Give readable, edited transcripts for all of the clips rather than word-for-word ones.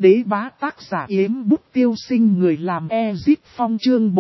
đế bá tác giả Yếm Bút Tiêu Sinh, người làm Ezit Phong, chương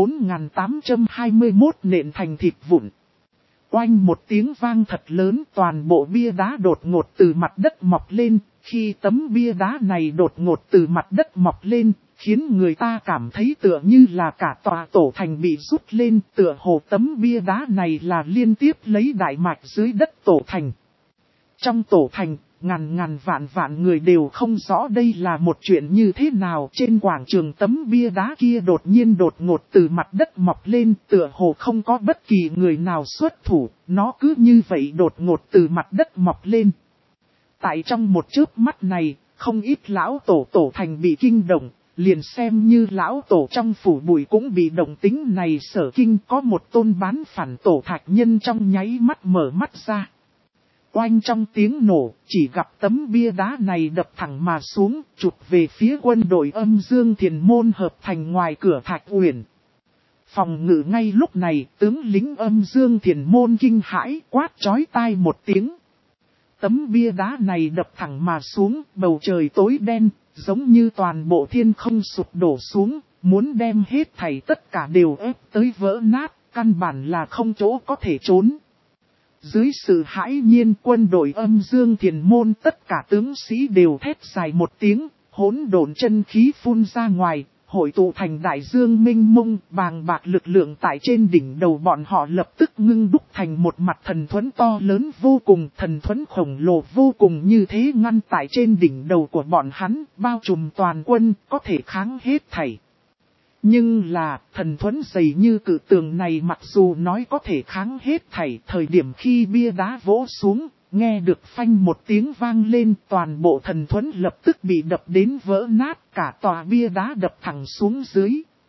4821 nện thành thịt vụn. Oanh một tiếng vang thật lớn, toàn bộ bia đá đột ngột từ mặt đất mọc lên. Khi tấm bia đá này đột ngột từ mặt đất mọc lên, khiến người ta cảm thấy tựa như là cả tòa tổ thành bị rút lên, tựa hồ tấm bia đá này là liên tiếp lấy đại mạch dưới đất tổ thành. Trong tổ thành, ngàn vạn người đều không rõ đây là một chuyện như thế nào. Trên quảng trường tấm bia đá kia đột ngột từ mặt đất mọc lên, tựa hồ không có bất kỳ người nào xuất thủ, nó cứ như vậy đột ngột từ mặt đất mọc lên. Tại trong một chớp mắt này, không ít lão tổ thành bị kinh động, liền xem như lão tổ trong phủ bụi cũng bị động tính này sở kinh. Có một tôn bán phản tổ thạch nhân trong nháy mắt mở mắt ra. Oanh trong tiếng nổ, chỉ gặp tấm bia đá này đập thẳng mà xuống, chụp về phía quân đội Âm Dương Thiền Môn hợp thành ngoài cửa Thạch Uyển. Phòng ngự ngay lúc này, tướng lính Âm Dương Thiền Môn kinh hãi quát chói tai một tiếng. Tấm bia đá này đập thẳng mà xuống, bầu trời tối đen, giống như toàn bộ thiên không sụp đổ xuống, muốn đem hết thảy tất cả đều ép tới vỡ nát, căn bản là không chỗ có thể trốn. Dưới sự hãi nhiên, quân đội Âm Dương Thiền Môn tất cả tướng sĩ đều thét dài một tiếng, hỗn độn chân khí phun ra ngoài, hội tụ thành đại dương mênh mông, bàng bạc lực lượng tại trên đỉnh đầu bọn họ lập tức ngưng đúc thành một mặt thần thuẫn to lớn vô cùng, thần thuẫn khổng lồ vô cùng như thế ngăn tại trên đỉnh đầu của bọn hắn, bao trùm toàn quân, có thể kháng hết thảy. Nhưng là, thần thuẫn dày như cự tường này mặc dù nói có thể kháng hết thảy, thời điểm khi bia đá vỗ xuống, nghe được phanh một tiếng vang lên, toàn bộ thần thuẫn lập tức bị đập đến vỡ nát, cả tòa bia đá đập thẳng xuống dưới.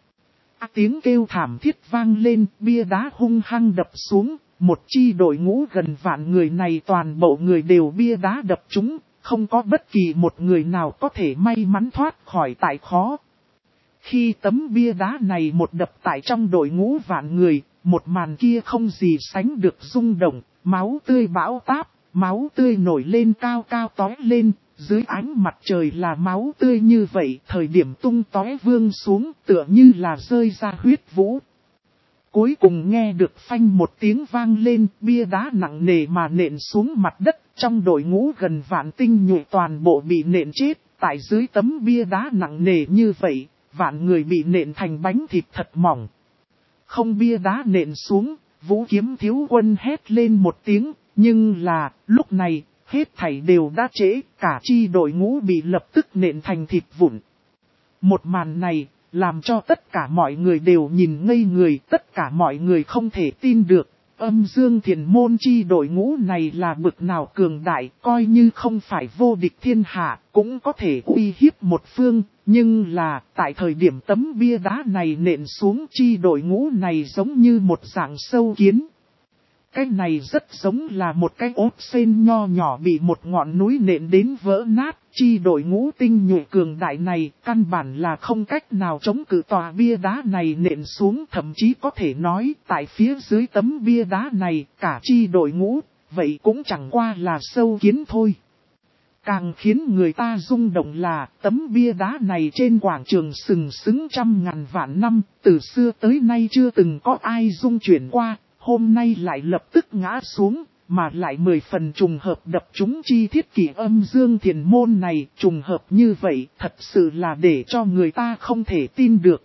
Tiếng kêu thảm thiết vang lên, bia đá hung hăng đập xuống, một chi đội ngũ gần vạn người này toàn bộ người đều bia đá đập trúng, không có bất kỳ một người nào có thể may mắn thoát khỏi tại khó. Khi tấm bia đá này một đập tại trong đội ngũ vạn người, một màn kia không gì sánh được rung động, máu tươi bão táp, máu tươi nổi lên cao tóe lên, dưới ánh mặt trời là máu tươi như vậy, thời điểm tung tóe vương xuống tựa như là rơi ra huyết vũ. Cuối cùng nghe được phanh một tiếng vang lên, bia đá nặng nề mà nện xuống mặt đất, trong đội ngũ gần vạn tinh nhuệ toàn bộ bị nện chết, tại dưới tấm bia đá nặng nề như vậy. Vạn người bị nện thành bánh thịt thật mỏng. Không bia đá nện xuống, Vũ Kiếm thiếu quân hét lên một tiếng, nhưng là, lúc này, hết thảy đều đã trễ, cả chi đội ngũ bị lập tức nện thành thịt vụn. Một màn này, làm cho tất cả mọi người đều nhìn ngây người, tất cả mọi người không thể tin được. Âm Dương Thiền Môn chi đội ngũ này là bực nào cường đại, coi như không phải vô địch thiên hạ, cũng có thể uy hiếp một phương, nhưng là, tại thời điểm tấm bia đá này nện xuống chi đội ngũ này giống như một dạng sâu kiến. Cái này rất giống là một cái ốp sên nho nhỏ bị một ngọn núi nện đến vỡ nát, chi đội ngũ tinh nhuệ cường đại này, căn bản là không cách nào chống cự tòa bia đá này nện xuống, thậm chí có thể nói, tại phía dưới tấm bia đá này, cả chi đội ngũ, vậy cũng chẳng qua là sâu kiến thôi. Càng khiến người ta rung động là tấm bia đá này trên quảng trường sừng sững trăm ngàn vạn năm, từ xưa tới nay chưa từng có ai rung chuyển qua. Hôm nay lại lập tức ngã xuống, mà lại 10 phần trùng hợp đập trúng chi thiết kỷ Âm Dương Thiền Môn này, trùng hợp như vậy, thật sự là để cho người ta không thể tin được.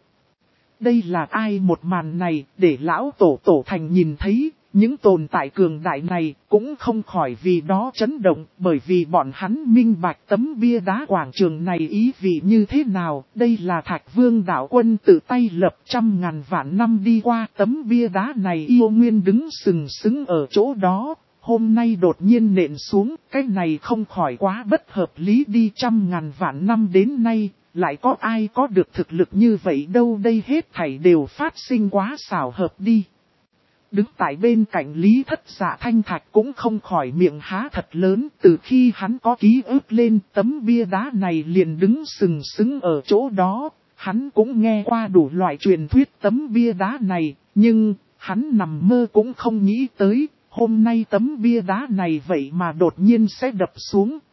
Đây là ai một màn này, để lão tổ thành nhìn thấy, những tồn tại cường đại này, cũng không khỏi vì đó chấn động, bởi vì bọn hắn minh bạch tấm bia đá quảng trường này ý vị như thế nào, đây là Thạch Vương đạo quân tự tay lập trăm ngàn vạn năm đi qua, tấm bia đá này yêu nguyên đứng sừng sững ở chỗ đó, hôm nay đột nhiên nện xuống, cái này không khỏi quá bất hợp lý đi, trăm ngàn vạn năm đến nay. Lại có ai có được thực lực như vậy đâu, đây hết thảy đều phát sinh quá xảo hợp đi. Đứng tại bên cạnh Lý Thất Dạ Thanh Thạch cũng không khỏi miệng há thật lớn, từ khi hắn có ký ức lên tấm bia đá này liền đứng sừng sững ở chỗ đó, hắn cũng nghe qua đủ loại truyền thuyết tấm bia đá này, nhưng hắn nằm mơ cũng không nghĩ tới, hôm nay tấm bia đá này vậy mà đột nhiên sẽ đập xuống,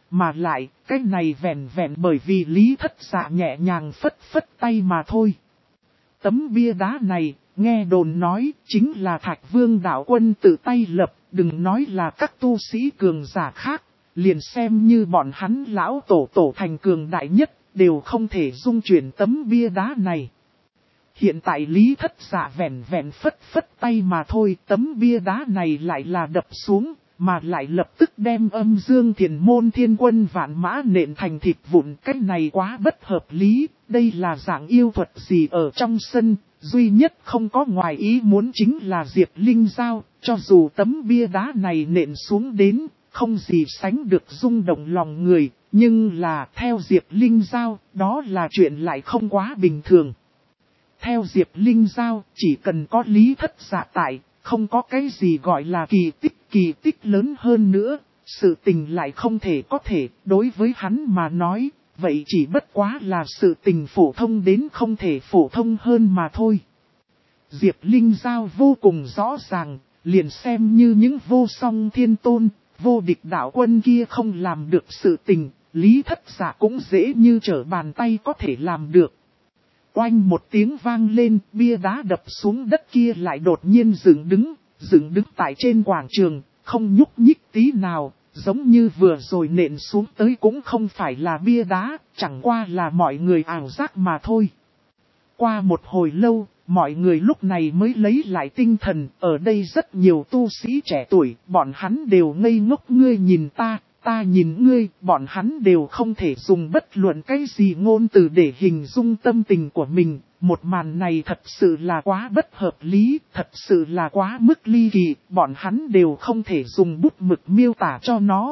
mà lại, cái này vẹn vẹn bởi vì Lý Thất Dạ nhẹ nhàng phất phất tay mà thôi. Tấm bia đá này, nghe đồn nói, chính là Thạch Vương đạo quân tự tay lập, đừng nói là các tu sĩ cường giả khác, liền xem như bọn hắn lão tổ thành cường đại nhất, đều không thể dung chuyển tấm bia đá này. Hiện tại Lý Thất Dạ vẹn vẹn phất phất tay mà thôi, tấm bia đá này lại là đập xuống, mà lại lập tức đem Âm Dương Thiền Môn Thiên Quân vạn mã nện thành thịt vụn. Cái này quá bất hợp lý, đây là dạng yêu thuật gì ở trong sân, duy nhất không có ngoài ý muốn chính là Diệp Linh Giao, cho dù tấm bia đá này nện xuống đến, không gì sánh được rung động lòng người, nhưng là theo Diệp Linh Giao, đó là chuyện lại không quá bình thường. Theo Diệp Linh Giao, chỉ cần có Lý Thất Dạ tại, không có cái gì gọi là kỳ tích lớn hơn nữa, sự tình lại không thể có thể, đối với hắn mà nói, vậy chỉ bất quá là sự tình phổ thông đến không thể phổ thông hơn mà thôi. Diệp Linh Giao vô cùng rõ ràng, liền xem như những vô song thiên tôn, vô địch đạo quân kia không làm được sự tình, Lý Thất Dạ cũng dễ như trở bàn tay có thể làm được. Oanh một tiếng vang lên, bia đá đập xuống đất kia lại đột nhiên dựng đứng tại trên quảng trường, không nhúc nhích tí nào, giống như vừa rồi nện xuống tới cũng không phải là bia đá, chẳng qua là mọi người ảo giác mà thôi. Qua một hồi lâu, mọi người lúc này mới lấy lại tinh thần, ở đây rất nhiều tu sĩ trẻ tuổi, bọn hắn đều ngây ngốc, ngươi nhìn ta nhìn ngươi, bọn hắn đều không thể dùng bất luận cái gì ngôn từ để hình dung tâm tình của mình. Một màn này thật sự là quá bất hợp lý, thật sự là quá mức ly kỳ, bọn hắn đều không thể dùng bút mực miêu tả cho nó.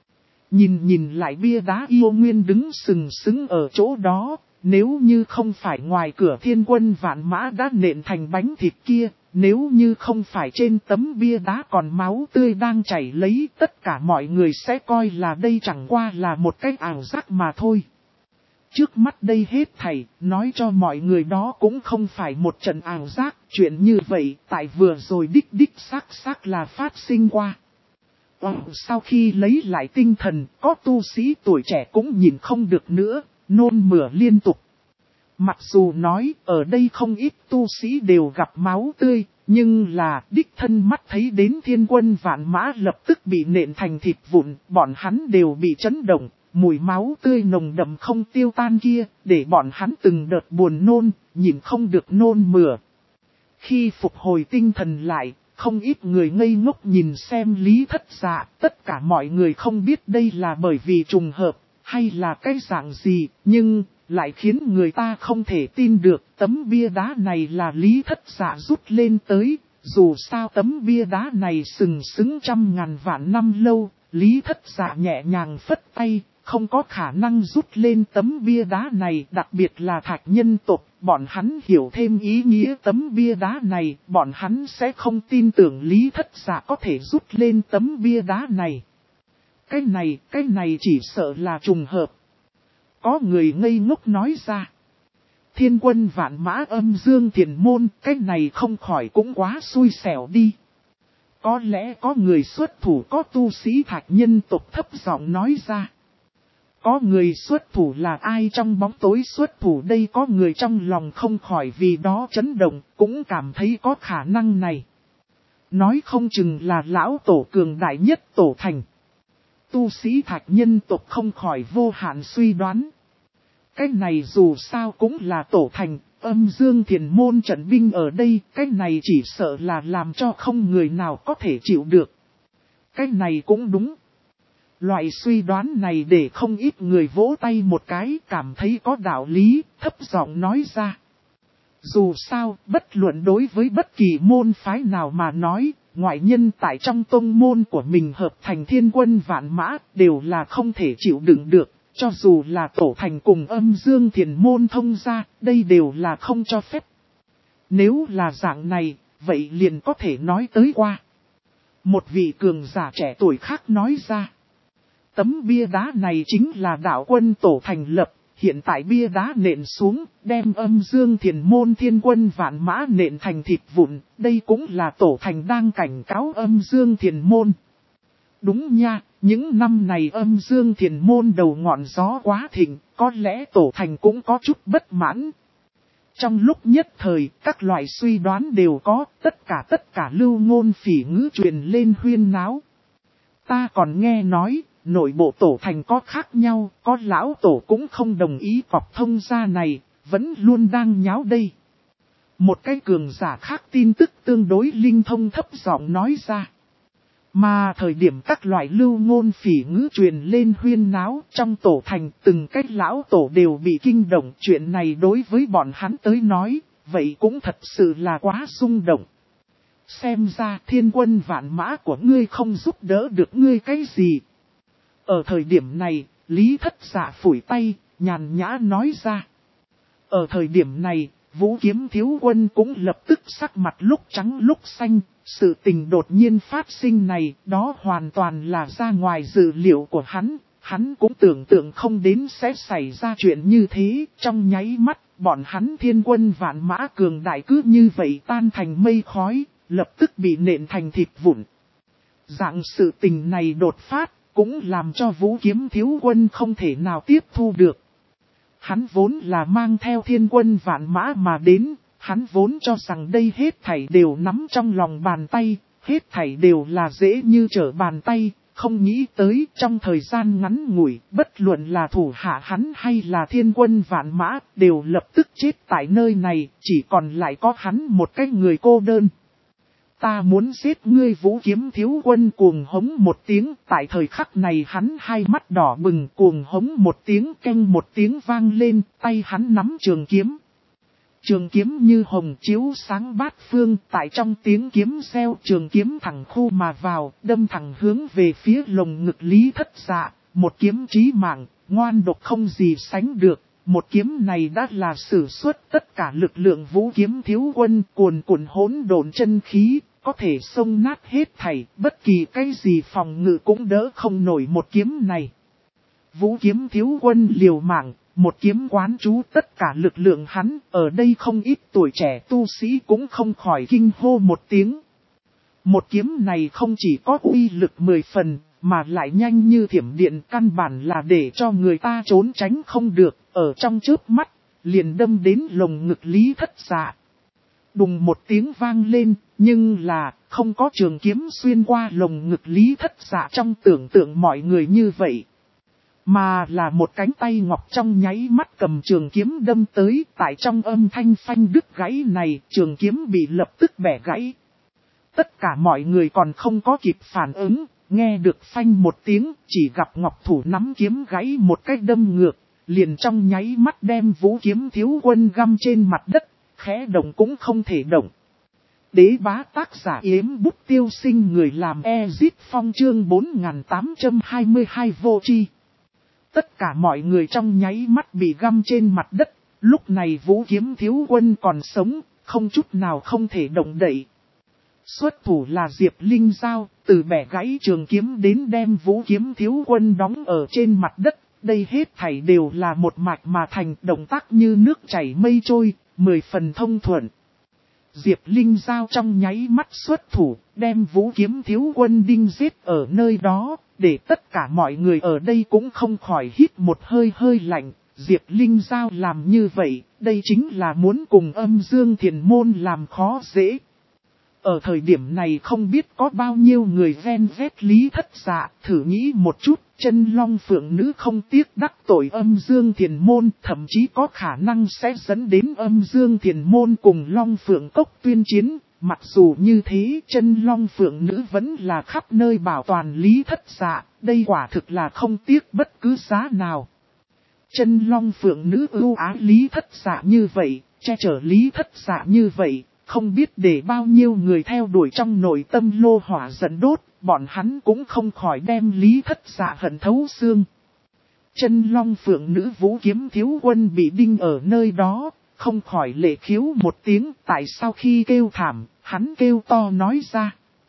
Nhìn lại bia đá yêu nguyên đứng sừng sững ở chỗ đó, nếu như không phải ngoài cửa Thiên Quân vạn mã đã nện thành bánh thịt kia, nếu như không phải trên tấm bia đá còn máu tươi đang chảy lấy, tất cả mọi người sẽ coi là đây chẳng qua là một cái ảo giác mà thôi. Trước mắt đây hết thảy, nói cho mọi người đó cũng không phải một trận ảo giác, chuyện như vậy, tại vừa rồi đích xác là phát sinh qua. Sau khi lấy lại tinh thần, có tu sĩ tuổi trẻ cũng nhìn không được nữa, nôn mửa liên tục. Mặc dù nói, ở đây không ít tu sĩ đều gặp máu tươi, nhưng là đích thân mắt thấy đến Thiên Quân vạn mã lập tức bị nện thành thịt vụn, bọn hắn đều bị chấn động, mùi máu tươi nồng đậm không tiêu tan kia, để bọn hắn từng đợt buồn nôn, nhìn không được nôn mửa. Khi phục hồi tinh thần lại, không ít người ngây ngốc nhìn xem Lý Thất Dạ, tất cả mọi người không biết đây là bởi vì trùng hợp, hay là cái dạng gì, nhưng lại khiến người ta không thể tin được tấm bia đá này là Lý Thất Dạ rút lên tới. Dù sao tấm bia đá này sừng sững trăm ngàn vạn năm lâu, Lý Thất Dạ nhẹ nhàng phất tay, không có khả năng rút lên tấm bia đá này, đặc biệt là Thạch nhân tộc, bọn hắn hiểu thêm ý nghĩa tấm bia đá này, bọn hắn sẽ không tin tưởng Lý Thất Dạ có thể rút lên tấm bia đá này. Cái này chỉ sợ là trùng hợp. Có người ngây ngốc nói ra. Thiên Quân vạn mã Âm Dương Thiền Môn, cái này không khỏi cũng quá xui xẻo đi. Có lẽ có người xuất thủ, có tu sĩ Thạch nhân tộc thấp giọng nói ra. Có người xuất thủ là ai trong bóng tối xuất thủ đây, có người trong lòng không khỏi vì đó chấn động, cũng cảm thấy có khả năng này. Nói không chừng là lão tổ cường đại nhất tổ thành. Tu sĩ Thạch nhân tộc không khỏi vô hạn suy đoán. Cái này dù sao cũng là tổ thành, Âm Dương Thiền Môn trận binh ở đây, cái này chỉ sợ là làm cho không người nào có thể chịu được. Cái này cũng đúng. Loại suy đoán này để không ít người vỗ tay một cái, cảm thấy có đạo lý, thấp giọng nói ra. Dù sao, bất luận đối với bất kỳ môn phái nào mà nói, ngoại nhân tại trong tông môn của mình hợp thành Thiên Quân vạn mã, đều là không thể chịu đựng được. Cho dù là tổ thành cùng Âm Dương Thiền Môn thông ra, đây đều là không cho phép. Nếu là dạng này, vậy liền có thể nói tới qua. Một vị cường giả trẻ tuổi khác nói ra. Tấm bia đá này chính là đạo quân tổ thành lập, hiện tại bia đá nện xuống, đem Âm Dương Thiền Môn Thiên Quân vạn mã nện thành thịt vụn, đây cũng là tổ thành đang cảnh cáo Âm Dương Thiền Môn. Đúng nha, những năm này âm dương thiền môn đầu ngọn gió quá thịnh, có lẽ tổ thành cũng có chút bất mãn. Trong lúc nhất thời, các loại suy đoán đều có, tất cả lưu ngôn phỉ ngữ truyền lên huyên náo. Ta còn nghe nói, nội bộ tổ thành có khác nhau, có lão tổ cũng không đồng ý cọp thông gia này, vẫn luôn đang nháo đây. Một cái cường giả khác tin tức tương đối linh thông thấp giọng nói ra. Mà thời điểm các loại lưu ngôn phỉ ngữ truyền lên huyên náo trong tổ thành từng cái lão tổ đều bị kinh động. Chuyện này đối với bọn hắn tới nói, vậy cũng thật sự là quá rung động. Xem ra thiên quân vạn mã của ngươi không giúp đỡ được ngươi cái gì. Ở thời điểm này, Lý Thất Dạ phủi tay, nhàn nhã nói ra. Ở thời điểm này, Vũ Kiếm thiếu quân cũng lập tức sắc mặt lúc trắng lúc xanh. Sự tình đột nhiên phát sinh này, đó hoàn toàn là ra ngoài dự liệu của hắn cũng tưởng tượng không đến sẽ xảy ra chuyện như thế. Trong nháy mắt, bọn hắn thiên quân vạn mã cường đại cứ như vậy tan thành mây khói, lập tức bị nện thành thịt vụn. Dạng sự tình này đột phát, cũng làm cho Vũ Kiếm thiếu quân không thể nào tiếp thu được. Hắn vốn là mang theo thiên quân vạn mã mà đến, hắn vốn cho rằng đây hết thảy đều nắm trong lòng bàn tay, hết thảy đều là dễ như trở bàn tay, không nghĩ tới trong thời gian ngắn ngủi, bất luận là thủ hạ hắn hay là thiên quân vạn mã, đều lập tức chết tại nơi này, chỉ còn lại có hắn một cái người cô đơn. Ta muốn giết ngươi Vũ Kiếm thiếu quân cuồng hống một tiếng, tại thời khắc này hắn hai mắt đỏ bừng cuồng hống một tiếng keng một tiếng vang lên, tay hắn nắm trường kiếm. Trường kiếm như hồng chiếu sáng bát phương, tại trong tiếng kiếm reo trường kiếm thẳng khu mà vào, đâm thẳng hướng về phía lồng ngực Lý Thất Dạ, một kiếm chí mạng, ngoan độc không gì sánh được. Một kiếm này đã là sử xuất tất cả lực lượng Vũ Kiếm thiếu quân cuồn cuộn hỗn độn chân khí, có thể xông nát hết thảy, bất kỳ cái gì phòng ngự cũng đỡ không nổi một kiếm này. Vũ Kiếm thiếu quân liều mạng, một kiếm quán trú tất cả lực lượng hắn, ở đây không ít tuổi trẻ tu sĩ cũng không khỏi kinh hô một tiếng. Một kiếm này không chỉ có uy lực 10 phần, mà lại nhanh như thiểm điện, căn bản là để cho người ta trốn tránh không được, ở trong chớp mắt, liền đâm đến lồng ngực Lý Thất Dạ. Đùng một tiếng vang lên, nhưng là không có trường kiếm xuyên qua lồng ngực Lý Thất Dạ trong tưởng tượng mọi người như vậy. Mà là một cánh tay ngọc trong nháy mắt cầm trường kiếm đâm tới, tại trong âm thanh phanh đứt gãy này, trường kiếm bị lập tức bẻ gãy. Tất cả mọi người còn không có kịp phản ứng, nghe được phanh một tiếng, chỉ gặp ngọc thủ nắm kiếm gãy một cách đâm ngược, liền trong nháy mắt đem Vũ Kiếm thiếu quân găm trên mặt đất, khẽ động cũng không thể động. Đế bá tác giả Yếm Bút Tiêu Sinh, người làm Ezit Phong chương 4822 vô tri. Tất cả mọi người trong nháy mắt bị găm trên mặt đất, lúc này Vũ Kiếm thiếu quân còn sống, không chút nào không thể động đậy. Xuất thủ là Diệp Linh Giao, từ bẻ gãy trường kiếm đến đem Vũ Kiếm thiếu quân đóng ở trên mặt đất, đây hết thảy đều là một mạch mà thành, động tác như nước chảy mây trôi, 10 phần thông thuận. Diệp Linh Giao trong nháy mắt xuất thủ, đem Vũ Kiếm thiếu quân đinh giết ở nơi đó, để tất cả mọi người ở đây cũng không khỏi hít một hơi hơi lạnh. Diệp Linh Giao làm như vậy, đây chính là muốn cùng âm dương thiền môn làm khó dễ. Ở thời điểm này không biết có bao nhiêu người ven vét Lý Thất Dạ, thử nghĩ một chút, chân long phượng nữ không tiếc đắc tội âm dương thiền môn, thậm chí có khả năng sẽ dẫn đến âm dương thiền môn cùng long phượng cốc tuyên chiến. Mặc dù như thế, chân long phượng nữ vẫn là khắp nơi bảo toàn Lý Thất Dạ, đây quả thực là không tiếc bất cứ giá nào. Chân long phượng nữ ưu ái Lý Thất Dạ như vậy, che chở Lý Thất Dạ như vậy. Không biết để bao nhiêu người theo đuổi trong nội tâm lô hỏa giận đốt, bọn hắn cũng không khỏi đem Lý Thất Dạ hận thấu xương. Chân long phượng nữ Vũ Kiếm thiếu quân bị đinh ở nơi đó, không khỏi lệ khiếu một tiếng, tại sao khi kêu thảm, hắn kêu to nói ra.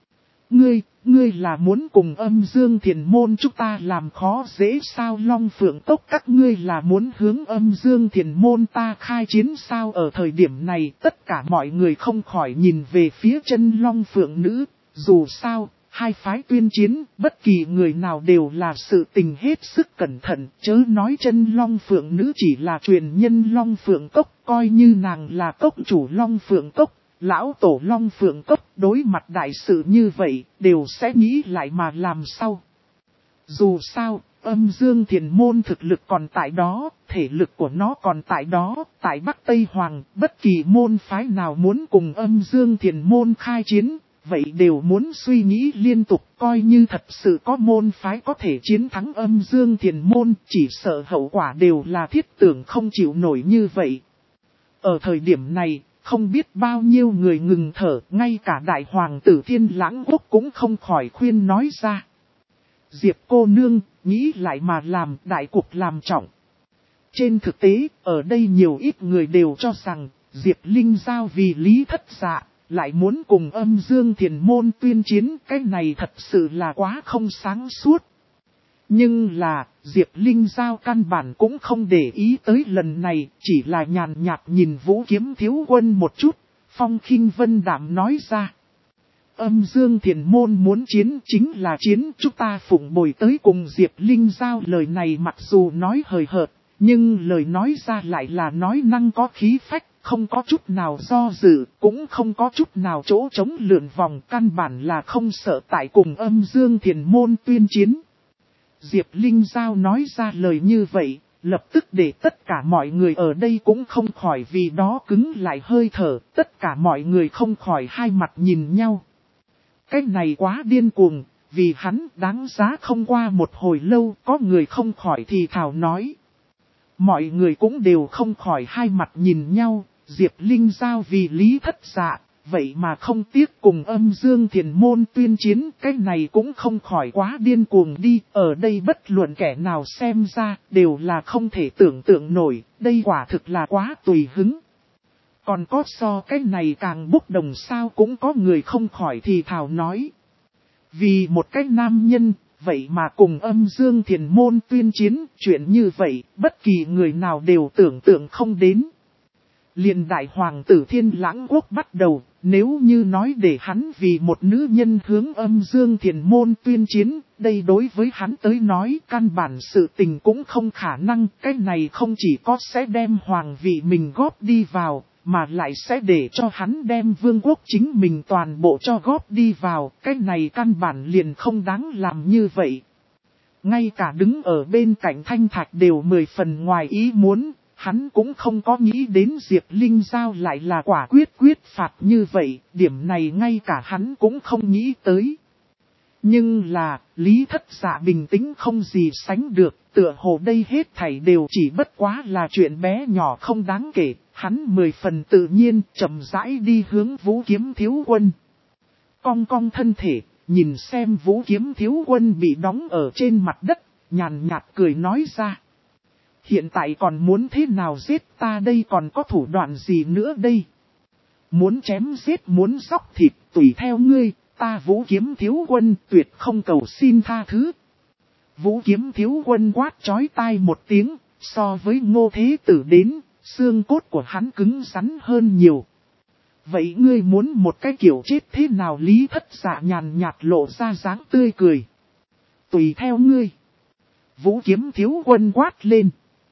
Ngươi là muốn cùng âm dương thiền môn chúng ta làm khó dễ sao? Long phượng tốc các ngươi là muốn hướng âm dương thiền môn ta khai chiến sao? Ở thời điểm này tất cả mọi người không khỏi nhìn về phía chân long phượng nữ, dù sao, Hai phái tuyên chiến, bất kỳ người nào đều là sự tình hết sức cẩn thận, chớ nói chân Long Phượng Nữ chỉ là truyền nhân Long Phượng Cốc, coi như nàng là cốc chủ Long Phượng Cốc, lão tổ Long Phượng Cốc, đối mặt đại sự như vậy, đều sẽ nghĩ lại mà làm sao. Dù sao, Âm Dương Thiền Môn thực lực còn tại đó, thể lực của nó còn tại đó, tại Bắc Tây Hoàng, bất kỳ môn phái nào muốn cùng Âm Dương Thiền Môn khai chiến, vậy đều muốn suy nghĩ liên tục, coi như thật sự có môn phái có thể chiến thắng Âm Dương Thiền Môn, chỉ sợ hậu quả đều là thiết tưởng không chịu nổi như vậy. Ở thời điểm này, không biết bao nhiêu người ngừng thở, ngay cả đại hoàng tử Thiên Lãng Quốc cũng không khỏi khuyên nói ra. Diệp cô nương, nghĩ lại mà làm, đại cục làm trọng. Trên thực tế, ở đây nhiều ít người đều cho rằng, Diệp Linh Giao vì lý thất dạ, lại muốn cùng Âm Dương Thiền Môn tuyên chiến, cái này thật sự là quá không sáng suốt. Nhưng là, Diệp Linh Giao căn bản cũng không để ý tới lần này, chỉ là nhàn nhạt nhìn Vũ Kiếm Thiếu Quân một chút, Phong Khinh Vân Đạm nói ra. Âm Dương Thiền Môn muốn chiến chính là chiến, chúng ta phụng bồi tới cùng Diệp Linh Giao. Lời này mặc dù nói hời hợt, nhưng lời nói ra lại là nói năng có khí phách, không có chút nào do dự, cũng không có chút nào chỗ trống lượn vòng, căn bản là không sợ tại cùng Âm Dương Thiền Môn tuyên chiến. Diệp Linh Giao nói ra lời như vậy, lập tức để tất cả mọi người ở đây cũng không khỏi vì đó cứng lại hơi thở, tất cả mọi người không khỏi hai mặt nhìn nhau. Cái này quá điên cuồng, vì hắn đáng giá. Không qua một hồi lâu, có người không khỏi thì thào nói. Mọi người cũng đều không khỏi hai mặt nhìn nhau, Diệp Linh Giao vì lý thất dạ, vậy mà không tiếc cùng Âm Dương Thiền Môn tuyên chiến, cái này cũng không khỏi quá điên cuồng đi. Ở đây bất luận kẻ nào xem ra, đều là không thể tưởng tượng nổi, đây quả thực là quá tùy hứng. Còn có so cái này càng bốc đồng sao, cũng có người không khỏi thì thào nói. Vì một cái nam nhân, vậy mà cùng Âm Dương Thiền Môn tuyên chiến, chuyện như vậy, bất kỳ người nào đều tưởng tượng không đến. Liền đại hoàng tử Thiên Lãng Quốc bắt đầu, nếu như nói để hắn vì một nữ nhân hướng Âm Dương Thiền Môn tuyên chiến, đây đối với hắn tới nói căn bản sự tình cũng không khả năng. Cái này không chỉ có sẽ đem hoàng vị mình góp đi vào, mà lại sẽ để cho hắn đem vương quốc chính mình toàn bộ cho góp đi vào, cái này căn bản liền không đáng làm như vậy. Ngay cả đứng ở bên cạnh Thanh Thạch đều 10 phần ngoài ý muốn, hắn cũng không có nghĩ đến Diệp Linh Giao lại là quả quyết phạt như vậy, điểm này ngay cả hắn cũng không nghĩ tới. Nhưng là, lý thất dạ bình tĩnh không gì sánh được, tựa hồ đây hết thảy đều chỉ bất quá là chuyện bé nhỏ không đáng kể, hắn 10 phần tự nhiên chậm rãi đi hướng Vũ Kiếm Thiếu Quân. Cong cong thân thể, nhìn xem Vũ Kiếm Thiếu Quân bị đóng ở trên mặt đất, nhàn nhạt cười nói ra. Hiện tại còn muốn thế nào giết ta đây, còn có thủ đoạn gì nữa đây? Muốn chém giết muốn xóc thịt tùy theo ngươi, ta Vũ Kiếm Thiếu Quân tuyệt không cầu xin tha thứ. Vũ Kiếm Thiếu Quân quát chói tai một tiếng, so với Ngô Thế Tử đến, xương cốt của hắn cứng rắn hơn nhiều. Vậy ngươi muốn một cái kiểu chết thế nào? Lý thất dạ nhàn nhạt lộ ra dáng tươi cười. Tùy theo ngươi. Vũ Kiếm Thiếu Quân quát lên.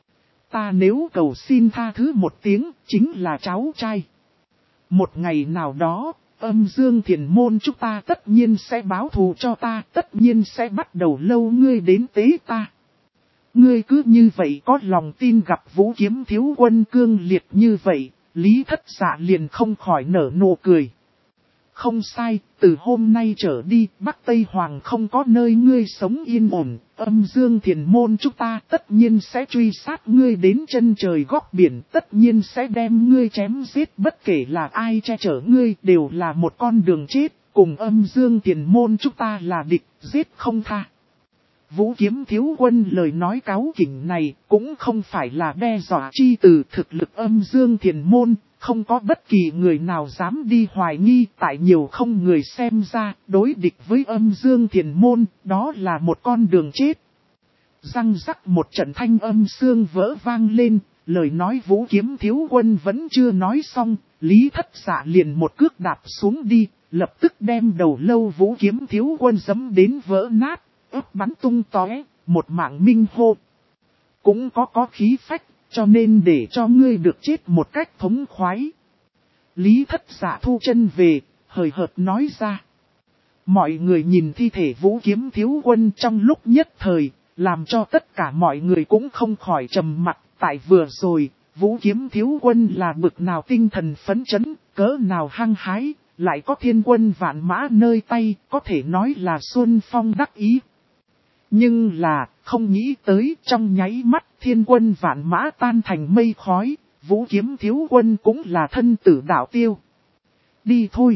Ta nếu cầu xin tha thứ một tiếng, chính là cháu trai. Một ngày nào đó, Âm Dương Thiền Môn chúng ta tất nhiên sẽ báo thù cho ta, tất nhiên sẽ bắt đầu lâu ngươi đến tế ta. Ngươi cứ như vậy có lòng tin gặp Vũ Kiếm Thiếu Quân cương liệt như vậy, Lý thất dạ liền không khỏi nở nụ cười. Không sai, từ hôm nay trở đi, Bắc Tây Hoàng không có nơi ngươi sống yên ổn, Âm Dương Thiền Môn chúng ta tất nhiên sẽ truy sát ngươi đến chân trời góc biển, tất nhiên sẽ đem ngươi chém giết, bất kể là ai che chở ngươi đều là một con đường chết, cùng Âm Dương Thiền Môn chúng ta là địch, giết không tha. Vũ Kiếm Thiếu Quân lời nói cáu kỉnh này cũng không phải là đe dọa chi từ, thực lực Âm Dương Thiền Môn. Không có bất kỳ người nào dám đi hoài nghi, tại nhiều không người xem ra, đối địch với Âm Dương Thiền Môn, đó là một con đường chết. Răng rắc một trận thanh âm xương vỡ vang lên, lời nói Vũ Kiếm Thiếu Quân vẫn chưa nói xong, Lý thất dạ liền một cước đạp xuống đi, lập tức đem đầu Lâu Vũ kiếm thiếu quân giẫm đến vỡ nát, ướp bắn tung tóe, một mạng minh hô. Cũng có khí phách, cho nên để cho ngươi được chết một cách thống khoái. Lý Thất Dạ thu chân về, hời hợt nói ra. Mọi người nhìn thi thể Vũ kiếm thiếu quân trong lúc nhất thời, làm cho tất cả mọi người cũng không khỏi trầm mặc. Tại vừa rồi, Vũ kiếm thiếu quân là bực nào tinh thần phấn chấn, cỡ nào hăng hái, lại có thiên quân vạn mã nơi tay, có thể nói là xuân phong đắc ý. Nhưng là, không nghĩ tới trong nháy mắt thiên quân vạn mã tan thành mây khói, Vũ kiếm thiếu quân cũng là thân tử đạo tiêu. Đi thôi.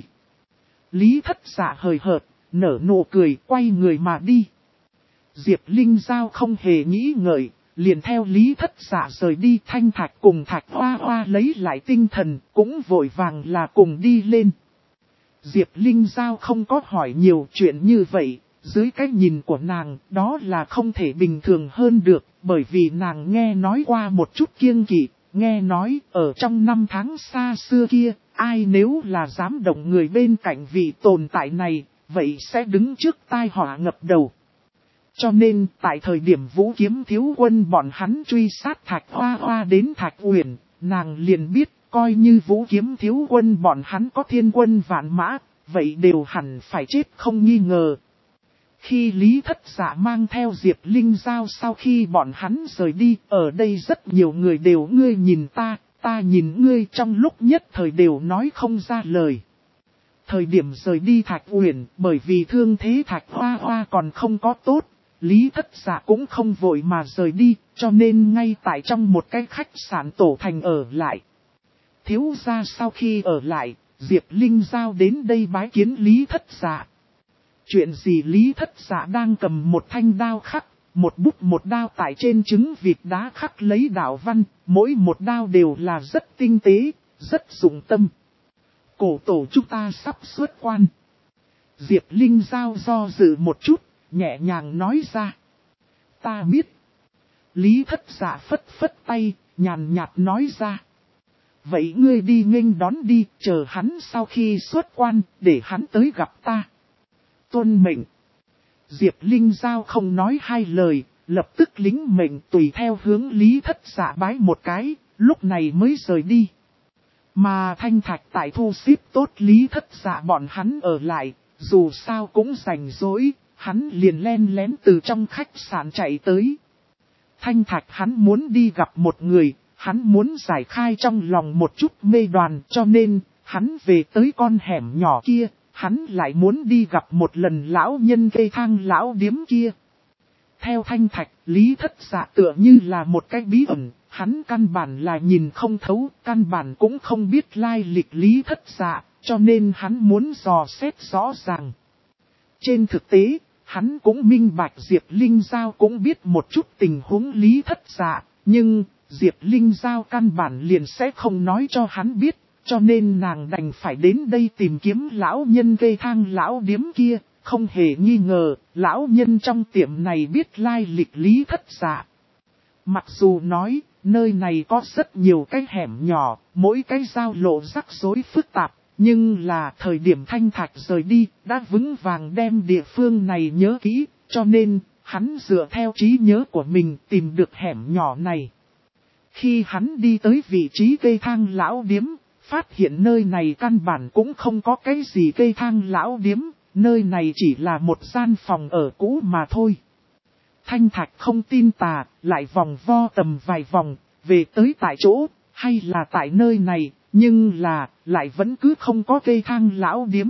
Lý Thất Dạ hời hợt, nở nụ cười quay người mà đi. Diệp Linh Giao không hề nghĩ ngợi, liền theo Lý Thất Dạ rời đi. Thanh Thạch cùng Thạch Hoa Hoa lấy lại tinh thần, cũng vội vàng là cùng đi lên. Diệp Linh Giao không có hỏi nhiều chuyện như vậy, dưới cái nhìn của nàng, đó là không thể bình thường hơn được, bởi vì nàng nghe nói qua một chút kiêng kỵ, nghe nói ở trong năm tháng xa xưa kia, ai nếu là dám động người bên cạnh vị tồn tại này, vậy sẽ đứng trước tai họa ngập đầu. Cho nên, tại thời điểm Vũ kiếm thiếu quân bọn hắn truy sát Thạch Hoa Hoa đến Thạch Uyển, nàng liền biết, coi như Vũ kiếm thiếu quân bọn hắn có thiên quân vạn mã, vậy đều hẳn phải chết không nghi ngờ. Khi Lý Thất Dạ mang theo Diệp Linh Giao sau khi bọn hắn rời đi, ở đây rất nhiều người đều ngươi nhìn ta nhìn ngươi, trong lúc nhất thời đều nói không ra lời. Thời điểm rời đi Thạch Uyển, bởi vì thương thế Thạch Hoa Hoa còn không có tốt, Lý Thất Dạ cũng không vội mà rời đi, cho nên ngay tại trong một cái khách sạn tổ thành ở lại. Thiếu gia sau khi ở lại, Diệp Linh Giao đến đây bái kiến Lý Thất Dạ. Chuyện gì? Lý Thất Dạ đang cầm một thanh đao khắc, một bút một đao tại trên trứng vịt đá khắc lấy đạo văn, mỗi một đao đều là rất tinh tế, rất dụng tâm. Cổ tổ chúng ta sắp xuất quan. Diệp Linh Giao do dự một chút, nhẹ nhàng nói ra. Ta biết. Lý Thất Dạ phất phất tay, nhàn nhạt nói ra. Vậy ngươi đi nghênh đón đi, chờ hắn sau khi xuất quan, để hắn tới gặp ta. Tuân mệnh. Diệp Linh Giao không nói hai lời, lập tức lính mệnh tùy theo hướng Lý Thất Dạ bái một cái, lúc này mới rời đi. Mà Thanh Thạch tại thu xếp tốt Lý Thất Dạ bọn hắn ở lại, dù sao cũng rảnh rỗi, hắn liền len lén từ trong khách sạn chạy tới. Thanh Thạch hắn muốn đi gặp một người, hắn muốn giải khai trong lòng một chút mê đoàn, cho nên, hắn về tới con hẻm nhỏ kia, hắn lại muốn đi gặp một lần lão nhân cây thang lão điếm kia. Theo Thanh Thạch, Lý Thất Dạ tựa như là một cái bí ẩn, hắn căn bản là nhìn không thấu, căn bản cũng không biết lai lịch Lý Thất Dạ, cho nên hắn muốn dò xét rõ ràng. Trên thực tế, hắn cũng minh bạch Diệp Linh Giao cũng biết một chút tình huống Lý Thất Dạ, nhưng Diệp Linh Giao căn bản liền sẽ không nói cho hắn biết, cho nên nàng đành phải đến đây tìm kiếm lão nhân cây thang lão điếm kia. Không hề nghi ngờ, lão nhân trong tiệm này biết lai lịch Lý Thất Dạ. Mặc dù nói, nơi này có rất nhiều cái hẻm nhỏ, mỗi cái giao lộ rắc rối phức tạp, nhưng là thời điểm Thanh Thạch rời đi, đã vững vàng đem địa phương này nhớ kỹ, cho nên, hắn dựa theo trí nhớ của mình tìm được hẻm nhỏ này. Khi hắn đi tới vị trí cây thang lão điếm, phát hiện nơi này căn bản cũng không có cái gì cây thang lão điếm. Nơi này chỉ là một gian phòng ở cũ mà thôi. Thanh Thạch không tin tà, lại vòng vo tầm vài vòng, về tới tại chỗ, hay là tại nơi này, nhưng là, lại vẫn cứ không có cây thang lão điếm.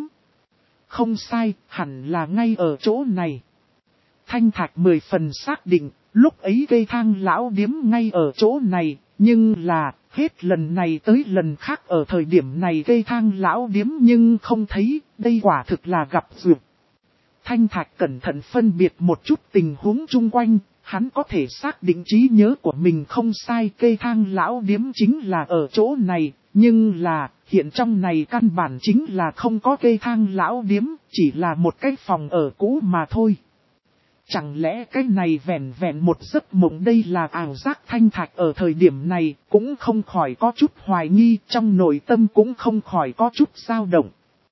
Không sai, hẳn là ngay ở chỗ này. Thanh Thạch 10 phần xác định, lúc ấy cây thang lão điếm ngay ở chỗ này, nhưng là, hết lần này tới lần khác ở thời điểm này cây thang lão điếm nhưng không thấy, đây quả thực là gặp duyệt. Thanh Thạch cẩn thận phân biệt một chút tình huống chung quanh, hắn có thể xác định trí nhớ của mình không sai, cây thang lão điếm chính là ở chỗ này, nhưng là, hiện trong này căn bản chính là không có cây thang lão điếm, chỉ là một cái phòng ở cũ mà thôi. Chẳng lẽ cái này vẹn vẹn một giấc mộng, đây là ảo giác? Thanh Thạch ở thời điểm này cũng không khỏi có chút hoài nghi, trong nội tâm cũng không khỏi có chút dao động.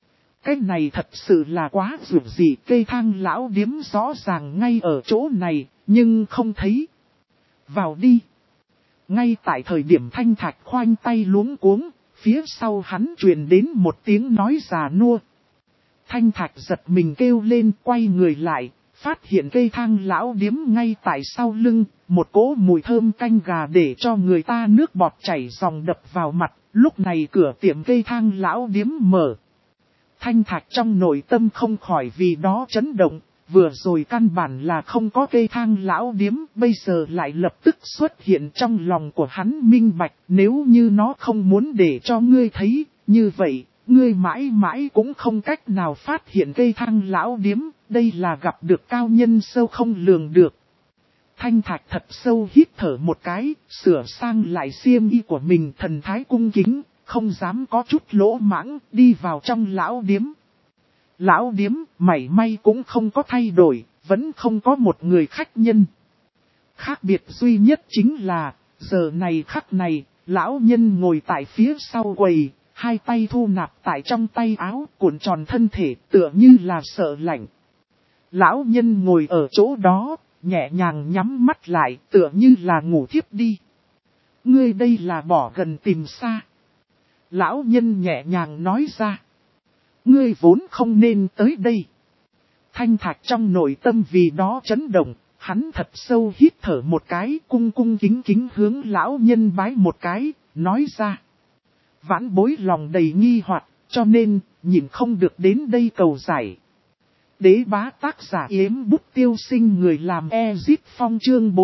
Cái này thật sự là quá dữ dị, cây thang lão điếm rõ ràng ngay ở chỗ này, nhưng không thấy. Vào đi. Ngay tại thời điểm Thanh Thạch khoanh tay luống cuống, phía sau hắn truyền đến một tiếng nói già nua. Thanh Thạch giật mình kêu lên, quay người lại, phát hiện cây thang lão điếm ngay tại sau lưng, một cỗ mùi thơm canh gà để cho người ta nước bọt chảy dòng đập vào mặt. Lúc này cửa tiệm cây thang lão điếm mở. Thanh Thạch trong nội tâm không khỏi vì đó chấn động, vừa rồi căn bản là không có cây thang lão điếm, bây giờ lại lập tức xuất hiện trong lòng của hắn minh bạch, nếu như nó không muốn để cho ngươi thấy, như vậy, ngươi mãi mãi cũng không cách nào phát hiện cây thang lão điếm, đây là gặp được cao nhân sâu không lường được. Thanh Thạch thật sâu hít thở một cái, sửa sang lại xiêm y của mình, thần thái cung kính, không dám có chút lỗ mãng, đi vào trong lão điếm. Lão điếm, mảy may cũng không có thay đổi, vẫn không có một người khách nhân. Khác biệt duy nhất chính là, giờ này khắc này, lão nhân ngồi tại phía sau quầy, hai tay thu nạp tại trong tay áo, cuộn tròn thân thể, tựa như là sợ lạnh. Lão nhân ngồi ở chỗ đó, nhẹ nhàng nhắm mắt lại, tựa như là ngủ thiếp đi. Ngươi đây là bỏ gần tìm xa. Lão nhân nhẹ nhàng nói ra. Ngươi vốn không nên tới đây. Thanh Thạch trong nội tâm vì đó chấn động, hắn thật sâu hít thở một cái, cung cung kính kính hướng lão nhân bái một cái, nói ra. Vãn bối lòng đầy nghi hoặc, cho nên, nhìn không được đến đây cầu giải. Đế bá tác giả yếm bút tiêu sinh người làm Ezip Phong chương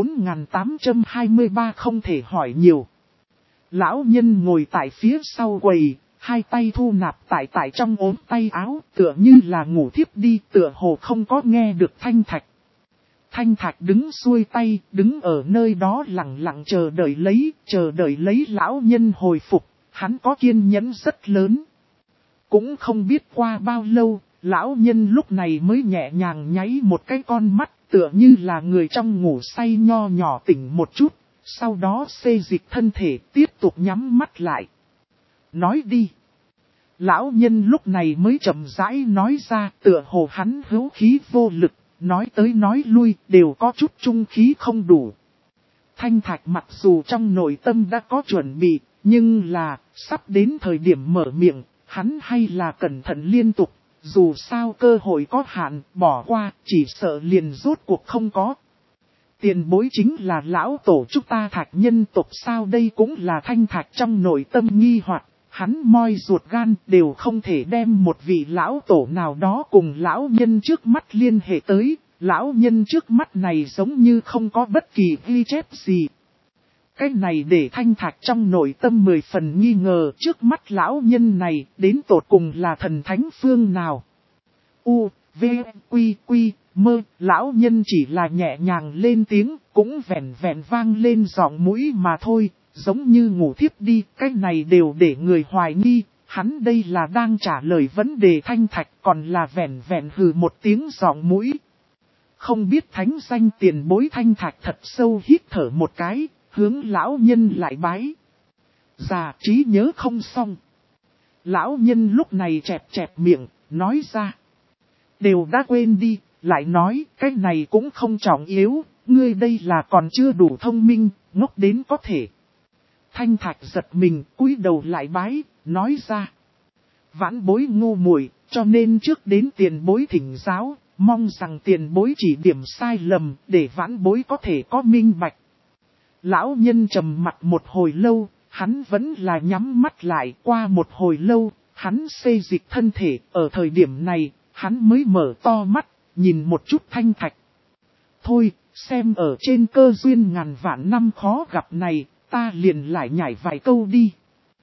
4823 không thể hỏi nhiều. Lão nhân ngồi tại phía sau quầy, hai tay thu nạp tại trong ốm tay áo, tựa như là ngủ thiếp đi, tựa hồ không có nghe được Thanh Thạch. Thanh Thạch đứng xuôi tay, đứng ở nơi đó lặng lặng chờ đợi lấy lão nhân hồi phục, hắn có kiên nhẫn rất lớn. Cũng không biết qua bao lâu, lão nhân lúc này mới nhẹ nhàng nháy một cái con mắt, tựa như là người trong ngủ say nho nhỏ tỉnh một chút, sau đó xê dịch thân thể tiếp tục nhắm mắt lại. Nói đi. Lão nhân lúc này mới chậm rãi nói ra, tựa hồ hắn hữu khí vô lực, nói tới nói lui đều có chút trung khí không đủ. Thanh Thạch mặc dù trong nội tâm đã có chuẩn bị, nhưng là sắp đến thời điểm mở miệng, hắn hay là cẩn thận liên tục, dù sao cơ hội có hạn, bỏ qua, chỉ sợ liền rốt cuộc không có. Tiền bối chính là lão tổ chúng ta Thạch nhân tộc sao, đây cũng là Thanh Thạch trong nội tâm nghi hoặc. Hắn moi ruột gan đều không thể đem một vị lão tổ nào đó cùng lão nhân trước mắt liên hệ tới, lão nhân trước mắt này giống như không có bất kỳ ghi chép gì. Cái này để Thanh Thạch trong nội tâm 10 phần nghi ngờ, trước mắt lão nhân này đến tột cùng là thần thánh phương nào. U, V, Quy, Quy, Mơ, lão nhân chỉ là nhẹ nhàng lên tiếng, cũng vẹn vẹn vang lên giọng mũi mà thôi. Giống như ngủ thiếp đi, cái này đều để người hoài nghi, hắn đây là đang trả lời vấn đề Thanh Thạch còn là vẹn vẹn hừ một tiếng giọng mũi. Không biết thánh danh tiền bối Thanh Thạch thật sâu hít thở một cái, hướng lão nhân lại bái. Già trí nhớ không xong. Lão nhân lúc này chẹp miệng, nói ra. Đều đã quên đi, lại nói, cái này cũng không trọng yếu, ngươi đây là còn chưa đủ thông minh, ngốc đến có thể. Thanh Thạch giật mình, cúi đầu lại bái, nói ra. Vãn bối ngu muội, cho nên trước đến tiền bối thỉnh giáo, mong rằng tiền bối chỉ điểm sai lầm, để vãn bối có thể có minh bạch. Lão nhân trầm mặt một hồi lâu, hắn vẫn là nhắm mắt lại, qua một hồi lâu, hắn xê dịch thân thể, ở thời điểm này, hắn mới mở to mắt, nhìn một chút Thanh Thạch. Thôi, xem ở trên cơ duyên ngàn vạn năm khó gặp này, ta liền lại nhảy vài câu đi.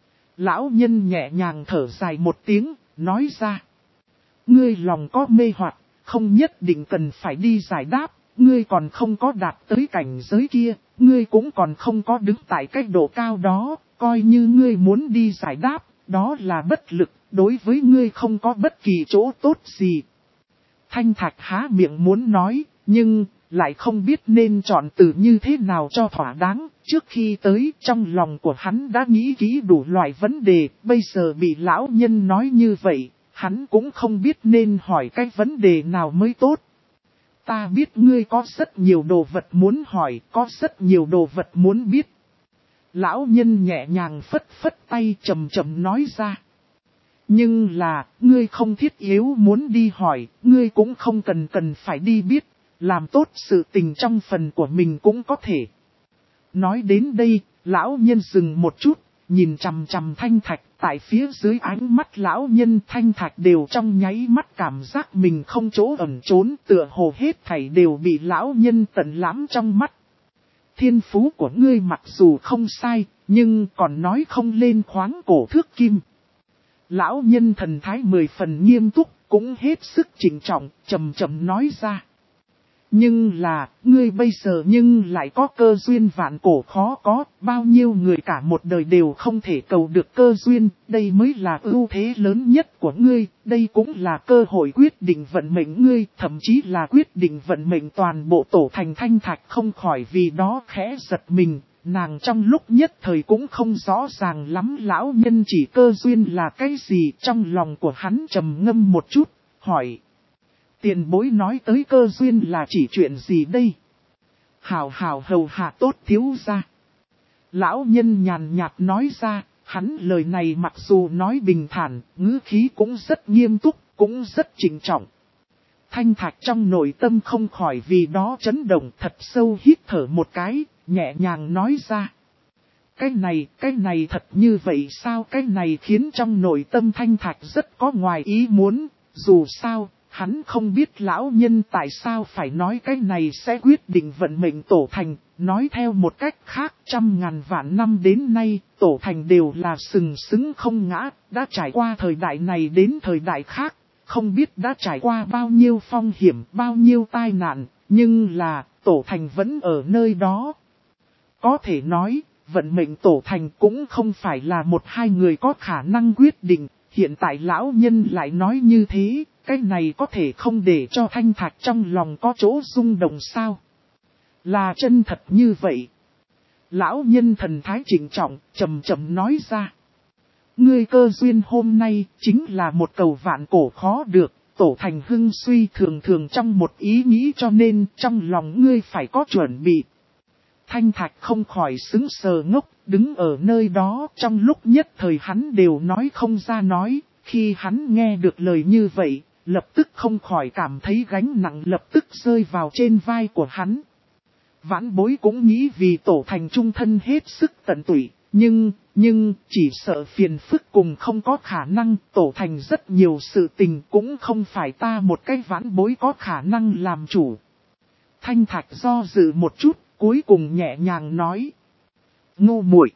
Lão nhân nhẹ nhàng thở dài một tiếng, nói ra. Ngươi lòng có mê hoặc, không nhất định cần phải đi giải đáp, ngươi còn không có đạt tới cảnh giới kia, ngươi cũng còn không có đứng tại cái độ cao đó, coi như ngươi muốn đi giải đáp, đó là bất lực, đối với ngươi không có bất kỳ chỗ tốt gì. Thanh Thạch há miệng muốn nói, nhưng lại không biết nên chọn từ như thế nào cho thỏa đáng. Trước khi tới, trong lòng của hắn đã nghĩ kỹ đủ loại vấn đề, bây giờ bị lão nhân nói như vậy, Hắn cũng không biết nên hỏi cái vấn đề nào mới tốt. Ta biết ngươi có rất nhiều đồ vật muốn hỏi, có rất nhiều đồ vật muốn biết. Lão nhân nhẹ nhàng phất phất tay chậm chậm nói ra. Nhưng là, ngươi không thiết yếu muốn đi hỏi, ngươi cũng không cần phải đi biết, làm tốt sự tình trong phần của mình cũng có thể. Nói đến đây, lão nhân dừng một chút, nhìn chằm chằm Thanh Thạch, tại phía dưới ánh mắt lão nhân Thanh Thạch đều trong nháy mắt cảm giác mình không chỗ ẩn trốn, tựa hồ hết thảy đều bị lão nhân tận lãm trong mắt. Thiên phú của ngươi mặc dù không sai, nhưng còn nói không lên khoáng cổ thước kim. Lão nhân thần thái 10 phần nghiêm túc, cũng hết sức trịnh trọng, chậm chậm nói ra. Nhưng là, ngươi bây giờ nhưng lại có cơ duyên vạn cổ khó có, bao nhiêu người cả một đời đều không thể cầu được cơ duyên, đây mới là ưu thế lớn nhất của ngươi, đây cũng là cơ hội quyết định vận mệnh ngươi, thậm chí là quyết định vận mệnh toàn bộ tổ thành Thanh Thạch không khỏi vì đó khẽ giật mình. Nàng trong lúc nhất thời cũng không rõ ràng lắm lão nhân chỉ cơ duyên là cái gì, trong lòng của hắn trầm ngâm một chút, hỏi. Tiền bối nói tới cơ duyên là chỉ chuyện gì đây? Hảo hầu hạ tốt thiếu gia. Lão nhân nhàn nhạt nói ra, hắn lời này mặc dù nói bình thản, ngữ khí cũng rất nghiêm túc, cũng rất trịnh trọng. Thanh Thạch trong nội tâm không khỏi vì đó chấn động, thật sâu hít thở một cái, nhẹ nhàng nói ra. Cái này thật như vậy sao? Cái này khiến trong nội tâm Thanh Thạch rất có ngoài ý muốn, dù sao, hắn không biết lão nhân tại sao phải nói cái này sẽ quyết định vận mệnh tổ thành, nói theo một cách khác 100.000 vạn năm đến nay, tổ thành đều là sừng sững không ngã, đã trải qua thời đại này đến thời đại khác, không biết đã trải qua bao nhiêu phong hiểm, bao nhiêu tai nạn, nhưng là, tổ thành vẫn ở nơi đó. Có thể nói, vận mệnh tổ thành cũng không phải là một hai người có khả năng quyết định, hiện tại lão nhân lại nói như thế, cái này có thể không để cho Thanh Thạch trong lòng có chỗ rung động sao? Là chân thật như vậy. Lão nhân thần thái trịnh trọng, chậm chậm nói ra. Ngươi cơ duyên hôm nay chính là một cầu vạn cổ khó được, tổ thành hưng suy thường thường trong một ý nghĩ cho nên trong lòng ngươi phải có chuẩn bị. Thanh Thạch không khỏi sững sờ ngốc, đứng ở nơi đó trong lúc nhất thời hắn đều nói không ra nói, khi hắn nghe được lời như vậy, lập tức không khỏi cảm thấy gánh nặng lập tức rơi vào trên vai của hắn. Vãn bối cũng nghĩ vì tổ thành trung thân hết sức tận tụy, nhưng chỉ sợ phiền phức cùng không có khả năng, tổ thành rất nhiều sự tình cũng không phải ta một cái vãn bối có khả năng làm chủ. Thanh Thạch do dự một chút, cuối cùng nhẹ nhàng nói. Ngu muội.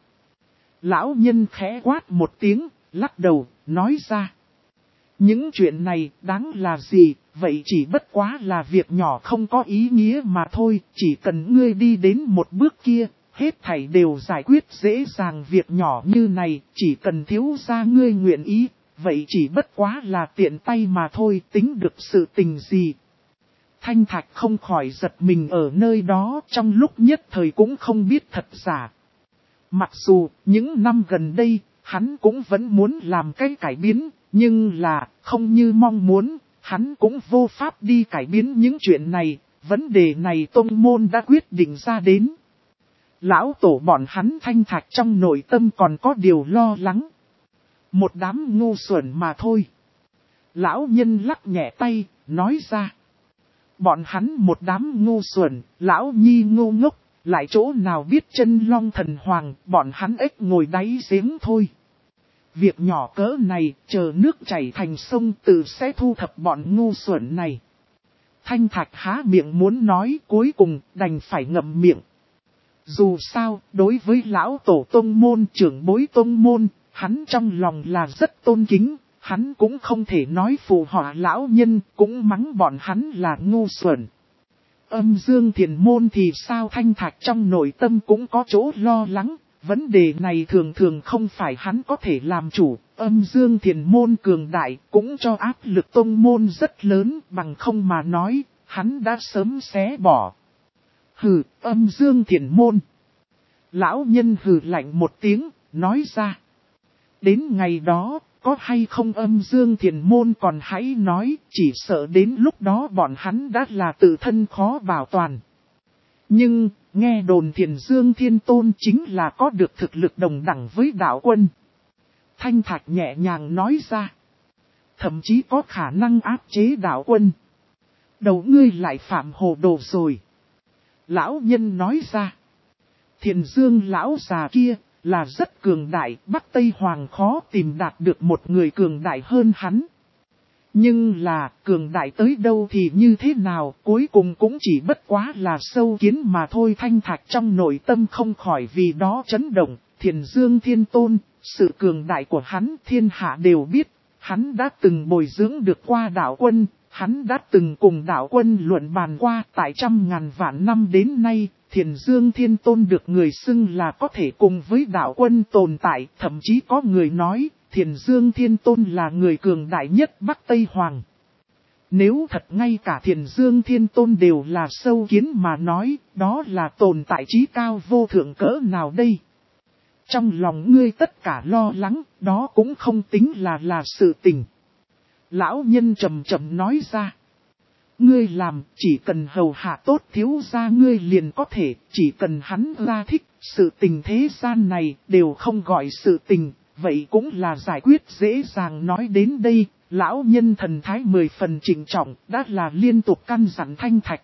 Lão nhân khẽ quát một tiếng, lắc đầu, nói ra. Những chuyện này đáng là gì, vậy chỉ bất quá là việc nhỏ không có ý nghĩa mà thôi, chỉ cần ngươi đi đến một bước kia, hết thảy đều giải quyết dễ dàng việc nhỏ như này, chỉ cần thiếu gia ngươi nguyện ý, vậy chỉ bất quá là tiện tay mà thôi, tính được sự tình gì. Thanh Thạch không khỏi giật mình ở nơi đó, trong lúc nhất thời cũng không biết thật giả. Mặc dù, những năm gần đây, hắn cũng vẫn muốn làm cái cải biến, nhưng là, không như mong muốn, hắn cũng vô pháp đi cải biến những chuyện này, vấn đề này tông môn đã quyết định ra đến. Lão tổ bọn hắn Thanh Thạch trong nội tâm còn có điều lo lắng. Một đám ngu xuẩn mà thôi. Lão nhân lắc nhẹ tay, nói ra. Bọn hắn một đám ngu xuẩn, lão nhi ngu ngốc, lại chỗ nào biết chân long thần hoàng, bọn hắn ếch ngồi đáy giếng thôi. Việc nhỏ cỡ này, chờ nước chảy thành sông tự sẽ thu thập bọn ngu xuẩn này. Thanh Thạch há miệng muốn nói, cuối cùng đành phải ngậm miệng. Dù sao, đối với lão tổ tông môn trưởng bối tông môn, hắn trong lòng là rất tôn kính, hắn cũng không thể nói phù họa lão nhân, cũng mắng bọn hắn là ngu xuẩn. Âm Dương Thiền môn thì sao? Thanh Thạch trong nội tâm cũng có chỗ lo lắng, vấn đề này thường thường không phải hắn có thể làm chủ, Âm Dương Thiền môn cường đại cũng cho áp lực tông môn rất lớn, bằng không mà nói, hắn đã sớm xé bỏ. Hừ, Âm Dương Thiền môn. Lão nhân hừ lạnh một tiếng, nói ra. Đến ngày đó, có hay không âm dương thiền môn còn hãy nói, chỉ sợ đến lúc đó bọn hắn đã là tự thân khó bảo toàn. Nhưng, nghe đồn Thiền Dương Thiên Tôn chính là có được thực lực đồng đẳng với đạo quân. Thanh Thạch nhẹ nhàng nói ra. Thậm chí có khả năng áp chế đạo quân. Đầu ngươi lại phạm hồ đồ rồi. Lão nhân nói ra. Thiền Dương lão già kia là rất cường đại, Bắc Tây Hoàng khó tìm đạt được một người cường đại hơn hắn. Nhưng là, cường đại tới đâu thì như thế nào, cuối cùng cũng chỉ bất quá là sâu kiến mà thôi. Thanh Thạch trong nội tâm không khỏi vì đó chấn động. Thiền Dương Thiên Tôn, sự cường đại của hắn thiên hạ đều biết, hắn đã từng bồi dưỡng được qua đạo quân, hắn đã từng cùng đạo quân luận bàn qua. Tại trăm ngàn vạn năm đến nay, Thiền Dương Thiên Tôn được người xưng là có thể cùng với đạo quân tồn tại, thậm chí có người nói, Thiền Dương Thiên Tôn là người cường đại nhất Bắc Tây Hoàng. Nếu thật ngay cả Thiền Dương Thiên Tôn đều là sâu kiến mà nói, đó là tồn tại trí cao vô thượng cỡ nào đây? Trong lòng ngươi tất cả lo lắng, đó cũng không tính là sự tình. Lão nhân trầm trầm nói ra. Ngươi làm, chỉ cần hầu hạ tốt thiếu gia ngươi liền có thể, chỉ cần hắn ra thích, sự tình thế gian này đều không gọi sự tình, vậy cũng là giải quyết dễ dàng. Nói đến đây, lão nhân thần thái 10 phần trịnh trọng, đã là liên tục căn dặn Thanh Thạch.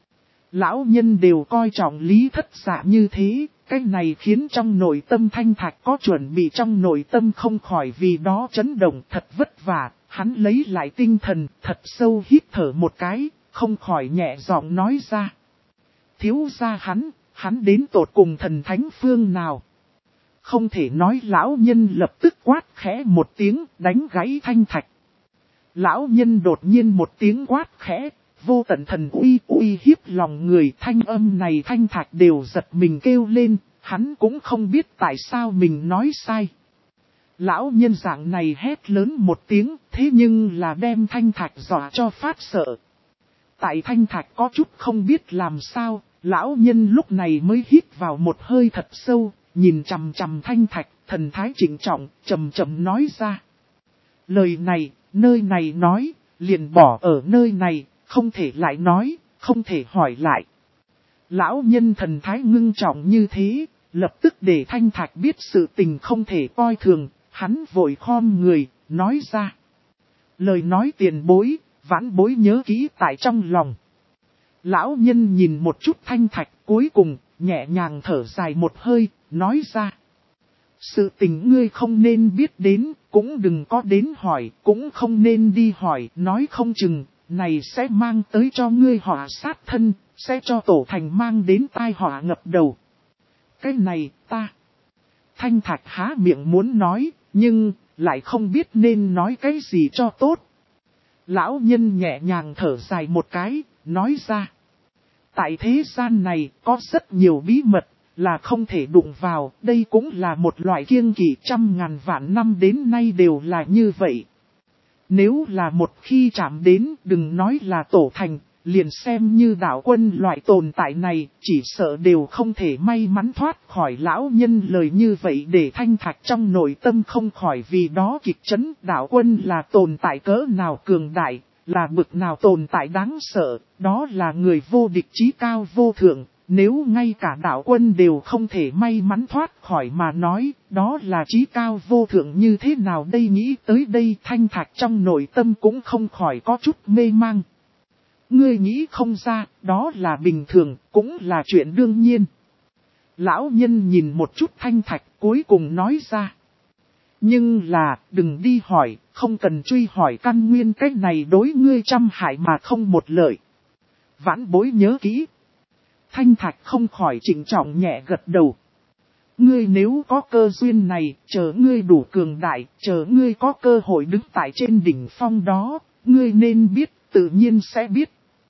Lão nhân đều coi trọng Lý Thất Dạ như thế, cái này khiến trong nội tâm Thanh Thạch có chuẩn bị, trong nội tâm không khỏi vì đó chấn động. Thật vất vả, hắn lấy lại tinh thần, thật sâu hít thở một cái, không khỏi nhẹ giọng nói ra. Thiếu gia hắn đến tột cùng thần thánh phương nào? Không thể nói. Lão nhân lập tức quát khẽ một tiếng, đánh gãy Thanh Thạch. Lão nhân đột nhiên một tiếng quát khẽ, vô tận thần uy hiếp lòng người. Thanh âm này Thanh Thạch đều giật mình kêu lên, hắn cũng không biết tại sao mình nói sai. Lão nhân dạng này hét lớn một tiếng, thế nhưng là đem Thanh Thạch dọa cho phát sợ. Tại Thanh Thạch có chút không biết làm sao, lão nhân lúc này mới hít vào một hơi thật sâu, nhìn chằm chằm Thanh Thạch, thần thái trịnh trọng, trầm trầm nói ra. Lời này, nơi này nói, liền bỏ ở nơi này, không thể lại nói, không thể hỏi lại. Lão nhân thần thái ngưng trọng như thế, lập tức để Thanh Thạch biết sự tình không thể coi thường, hắn vội khom người, nói ra. Lời nói tiền bối, vãn bối nhớ kỹ tại trong lòng. Lão nhân nhìn một chút Thanh Thạch, cuối cùng, nhẹ nhàng thở dài một hơi, nói ra. Sự tình ngươi không nên biết đến, cũng đừng có đến hỏi, cũng không nên đi hỏi, nói không chừng, này sẽ mang tới cho ngươi họa sát thân, sẽ cho tổ thành mang đến tai họa ngập đầu. Cái này, ta. Thanh Thạch há miệng muốn nói, nhưng, lại không biết nên nói cái gì cho tốt. Lão nhân nhẹ nhàng thở dài một cái, nói ra. Tại thế gian này, có rất nhiều bí mật, là không thể đụng vào, đây cũng là một loại kiêng kỵ, trăm ngàn vạn năm đến nay đều là như vậy. Nếu là một khi chạm đến, đừng nói là tổ thành, liền xem như đạo quân loại tồn tại này, chỉ sợ đều không thể may mắn thoát khỏi. Lão nhân lời như vậy để Thanh Thạch trong nội tâm không khỏi vì đó kịch chấn. Đạo quân là tồn tại cỡ nào cường đại, là bực nào tồn tại đáng sợ, đó là người vô địch chí cao vô thượng. Nếu ngay cả đạo quân đều không thể may mắn thoát khỏi mà nói, đó là chí cao vô thượng như thế nào đây? Nghĩ tới đây Thanh Thạch trong nội tâm cũng không khỏi có chút mê mang. Ngươi nghĩ không ra, đó là bình thường, cũng là chuyện đương nhiên. Lão nhân nhìn một chút Thanh Thạch cuối cùng nói ra. Nhưng là, đừng đi hỏi, không cần truy hỏi căn nguyên, cái này đối ngươi trăm hại mà không một lợi. Vãn bối nhớ kỹ. Thanh Thạch không khỏi trịnh trọng nhẹ gật đầu. Ngươi nếu có cơ duyên này, chờ ngươi đủ cường đại, chờ ngươi có cơ hội đứng tại trên đỉnh phong đó, ngươi nên biết, tự nhiên sẽ biết.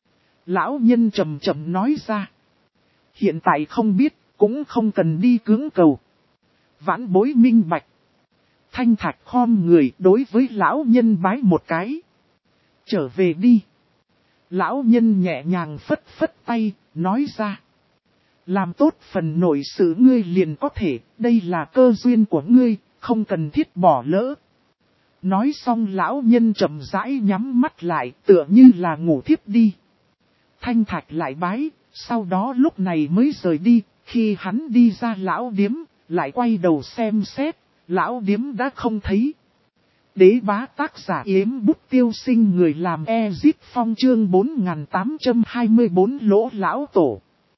Lão nhân trầm trầm nói ra. Hiện tại không biết, cũng không cần đi cưỡng cầu. Vãn bối minh bạch. Thanh Thạch khom người đối với lão nhân bái một cái. Trở về đi. Lão nhân nhẹ nhàng phất phất tay, nói ra. Làm tốt phần nội sự ngươi liền có thể, đây là cơ duyên của ngươi, không cần thiết bỏ lỡ. Nói xong lão nhân chậm rãi nhắm mắt lại, tựa như là ngủ thiếp đi. Thanh Thạch lại bái, sau đó lúc này mới rời đi. Khi hắn đi ra lão điếm, lại quay đầu xem xét, lão điếm đã không thấy. Đế bá tác giả Yếm Bút Tiêu Sinh, người làm Ezip Phong, chương 4824 lỗ lão tổ.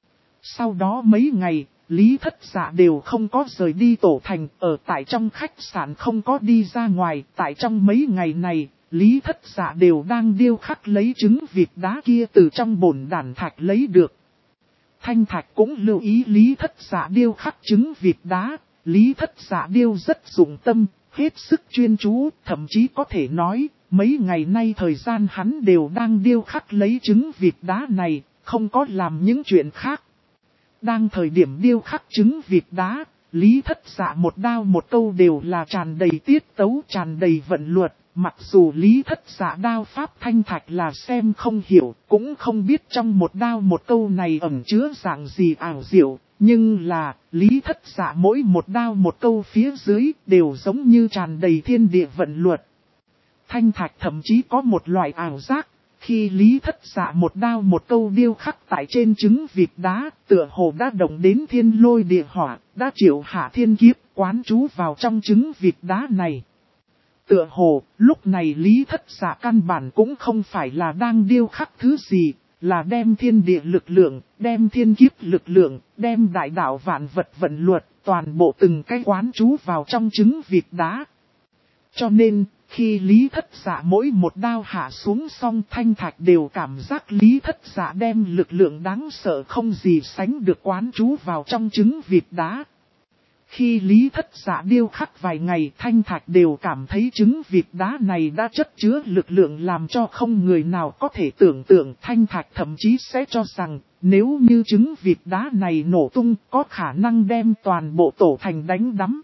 Sau đó mấy ngày, Lý Thất Dạ đều không có rời đi tổ thành, ở tại trong khách sạn không có đi ra ngoài. Tại trong mấy ngày này, Lý Thất Dạ đều đang điêu khắc lấy trứng vịt đá kia từ trong bổn đàn thạch lấy được. Thanh Thạch cũng lưu ý Lý Thất Dạ điêu khắc trứng vịt đá. Lý Thất Dạ điêu rất dụng tâm, hết sức chuyên chú, thậm chí có thể nói, mấy ngày nay thời gian hắn đều đang điêu khắc lấy trứng vịt đá này, không có làm những chuyện khác. Đang thời điểm điêu khắc trứng vịt đá, Lý Thất Dạ một đao một câu đều là tràn đầy tiết tấu, tràn đầy vận luật. Mặc dù Lý Thất Dạ đao pháp Thanh Thạch là xem không hiểu, cũng không biết trong một đao một câu này ẩn chứa dạng gì ảo diệu, nhưng là, Lý Thất Dạ mỗi một đao một câu phía dưới đều giống như tràn đầy thiên địa vận luật. Thanh Thạch thậm chí có một loại ảo giác, khi Lý Thất Dạ một đao một câu điêu khắc tại trên trứng vịt đá, tựa hồ đã động đến thiên lôi địa hỏa, đã triệu hạ thiên kiếp, quán trú vào trong trứng vịt đá này. Tựa hồ, lúc này Lý Thất Dạ căn bản cũng không phải là đang điêu khắc thứ gì, là đem thiên địa lực lượng, đem thiên kiếp lực lượng, đem đại đạo vạn vật vận luật, toàn bộ từng cái quán trú vào trong trứng vịt đá. Cho nên, khi Lý Thất Dạ mỗi một đao hạ xuống xong, Thanh Thạch đều cảm giác Lý Thất Dạ đem lực lượng đáng sợ không gì sánh được quán trú vào trong trứng vịt đá. Khi Lý Thất Dạ điêu khắc vài ngày, Thanh Thạch đều cảm thấy trứng vịt đá này đã chất chứa lực lượng làm cho không người nào có thể tưởng tượng. Thanh Thạch thậm chí sẽ cho rằng, nếu như trứng vịt đá này nổ tung, có khả năng đem toàn bộ tổ thành đánh đắm.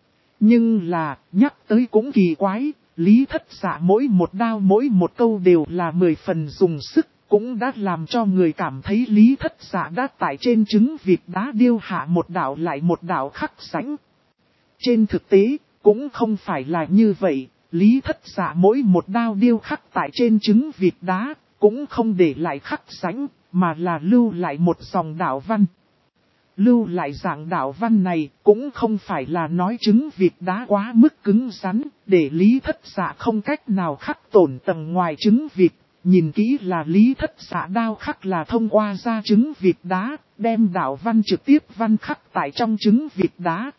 Nhưng là, nhắc tới cũng kỳ quái, Lý Thất Dạ mỗi một đao mỗi một câu đều là 10 phần dùng sức, cũng đã làm cho người cảm thấy Lý Thất Dạ đã tại trên trứng vịt đá điêu hạ một đạo lại một đạo khắc sẵn. Trên thực tế, cũng không phải là như vậy, Lý Thất Dạ mỗi một đao điêu khắc tại trên trứng vịt đá, cũng không để lại khắc sẵn, mà là lưu lại một dòng đạo văn. Lưu lại dạng đạo văn này cũng không phải là nói trứng vịt đá quá mức cứng rắn, để Lý Thất Dạ không cách nào khắc tổn tầng ngoài trứng vịt. Nhìn kỹ là Lý Thất Dạ đao khắc là thông qua ra trứng vịt đá, đem đạo văn trực tiếp văn khắc tại trong trứng vịt đá.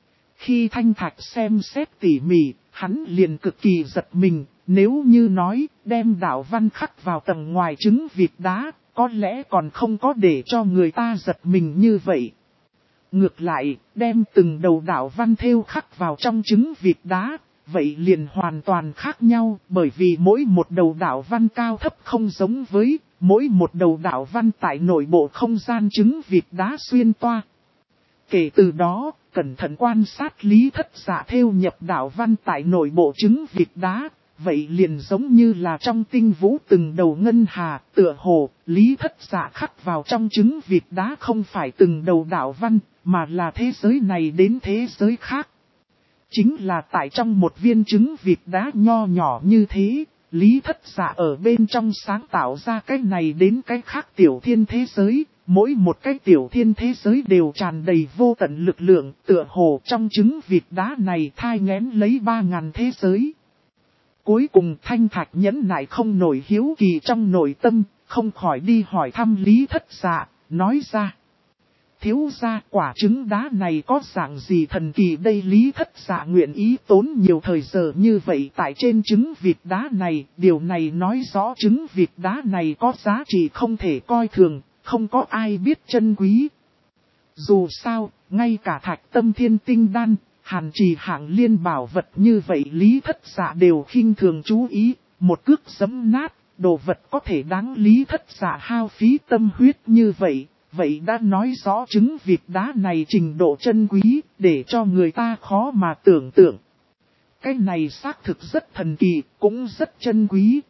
Khi Thanh Thạch xem xét tỉ mỉ, hắn liền cực kỳ giật mình, nếu như nói đem đạo văn khắc vào tầng ngoài trứng vịt đá, có lẽ còn không có để cho người ta giật mình như vậy. Ngược lại, đem từng đầu đạo văn thêu khắc vào trong trứng vịt đá, vậy liền hoàn toàn khác nhau, bởi vì mỗi một đầu đạo văn cao thấp không giống với, mỗi một đầu đạo văn tại nội bộ không gian trứng vịt đá xuyên toa. Kể từ đó, cẩn thận quan sát Lý Thất Dạ thêu nhập đạo văn tại nội bộ trứng vịt đá, vậy liền giống như là trong tinh vũ từng đầu ngân hà, tựa hồ, Lý Thất Dạ khắc vào trong trứng vịt đá không phải từng đầu đạo văn, mà là thế giới này đến thế giới khác. Chính là tại trong một viên trứng vịt đá nho nhỏ như thế, Lý Thất Dạ ở bên trong sáng tạo ra cái này đến cái khác tiểu thiên thế giới, mỗi một cái tiểu thiên thế giới đều tràn đầy vô tận lực lượng, tựa hồ trong trứng vịt đá này thai nghén lấy 3000 thế giới. Cuối cùng Thanh Thạch nhẫn nại không nổi hiếu kỳ trong nội tâm, không khỏi đi hỏi thăm Lý Thất Dạ, nói ra. Thiếu gia, quả trứng đá này có dạng gì thần kỳ đây? Lý Thất Dạ nguyện ý tốn nhiều thời giờ như vậy tại trên trứng vịt đá này, điều này nói rõ trứng vịt đá này có giá trị không thể coi thường, không có ai biết trân quý. Dù sao, ngay cả Thạch Tâm Thiên Tinh Đan, Hàn Trì hạng liên bảo vật như vậy Lý Thất Dạ đều khinh thường chú ý, một cước giẫm nát, đồ vật có thể đáng Lý Thất Dạ hao phí tâm huyết như vậy. Vậy đã nói rõ trứng vịt đá này trình độ chân quý, để cho người ta khó mà tưởng tượng. Cái này xác thực rất thần kỳ, cũng rất chân quý.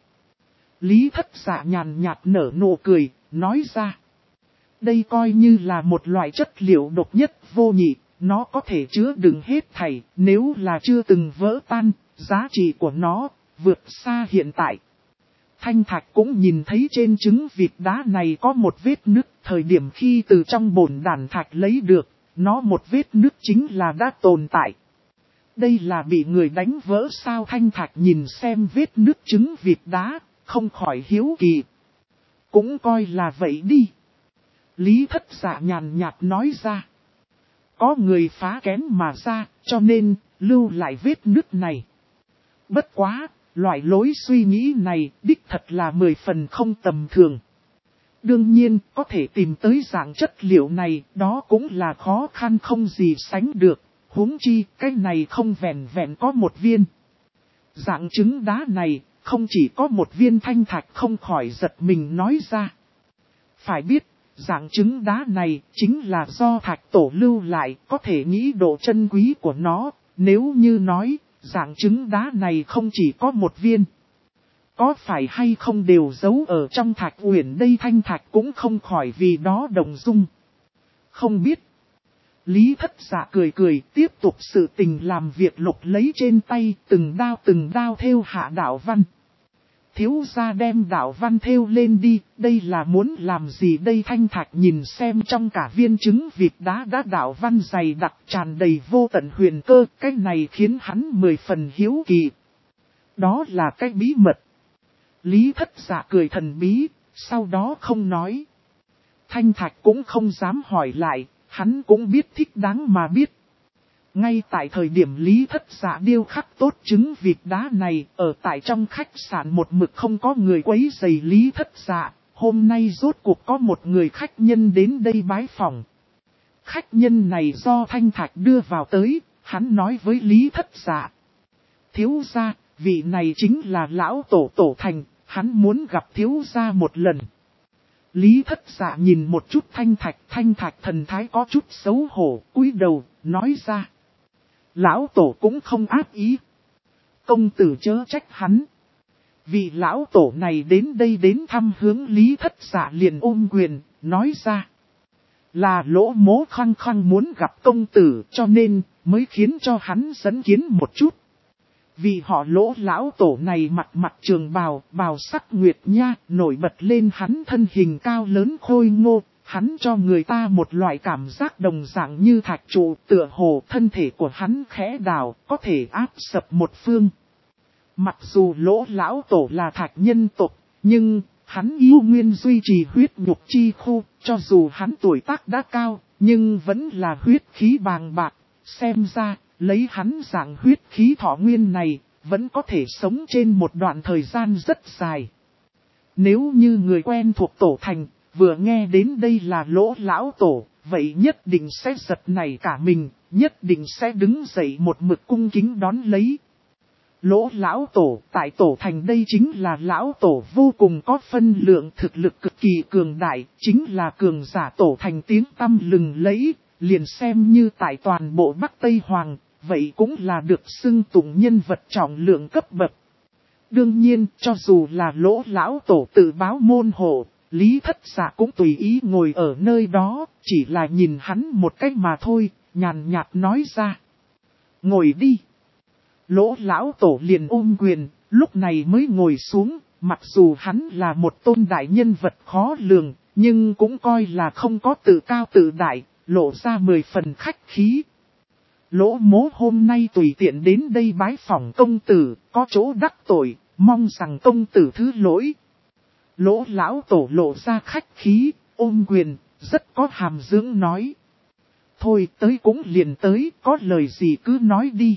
Lý Thất Dạ nhàn nhạt nở nụ cười, nói ra. Đây coi như là một loại chất liệu độc nhất vô nhị, nó có thể chứa đựng hết thảy, nếu là chưa từng vỡ tan, giá trị của nó vượt xa hiện tại. Thanh Thạch cũng nhìn thấy trên trứng vịt đá này có một vết nứt, thời điểm khi từ trong bồn đàn thạch lấy được, nó một vết nứt chính là đã tồn tại. Đây là bị người đánh vỡ sao? Thanh Thạch nhìn xem vết nứt trứng vịt đá, không khỏi hiếu kỳ. Cũng coi là vậy đi. Lý Thất Dạ nhàn nhạt nói ra. Có người phá kén mà ra, cho nên lưu lại vết nứt này. Bất quá, loại lối suy nghĩ này đích thật là 10 phần không tầm thường. Đương nhiên, có thể tìm tới dạng chất liệu này, đó cũng là khó khăn không gì sánh được. Huống chi, cái này không vẹn vẹn có một viên. Dạng trứng đá này, không chỉ có một viên. Thanh Thạch không khỏi giật mình nói ra. Phải biết, dạng trứng đá này chính là do Thạch Tổ lưu lại, có thể nghĩ độ chân quý của nó. Nếu như nói, dạng trứng đá này không chỉ có một viên. Có phải hay không đều giấu ở trong Thạch Uyển đây? Thanh Thạch cũng không khỏi vì đó động dung. Không biết. Lý Thất Dạ cười cười, tiếp tục sự tình làm việc lục lấy trên tay, từng đao thêu hạ đạo văn. Thiếu gia đem đạo văn thêu lên đi, đây là muốn làm gì đây? Thanh Thạch nhìn xem trong cả viên trứng vịt đá đã đạo văn dày đặc tràn đầy vô tận huyền cơ, cái này khiến hắn 10 phần hiếu kỳ. Đó là cái bí mật. Lý Thất Dạ cười thần bí, sau đó không nói. Thanh Thạch cũng không dám hỏi lại, hắn cũng biết thích đáng mà biết. Ngay tại thời điểm Lý Thất Dạ điêu khắc tốt trứng vịt đá này, ở tại trong khách sạn một mực không có người quấy rầy Lý Thất Dạ, hôm nay rốt cuộc có một người khách nhân đến đây bái phỏng. Khách nhân này do Thanh Thạch đưa vào tới, hắn nói với Lý Thất Dạ. Thiếu gia, vị này chính là lão tổ Thành, hắn muốn gặp thiếu gia một lần. Lý Thất Dạ nhìn một chút Thanh Thạch thần thái có chút xấu hổ, cúi đầu, nói ra. Lão tổ cũng không ác ý. Công tử chớ trách hắn. Vị lão tổ này đến đây đến thăm hướng Lý Thất Dạ liền ôm quyền, nói ra. Là Lỗ Mỗ khăng khăng muốn gặp công tử cho nên mới khiến cho hắn dẫn kiến một chút. Vì họ Lỗ lão tổ này mặt trường bào sắc nguyệt nha, nổi bật lên hắn thân hình cao lớn khôi ngô, hắn cho người ta một loại cảm giác đồng dạng như thạch trụ, tựa hồ thân thể của hắn khẽ đào, có thể áp sập một phương. Mặc dù Lỗ lão tổ là thạch nhân tộc, nhưng hắn yêu nguyên duy trì huyết nhục chi khu, cho dù hắn tuổi tác đã cao, nhưng vẫn là huyết khí bàng bạc, xem ra. Lấy hắn dạng huyết khí thọ nguyên này, vẫn có thể sống trên một đoạn thời gian rất dài. Nếu như người quen thuộc Tổ Thành, vừa nghe đến đây là Lỗ lão tổ, vậy nhất định sẽ giật nảy cả mình, nhất định sẽ đứng dậy một mực cung kính đón lấy. Lỗ lão tổ, tại Tổ Thành đây chính là lão tổ vô cùng có phân lượng, thực lực cực kỳ cường đại, chính là cường giả Tổ Thành tiếng tăm lừng lẫy, liền xem như tại toàn bộ Bắc Tây Hoàng. Vậy cũng là được xưng tụng nhân vật trọng lượng cấp bậc. Đương nhiên, cho dù là Lỗ lão tổ tự báo môn hộ, Lý Thất Dạ cũng tùy ý ngồi ở nơi đó, chỉ là nhìn hắn một cách mà thôi, nhàn nhạt nói ra. Ngồi đi. Lỗ lão tổ liền ôm quyền, lúc này mới ngồi xuống, mặc dù hắn là một tôn đại nhân vật khó lường, nhưng cũng coi là không có tự cao tự đại, lộ ra 10 phần khách khí. Lỗ Mỗ hôm nay tùy tiện đến đây bái phỏng công tử, có chỗ đắc tội, mong rằng công tử thứ lỗi. Lỗ lão tổ lộ ra khách khí, ôm quyền, rất có hàm dưỡng nói. Thôi tới cũng liền tới, có lời gì cứ nói đi.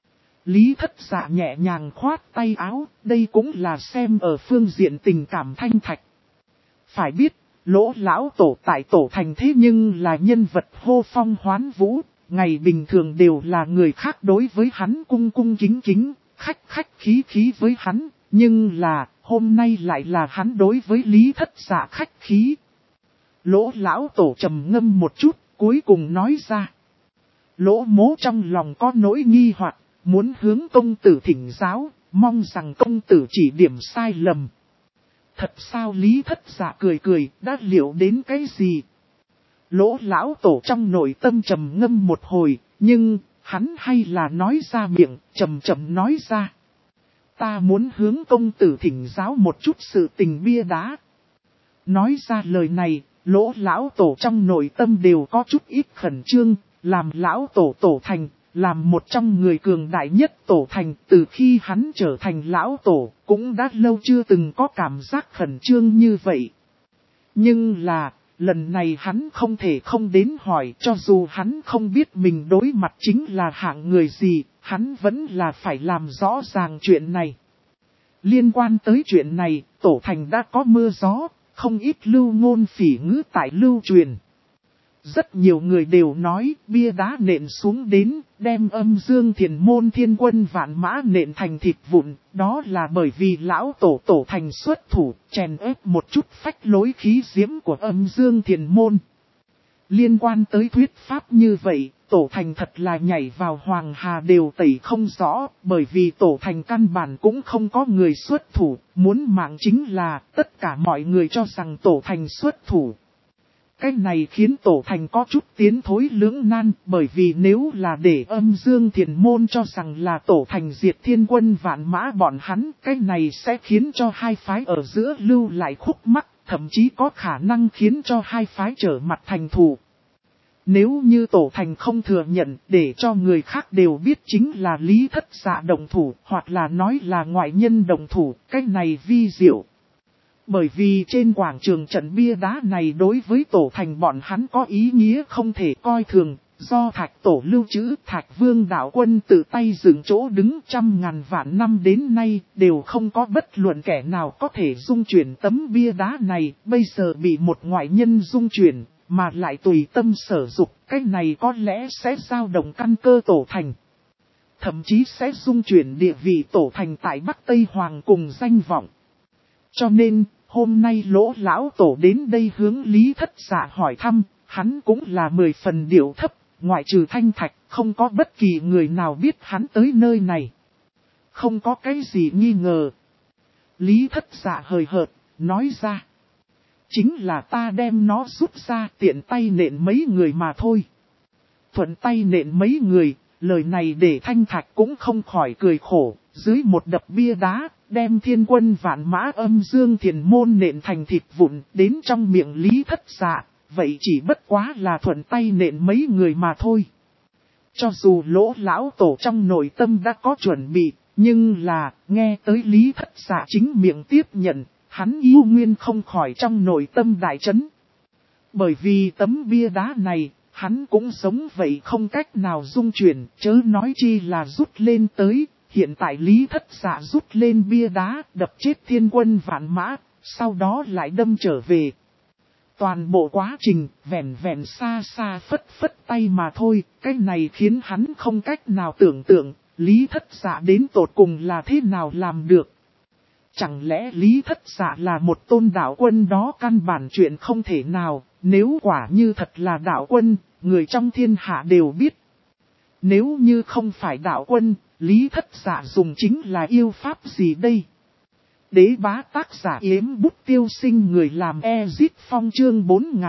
Lý Thất Dạ nhẹ nhàng khoát tay áo, đây cũng là xem ở phương diện tình cảm Thanh Thạch. Phải biết, Lỗ lão tổ tại Tổ Thành thế nhưng là nhân vật hô phong hoán vũ. Ngày bình thường đều là người khác đối với hắn cung kính, khách khí với hắn, nhưng là, hôm nay lại là hắn đối với Lý Thất Dạ khách khí. Lỗ lão tổ trầm ngâm một chút, cuối cùng nói ra. Lỗ Mỗ trong lòng có nỗi nghi hoặc, muốn hướng công tử thỉnh giáo, mong rằng công tử chỉ điểm sai lầm. Thật sao? Lý Thất Dạ cười, đã liệu đến cái gì? Lỗ lão tổ trong nội tâm trầm ngâm một hồi, nhưng hắn hay là nói ra miệng, chậm chậm nói ra. Ta muốn hướng công tử thỉnh giáo một chút sự tình bia đá. Nói ra lời này, Lỗ lão tổ trong nội tâm đều có chút ít khẩn trương, làm lão tổ tổ thành, làm một trong người cường đại nhất tổ thành, từ khi hắn trở thành lão tổ, cũng đã lâu chưa từng có cảm giác khẩn trương như vậy. Nhưng là, lần này hắn không thể không đến hỏi, cho dù hắn không biết mình đối mặt chính là hạng người gì, hắn vẫn là phải làm rõ ràng chuyện này. Liên quan tới chuyện này, tổ thành đã có mưa gió, không ít lưu ngôn phỉ ngữ tại lưu truyền. Rất nhiều người đều nói bia đá nện xuống đến, đem Âm Dương Thiền Môn Thiên Quân vạn mã nện thành thịt vụn, đó là bởi vì lão tổ tổ thành xuất thủ, chèn ép một chút phách lối khí diễm của Âm Dương Thiền Môn. Liên quan tới thuyết pháp như vậy, tổ thành thật là nhảy vào hoàng hà đều tẩy không rõ, bởi vì tổ thành căn bản cũng không có người xuất thủ, muốn mạng chính là tất cả mọi người cho rằng tổ thành xuất thủ. Cái này khiến tổ thành có chút tiến thối lưỡng nan, bởi vì nếu là để Âm Dương Thiền Môn cho rằng là tổ thành diệt thiên quân vạn mã bọn hắn, cái này sẽ khiến cho hai phái ở giữa lưu lại khúc mắc, thậm chí có khả năng khiến cho hai phái trở mặt thành thù. Nếu như tổ thành không thừa nhận để cho người khác đều biết chính là Lý Thất Dạ đồng thủ, hoặc là nói là ngoại nhân đồng thủ, cái này vi diệu. Bởi vì trên quảng trường trận bia đá này đối với tổ thành bọn hắn có ý nghĩa không thể coi thường, do Thạch Tổ lưu trữ Thạch Vương đạo quân tự tay dựng chỗ đứng trăm ngàn vạn năm đến nay, đều không có bất luận kẻ nào có thể dung chuyển tấm bia đá này, bây giờ bị một ngoại nhân dung chuyển, mà lại tùy tâm sở dục, cái này có lẽ sẽ dao động căn cơ tổ thành. Thậm chí sẽ dung chuyển địa vị tổ thành tại Bắc Tây Hoàng cùng danh vọng. Cho nên, hôm nay Lỗ lão tổ đến đây hướng Lý Thất Dạ hỏi thăm, hắn cũng là 10 phần điệu thấp, ngoại trừ Thanh Thạch, không có bất kỳ người nào biết hắn tới nơi này. Không có cái gì nghi ngờ. Lý Thất Dạ hời hợt, nói ra. Chính là ta đem nó rút ra tiện tay nện mấy người mà thôi. Thuận tay nện mấy người, lời này để Thanh Thạch cũng không khỏi cười khổ, dưới một đập bia đá, đem thiên quân vạn mã Âm Dương Thiền Môn nện thành thịt vụn, đến trong miệng Lý Thất Dạ, vậy chỉ bất quá là thuận tay nện mấy người mà thôi. Cho dù Lỗ lão tổ trong nội tâm đã có chuẩn bị, nhưng là, nghe tới Lý Thất Dạ chính miệng tiếp nhận, hắn yêu nguyên không khỏi trong nội tâm đại chấn. Bởi vì tấm bia đá này, hắn cũng sống vậy không cách nào dung chuyển, chớ nói chi là rút lên tới. Hiện tại Lý Thất Dạ rút lên bia đá, đập chết thiên quân vạn mã, sau đó lại đâm trở về. Toàn bộ quá trình, vẹn vẹn xa xa phất phất tay mà thôi, cái này khiến hắn không cách nào tưởng tượng, Lý Thất Dạ đến tột cùng là thế nào làm được. Chẳng lẽ Lý Thất Dạ là một tôn đạo quân đó căn bản chuyện không thể nào, nếu quả như thật là đạo quân, người trong thiên hạ đều biết. Nếu như không phải đạo quân, Lý Thất Dạ dùng chính là yêu pháp gì đây? Đế bá tác giả Yếm Bút Tiêu Sinh người làm Ezit Phong chương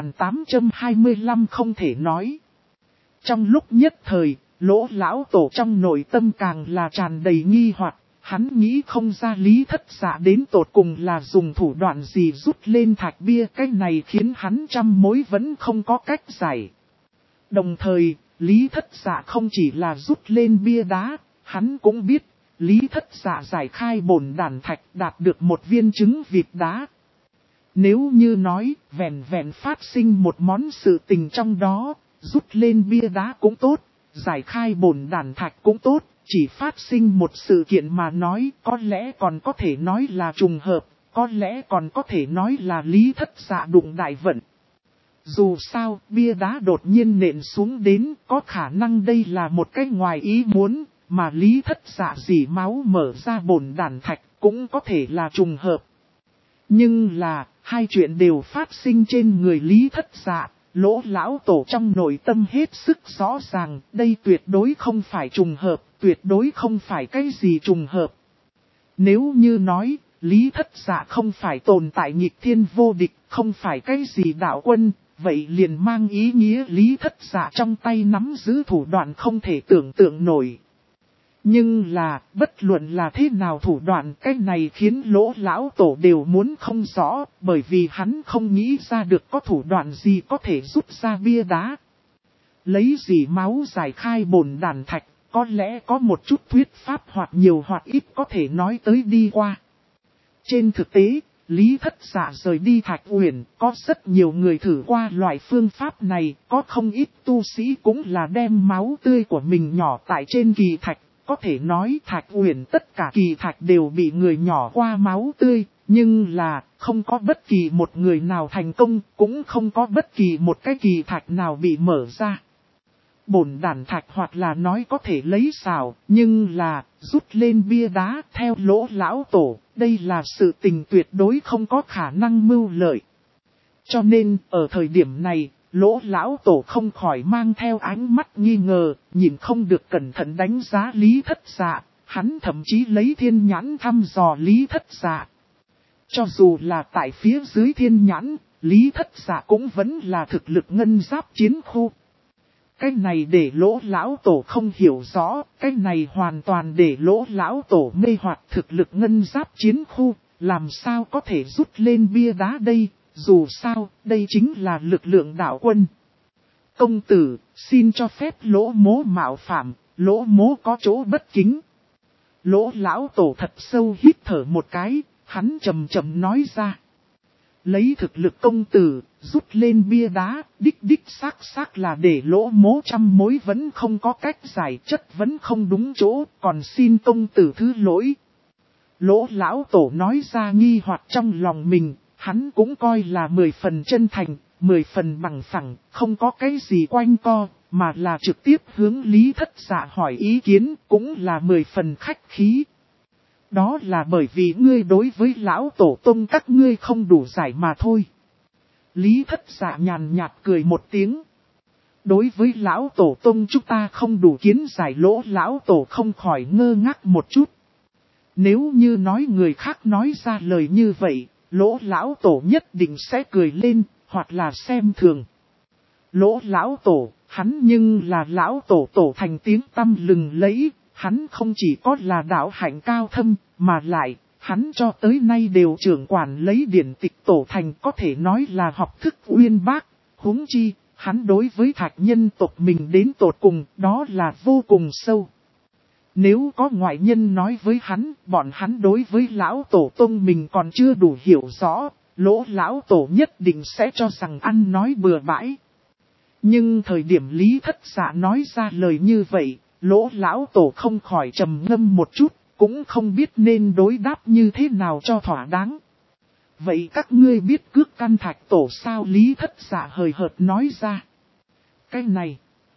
4825 không thể nói. Trong lúc nhất thời, Lỗ lão tổ trong nội tâm càng là tràn đầy nghi hoặc, hắn nghĩ không ra Lý Thất Dạ đến tột cùng là dùng thủ đoạn gì rút lên thạch bia, cái này khiến hắn trăm mối vẫn không có cách giải. Đồng thời, Lý Thất Dạ không chỉ là rút lên bia đá, hắn cũng biết, Lý Thất Dạ giải khai bổn đàn thạch đạt được một viên trứng vịt đá. Nếu như nói, vẹn vẹn phát sinh một món sự tình trong đó, rút lên bia đá cũng tốt, giải khai bổn đàn thạch cũng tốt, chỉ phát sinh một sự kiện mà nói, có lẽ còn có thể nói là trùng hợp, có lẽ còn có thể nói là Lý Thất Dạ đụng đại vận. Dù sao, bia đá đột nhiên nện xuống đến, có khả năng đây là một cái ngoài ý muốn, mà Lý Thất Dạ dỉ máu mở ra bổn đàn thạch, cũng có thể là trùng hợp. Nhưng là, hai chuyện đều phát sinh trên người Lý Thất Dạ, Lỗ lão tổ trong nội tâm hết sức rõ ràng, đây tuyệt đối không phải trùng hợp, tuyệt đối không phải cái gì trùng hợp. Nếu như nói, Lý Thất Dạ không phải tồn tại nghịch thiên vô địch, không phải cái gì đạo quân, vậy liền mang ý nghĩa Lý Thất Dạ trong tay nắm giữ thủ đoạn không thể tưởng tượng nổi. Nhưng là, bất luận là thế nào thủ đoạn, cái này khiến Lỗ lão tổ đều muốn không rõ, bởi vì hắn không nghĩ ra được có thủ đoạn gì có thể rút ra bia đá. Lấy gì máu giải khai bổn đàn thạch, có lẽ có một chút thuyết pháp hoặc nhiều hoặc ít có thể nói tới đi qua. Trên thực tế, Lý Thất Dạ rời đi Thạch Uyển, có rất nhiều người thử qua loại phương pháp này, có không ít tu sĩ cũng là đem máu tươi của mình nhỏ tại trên kỳ thạch. Có thể nói Thạch Uyển tất cả kỳ thạch đều bị người nhỏ qua máu tươi, nhưng là không có bất kỳ một người nào thành công, cũng không có bất kỳ một cái kỳ thạch nào bị mở ra. Bổn đàn thạch hoặc là nói có thể lấy xào, nhưng là rút lên bia đá theo Lỗ lão tổ, đây là sự tình tuyệt đối không có khả năng mưu lợi. Cho nên ở thời điểm này, Lỗ lão tổ không khỏi mang theo ánh mắt nghi ngờ, nhìn không được cẩn thận đánh giá Lý Thất Dạ, hắn thậm chí lấy thiên nhãn thăm dò Lý Thất Dạ. Cho dù là tại phía dưới thiên nhãn, Lý Thất Dạ cũng vẫn là thực lực ngân giáp chiến khu. Cái này để Lỗ lão tổ không hiểu rõ, cái này hoàn toàn để Lỗ lão tổ mê hoặc thực lực ngân giáp chiến khu, làm sao có thể rút lên bia đá đây, dù sao, đây chính là lực lượng đạo quân. Công tử, xin cho phép Lỗ mố mạo phạm, Lỗ mố có chỗ bất kính. Lỗ lão tổ thật sâu hít thở một cái, hắn trầm trầm nói ra. Lấy thực lực công tử, rút lên bia đá, đích xác là để Lỗ mố trăm mối vẫn không có cách giải, chất vẫn không đúng chỗ, còn xin công tử thứ lỗi. Lỗ lão tổ nói ra nghi hoặc trong lòng mình, hắn cũng coi là 10 phần chân thành, 10 phần bằng phẳng, không có cái gì quanh co, mà là trực tiếp hướng Lý Thất Dạ hỏi ý kiến, cũng là 10 phần khách khí. Đó là bởi vì ngươi đối với lão tổ tông các ngươi không đủ giải mà thôi. Lý Thất Dạ nhàn nhạt cười một tiếng. Đối với lão tổ tông chúng ta không đủ kiến giải, Lỗ lão tổ không khỏi ngơ ngác một chút. Nếu như nói người khác nói ra lời như vậy, Lỗ lão tổ nhất định sẽ cười lên, hoặc là xem thường. Lỗ lão tổ, hắn nhưng là lão tổ tổ thành tiếng tăm lừng lẫy, hắn không chỉ có là đạo hạnh cao thâm, mà lại, hắn cho tới nay đều trưởng quản lấy điển tịch tổ thành, có thể nói là học thức uyên bác, huống chi, hắn đối với Thạch nhân tộc mình đến tột cùng, đó là vô cùng sâu. Nếu có ngoại nhân nói với hắn, bọn hắn đối với lão tổ tông mình còn chưa đủ hiểu rõ, Lỗ lão tổ nhất định sẽ cho rằng ăn nói bừa bãi. Nhưng thời điểm Lý Thất Dạ nói ra lời như vậy, Lỗ lão tổ không khỏi trầm ngâm một chút, cũng không biết nên đối đáp như thế nào cho thỏa đáng. Vậy các ngươi biết cước căn thạch tổ sao? Lý Thất Dạ hời hợt nói ra. Cái này,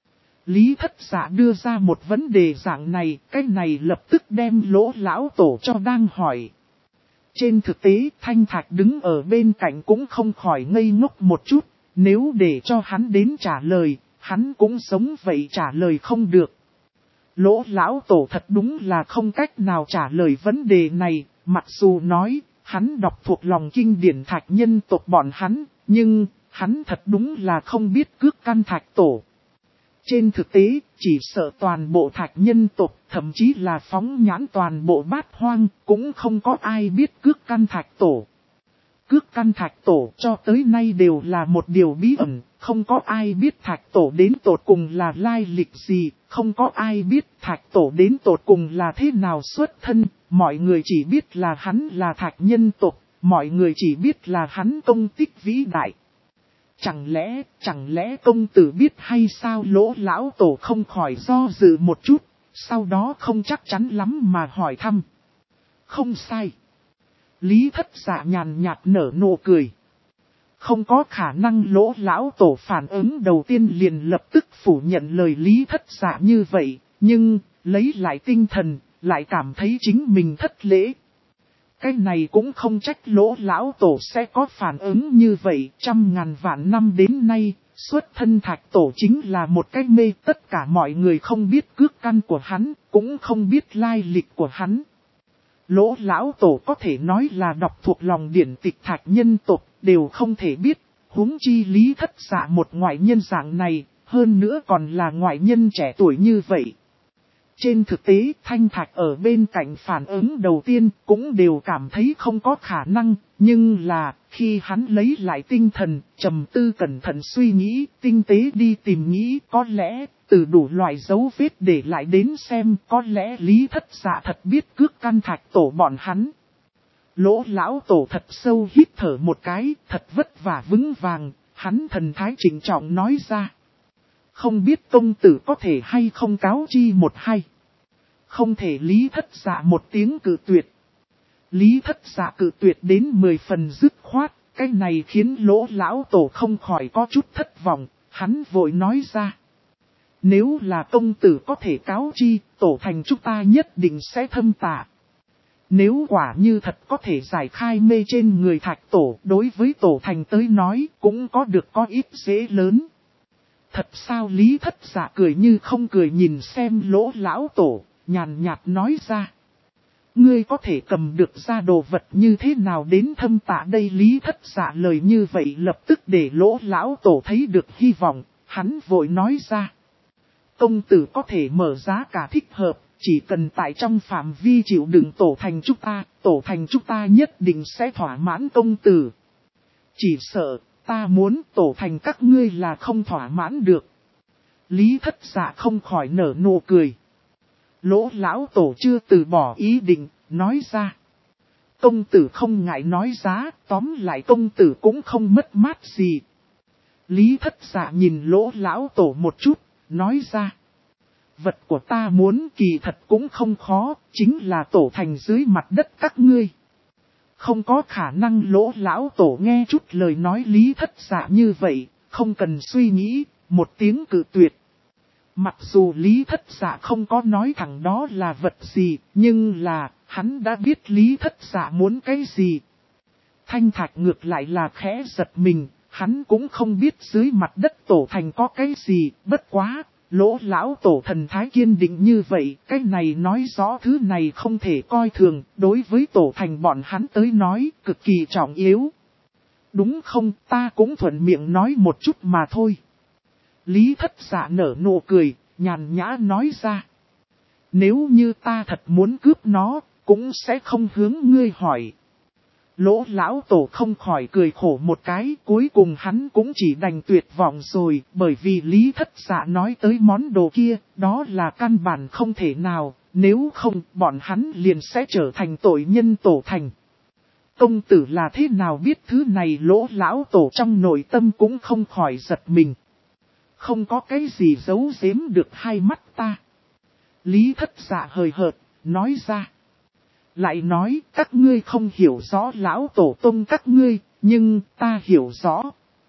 Lý Thất Dạ đưa ra một vấn đề dạng này, cái này lập tức đem Lỗ lão tổ cho đang hỏi. Trên thực tế, Thanh Thạch đứng ở bên cạnh cũng không khỏi ngây ngốc một chút, nếu để cho hắn đến trả lời, hắn cũng sống vậy trả lời không được. Lỗ lão tổ thật đúng là không cách nào trả lời vấn đề này, mặc dù nói, hắn đọc thuộc lòng kinh điển Thạch nhân tộc bọn hắn, nhưng, hắn thật đúng là không biết cước căn Thạch tổ. Trên thực tế, chỉ sợ toàn bộ Thạch nhân tộc, thậm chí là phóng nhãn toàn bộ Bát Hoang, cũng không có ai biết cước căn Thạch tổ. Cước căn Thạch tổ cho tới nay đều là một điều bí ẩn, không có ai biết Thạch tổ đến tột cùng là lai lịch gì, không có ai biết Thạch tổ đến tột cùng là thế nào xuất thân, mọi người chỉ biết là hắn là Thạch nhân tộc, mọi người chỉ biết là hắn công tích vĩ đại. Chẳng lẽ công tử biết hay sao? Lỗ lão tổ không khỏi do dự một chút, sau đó không chắc chắn lắm mà hỏi thăm. Không sai. Lý Thất Dạ nhàn nhạt nở nụ cười. Không có khả năng. Lỗ lão tổ phản ứng đầu tiên liền lập tức phủ nhận lời Lý Thất Dạ như vậy, nhưng lấy lại tinh thần, lại cảm thấy chính mình thất lễ. Cái này cũng không trách Lỗ lão tổ sẽ có phản ứng như vậy. 100.000 vạn năm đến nay, xuất thân Thạch tổ chính là một cái mê, tất cả mọi người không biết cước căn của hắn, cũng không biết lai lịch của hắn. Lỗ lão tổ có thể nói là đọc thuộc lòng điển tịch Thạch nhân tộc, đều không thể biết, Huống chi Lý Thất Dạ một ngoại nhân dạng này, hơn nữa còn là ngoại nhân trẻ tuổi như vậy. Trên thực tế, Thanh Thạch ở bên cạnh phản ứng đầu tiên cũng đều cảm thấy không có khả năng, nhưng là, khi hắn lấy lại tinh thần, trầm tư cẩn thận suy nghĩ, tinh tế đi tìm nghĩ, có lẽ, từ đủ loại dấu vết để lại đến xem, có lẽ Lý Thất Dạ thật biết cướp căn Thạch tổ bọn hắn. Lỗ lão tổ thật sâu hít thở một cái, thật vất vả vững vàng, hắn thần thái trịnh trọng nói ra. Không biết công tử có thể hay không cáo chi một hay. Không thể Lý Thất Dạ một tiếng cự tuyệt. Lý Thất Dạ cự tuyệt đến 10 phần dứt khoát, cái này khiến lỗ lão tổ không khỏi có chút thất vọng, hắn vội nói ra. Nếu là công tử có thể cáo chi, tổ thành chúng ta nhất định sẽ thâm tạ. Nếu quả như thật có thể giải khai mê trên người Thạch tổ, đối với tổ thành tới nói cũng có được có ít dễ lớn. Thật sao Lý Thất Dạ cười như không cười nhìn xem lỗ lão tổ, nhàn nhạt nói ra. Ngươi có thể cầm được ra đồ vật như thế nào đến thâm tạ đây Lý Thất Dạ lời như vậy lập tức để lỗ lão tổ thấy được hy vọng, hắn vội nói ra. Công tử có thể mở giá cả thích hợp, chỉ cần tại trong phạm vi chịu đựng tổ thành chúng ta nhất định sẽ thỏa mãn công tử. Chỉ sợ, ta muốn tổ thành các ngươi là không thỏa mãn được. Lý Thất Dạ không khỏi nở nụ cười. Lỗ lão tổ chưa từ bỏ ý định, nói ra. Công tử không ngại nói giá, tóm lại công tử cũng không mất mát gì. Lý Thất Dạ nhìn lỗ lão tổ một chút, nói ra. Vật của ta muốn kỳ thật cũng không khó, chính là tổ thành dưới mặt đất các ngươi. Không có khả năng lỗ lão tổ nghe chút lời nói Lý Thất Dạ như vậy, không cần suy nghĩ, một tiếng cự tuyệt. Mặc dù Lý Thất Dạ không có nói thẳng đó là vật gì, nhưng là, hắn đã biết Lý Thất Dạ muốn cái gì. Thanh Thạch ngược lại là khẽ giật mình, hắn cũng không biết dưới mặt đất tổ thành có cái gì, bất quá, lỗ lão tổ thần thái kiên định như vậy, cái này nói rõ thứ này không thể coi thường, đối với tổ thành bọn hắn tới nói, cực kỳ trọng yếu. Đúng không, ta cũng thuận miệng nói một chút mà thôi. Lý Thất Dạ nở nụ cười, nhàn nhã nói ra. Nếu như ta thật muốn cướp nó, cũng sẽ không hướng ngươi hỏi. Lỗ lão tổ không khỏi cười khổ một cái, cuối cùng hắn cũng chỉ đành tuyệt vọng rồi, bởi vì Lý Thất Dạ nói tới món đồ kia, đó là căn bản không thể nào, nếu không, bọn hắn liền sẽ trở thành tội nhân tổ thành. Công tử là thế nào biết thứ này lỗ lão tổ trong nội tâm cũng không khỏi giật mình. Không có cái gì giấu giếm được hai mắt ta. Lý Thất Dạ hời hợt, nói ra. Lại nói, các ngươi không hiểu rõ lão tổ tông các ngươi, nhưng ta hiểu rõ.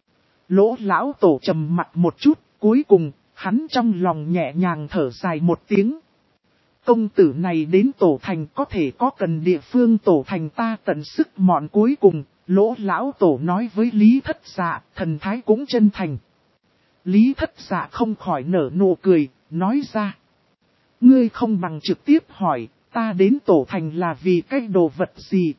Lỗ lão tổ trầm mặt một chút, cuối cùng, hắn trong lòng nhẹ nhàng thở dài một tiếng. Công tử này đến tổ thành có thể có cần địa phương tổ thành ta tận sức mọn cuối cùng, lỗ lão tổ nói với Lý Thất Dạ, thần thái cũng chân thành. Lý Thất Dạ không khỏi nở nụ cười, nói ra. Ngươi không bằng trực tiếp hỏi, ta đến tổ thành là vì cái đồ vật gì?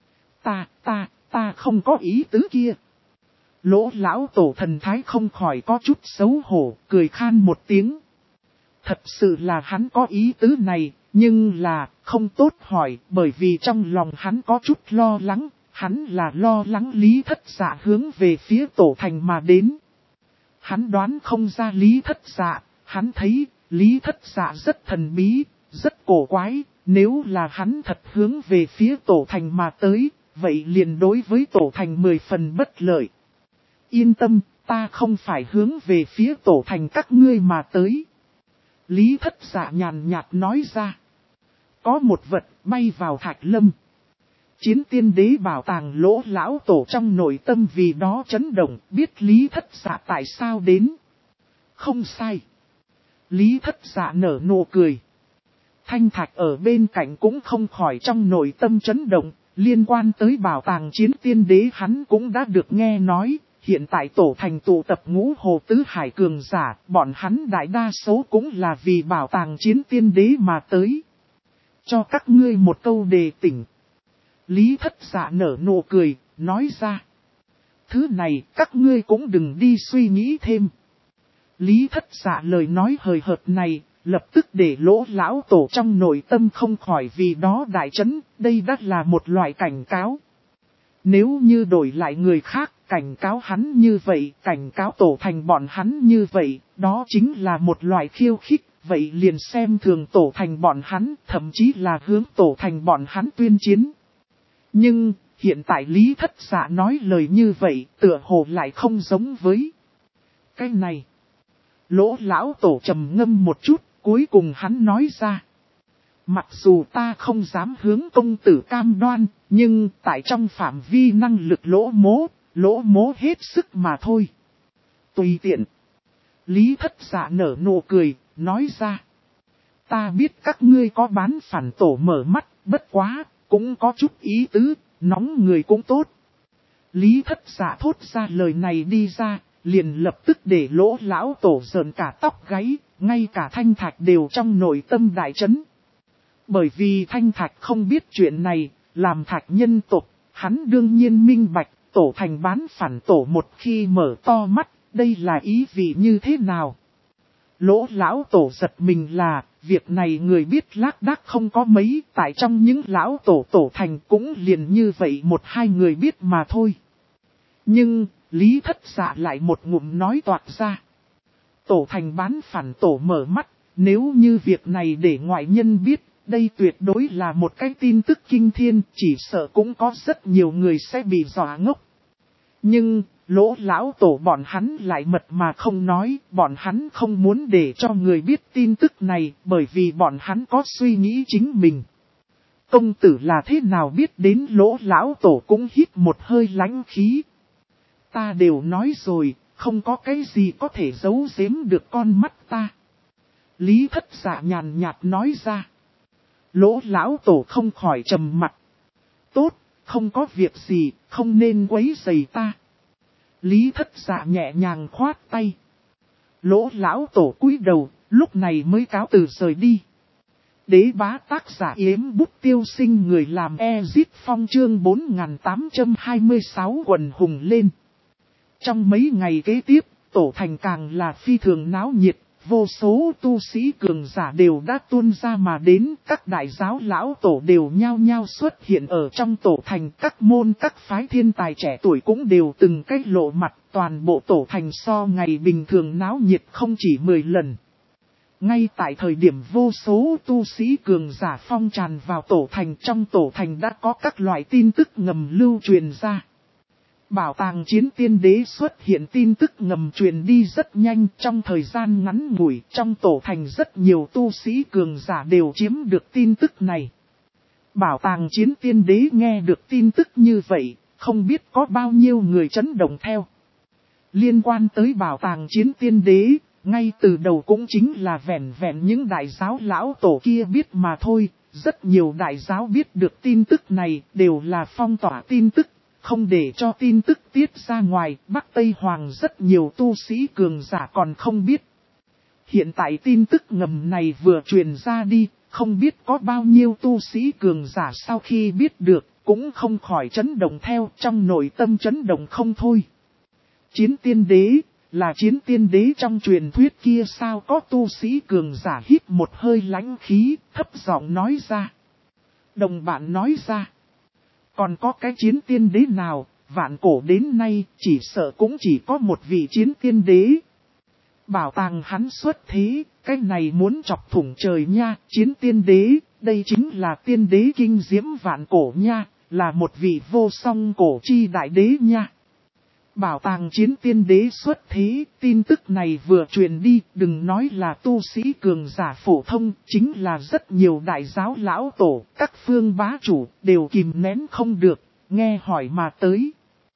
Ta không có ý tứ kia. Lỗ lão tổ thần thái không khỏi có chút xấu hổ, cười khan một tiếng. Thật sự là hắn có ý tứ này, nhưng là không tốt hỏi, bởi vì trong lòng hắn có chút lo lắng, hắn là lo lắng Lý Thất Dạ hướng về phía tổ thành mà đến. Hắn đoán không ra Lý Thất Dạ, hắn thấy Lý Thất Dạ rất thần bí, rất cổ quái, nếu là hắn thật hướng về phía tổ thành mà tới, vậy liền đối với tổ thành 10 phần bất lợi. Yên tâm, ta không phải hướng về phía tổ thành các ngươi mà tới. Lý Thất Dạ nhàn nhạt nói ra. Có một vật bay vào Thạch Lâm. Chiến tiên đế bảo tàng lỗ lão tổ trong nội tâm vì đó chấn động, biết Lý Thất Dạ tại sao đến. Không sai. Lý Thất Dạ nở nụ cười. Thanh Thạch ở bên cạnh cũng không khỏi trong nội tâm chấn động, liên quan tới bảo tàng chiến tiên đế hắn cũng đã được nghe nói, hiện tại tổ thành tụ tập ngũ hồ tứ hải cường giả, bọn hắn đại đa số cũng là vì bảo tàng chiến tiên đế mà tới. Cho các ngươi một câu đề tỉnh. Lý Thất Dạ nở nụ cười, nói ra. thứ này các ngươi cũng đừng đi suy nghĩ thêm. Lý Thất Dạ lời nói hời hợt này, lập tức để Lỗ lão tổ trong nội tâm không khỏi vì đó đại chấn, đây đã là một loại cảnh cáo. Nếu như đổi lại người khác, cảnh cáo hắn như vậy, cảnh cáo tổ thành bọn hắn như vậy, đó chính là một loại khiêu khích, vậy liền xem thường tổ thành bọn hắn, thậm chí là hướng tổ thành bọn hắn tuyên chiến. Nhưng, hiện tại Lý Thất Dạ nói lời như vậy, tựa hồ lại không giống với cái này. Lỗ lão tổ trầm ngâm một chút, cuối cùng hắn nói ra. Mặc dù ta không dám hướng công tử cam đoan, nhưng tại trong phạm vi năng lực lỗ mố hết sức mà thôi. Tùy tiện. Lý Thất Dạ nở nụ cười, nói ra. Ta biết các ngươi có bán phản tổ mở mắt, bất quá, cũng có chút ý tứ, nóng người cũng tốt. Lý Thất Dạ thốt ra lời này đi ra, liền lập tức để Lỗ lão tổ rợn cả tóc gáy, ngay cả Thanh Thạch đều trong nội tâm đại chấn. Bởi vì Thanh Thạch không biết chuyện này, làm Thạch nhân tộc, hắn đương nhiên minh bạch, tổ thành bán phản tổ một khi mở to mắt, đây là ý vị như thế nào. Lỗ lão tổ giật mình là, việc này người biết lác đác không có mấy, tại trong những lão tổ thành cũng liền như vậy một hai người biết mà thôi. Nhưng, Lý Thất Dạ lại một ngụm nói toạc ra. Tổ thành bán phản tổ mở mắt, nếu như việc này để ngoại nhân biết, đây tuyệt đối là một cái tin tức kinh thiên, chỉ sợ cũng có rất nhiều người sẽ bị dọa ngốc. Nhưng, Lỗ lão tổ bọn hắn lại mật mà không nói, bọn hắn không muốn để cho người biết tin tức này, bởi vì bọn hắn có suy nghĩ chính mình. Công tử là thế nào biết đến Lỗ lão tổ cũng hít một hơi lãnh khí. Ta đều nói rồi, không có cái gì có thể giấu giếm được con mắt ta. Lý Thất Dạ nhàn nhạt nói ra. Lỗ lão tổ không khỏi trầm mặt. Tốt, không có việc gì, không nên quấy rầy ta. Lý Thất Dạ nhẹ nhàng khoát tay. Lỗ lão tổ cúi đầu, lúc này mới cáo từ rời đi. Đế bá tác giả Yếm Bút Tiêu Sinh người làm Ezit Phong chương 4826 quần hùng lên. Trong mấy ngày kế tiếp, tổ thành càng là phi thường náo nhiệt, vô số tu sĩ cường giả đều đã tuôn ra mà đến, các đại giáo lão tổ đều nhao nhao xuất hiện ở trong tổ thành, các môn các phái thiên tài trẻ tuổi cũng đều từng cách lộ mặt, toàn bộ tổ thành so ngày bình thường náo nhiệt không chỉ 10 lần. Ngay tại thời điểm vô số tu sĩ cường giả phong tràn vào tổ thành, trong tổ thành đã có các loại tin tức ngầm lưu truyền ra. Bảo tàng chiến tiên đế xuất hiện tin tức ngầm truyền đi rất nhanh, trong thời gian ngắn ngủi, trong tổ thành rất nhiều tu sĩ cường giả đều chiếm được tin tức này. Bảo tàng chiến tiên đế nghe được tin tức như vậy, không biết có bao nhiêu người chấn động theo. Liên quan tới bảo tàng chiến tiên đế, ngay từ đầu cũng chính là vẹn những đại giáo lão tổ kia biết mà thôi, rất nhiều đại giáo biết được tin tức này đều là phong tỏa tin tức. Không để cho tin tức tiết ra ngoài, Bắc Tây Hoàng rất nhiều tu sĩ cường giả còn không biết. Hiện tại tin tức ngầm này vừa truyền ra đi, không biết có bao nhiêu tu sĩ cường giả sau khi biết được, cũng không khỏi chấn động theo, trong nội tâm chấn động không thôi. Chiến tiên đế, là chiến tiên đế trong truyền thuyết kia sao, có tu sĩ cường giả hít một hơi lãnh khí, thấp giọng nói ra. Đồng bạn nói ra. Còn có cái chiến tiên đế nào, vạn cổ đến nay chỉ sợ cũng chỉ có một vị chiến tiên đế. Bảo tàng hắn xuất thế, cái này muốn chọc thủng trời nha, chiến tiên đế, đây chính là tiên đế kinh diễm vạn cổ nha, là một vị vô song cổ chi đại đế nha. Bảo tàng chiến tiên đế xuất thế, tin tức này vừa truyền đi, đừng nói là tu sĩ cường giả phổ thông, chính là rất nhiều đại giáo lão tổ, các phương bá chủ, đều kìm nén không được, nghe hỏi mà tới.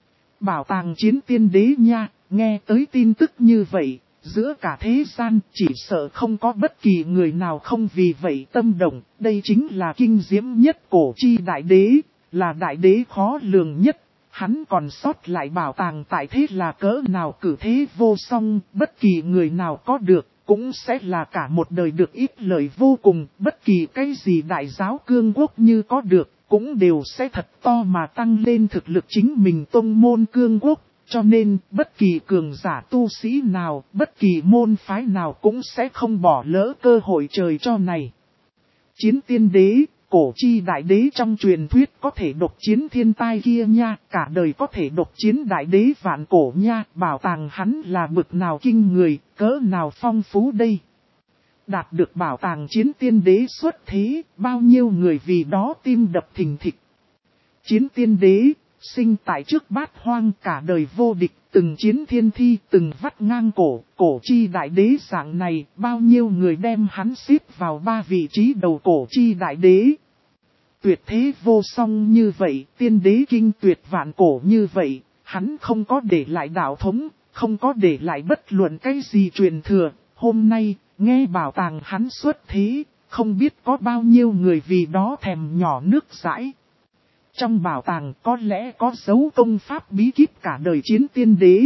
Bảo tàng chiến tiên đế nha, nghe tới tin tức như vậy, giữa cả thế gian, chỉ sợ không có bất kỳ người nào không vì vậy tâm động, đây chính là kinh diễm nhất cổ chi đại đế, là đại đế khó lường nhất. Hắn còn sót lại bảo tàng tại thế là cỡ nào cử thế vô song, bất kỳ người nào có được, cũng sẽ là cả một đời được ít lợi vô cùng, bất kỳ cái gì đại giáo cương quốc như có được, cũng đều sẽ thật to mà tăng lên thực lực chính mình tông môn cương quốc, Cho nên, bất kỳ cường giả tu sĩ nào, bất kỳ môn phái nào cũng sẽ không bỏ lỡ cơ hội trời cho này. Chiến tiên đế, cổ chi đại đế trong truyền thuyết có thể độc chiến thiên tai kia nha, cả đời có thể độc chiến đại đế vạn cổ nha, bảo tàng hắn là bực nào kinh người, cỡ nào phong phú đây. Đạt được bảo tàng chiến tiên đế xuất thế, bao nhiêu người vì đó tim đập thình thịch. Chiến tiên đế, sinh tại trước bát hoang cả đời vô địch, từng chiến thiên thi, từng vắt ngang cổ chi đại đế dạng này, bao nhiêu người đem hắn xếp vào 3 vị trí đầu cổ chi đại đế. Tuyệt thế vô song như vậy, tiên đế kinh tuyệt vạn cổ như vậy, hắn không có để lại đạo thống, không có để lại bất luận cái gì truyền thừa, hôm nay, nghe bảo tàng hắn xuất thế, không biết có bao nhiêu người vì đó thèm nhỏ nước dãi. Trong bảo tàng có lẽ có dấu công pháp bí kíp cả đời chiến tiên đế.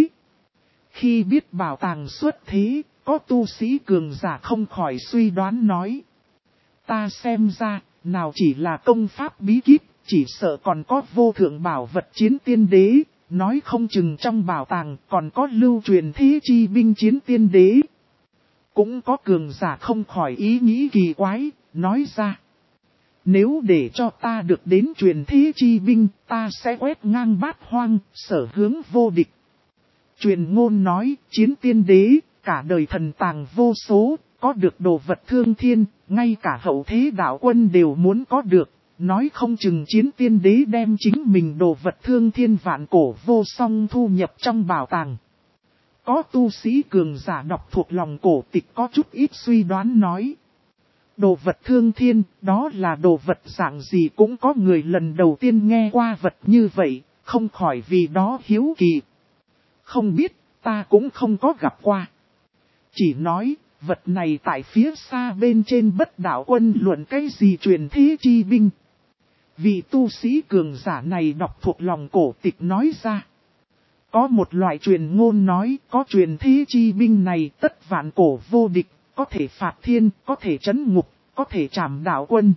Khi biết bảo tàng xuất thế, có tu sĩ cường giả không khỏi suy đoán nói. Ta xem ra, nào chỉ là công pháp bí kíp, chỉ sợ còn có vô thượng bảo vật chiến tiên đế, nói không chừng trong bảo tàng còn có lưu truyền thế chi binh chiến tiên đế. Cũng có cường giả không khỏi ý nghĩ kỳ quái, nói ra. Nếu để cho ta được đến truyền thế chi binh, ta sẽ quét ngang bát hoang, sở hướng vô địch. Truyền ngôn nói, chiến tiên đế, cả đời thần tàng vô số, có được đồ vật thương thiên, ngay cả hậu thế đạo quân đều muốn có được. Nói không chừng chiến tiên đế đem chính mình đồ vật thương thiên vạn cổ vô song thu nhập trong bảo tàng. Có tu sĩ cường giả đọc thuộc lòng cổ tịch có chút ít suy đoán nói. Đồ vật thương thiên, đó là đồ vật dạng gì cũng có người lần đầu tiên nghe qua vật như vậy, không khỏi vì đó hiếu kỳ. Không biết, ta cũng không có gặp qua. Chỉ nói, vật này tại phía xa bên trên bất đạo quân luận cái gì truyền thế chi binh. Vị tu sĩ cường giả này đọc thuộc lòng cổ tịch nói ra. Có một loại truyền ngôn nói có truyền thế chi binh này tất vạn cổ vô địch, có thể phạt thiên, có thể trấn ngục, có thể trảm đạo quân.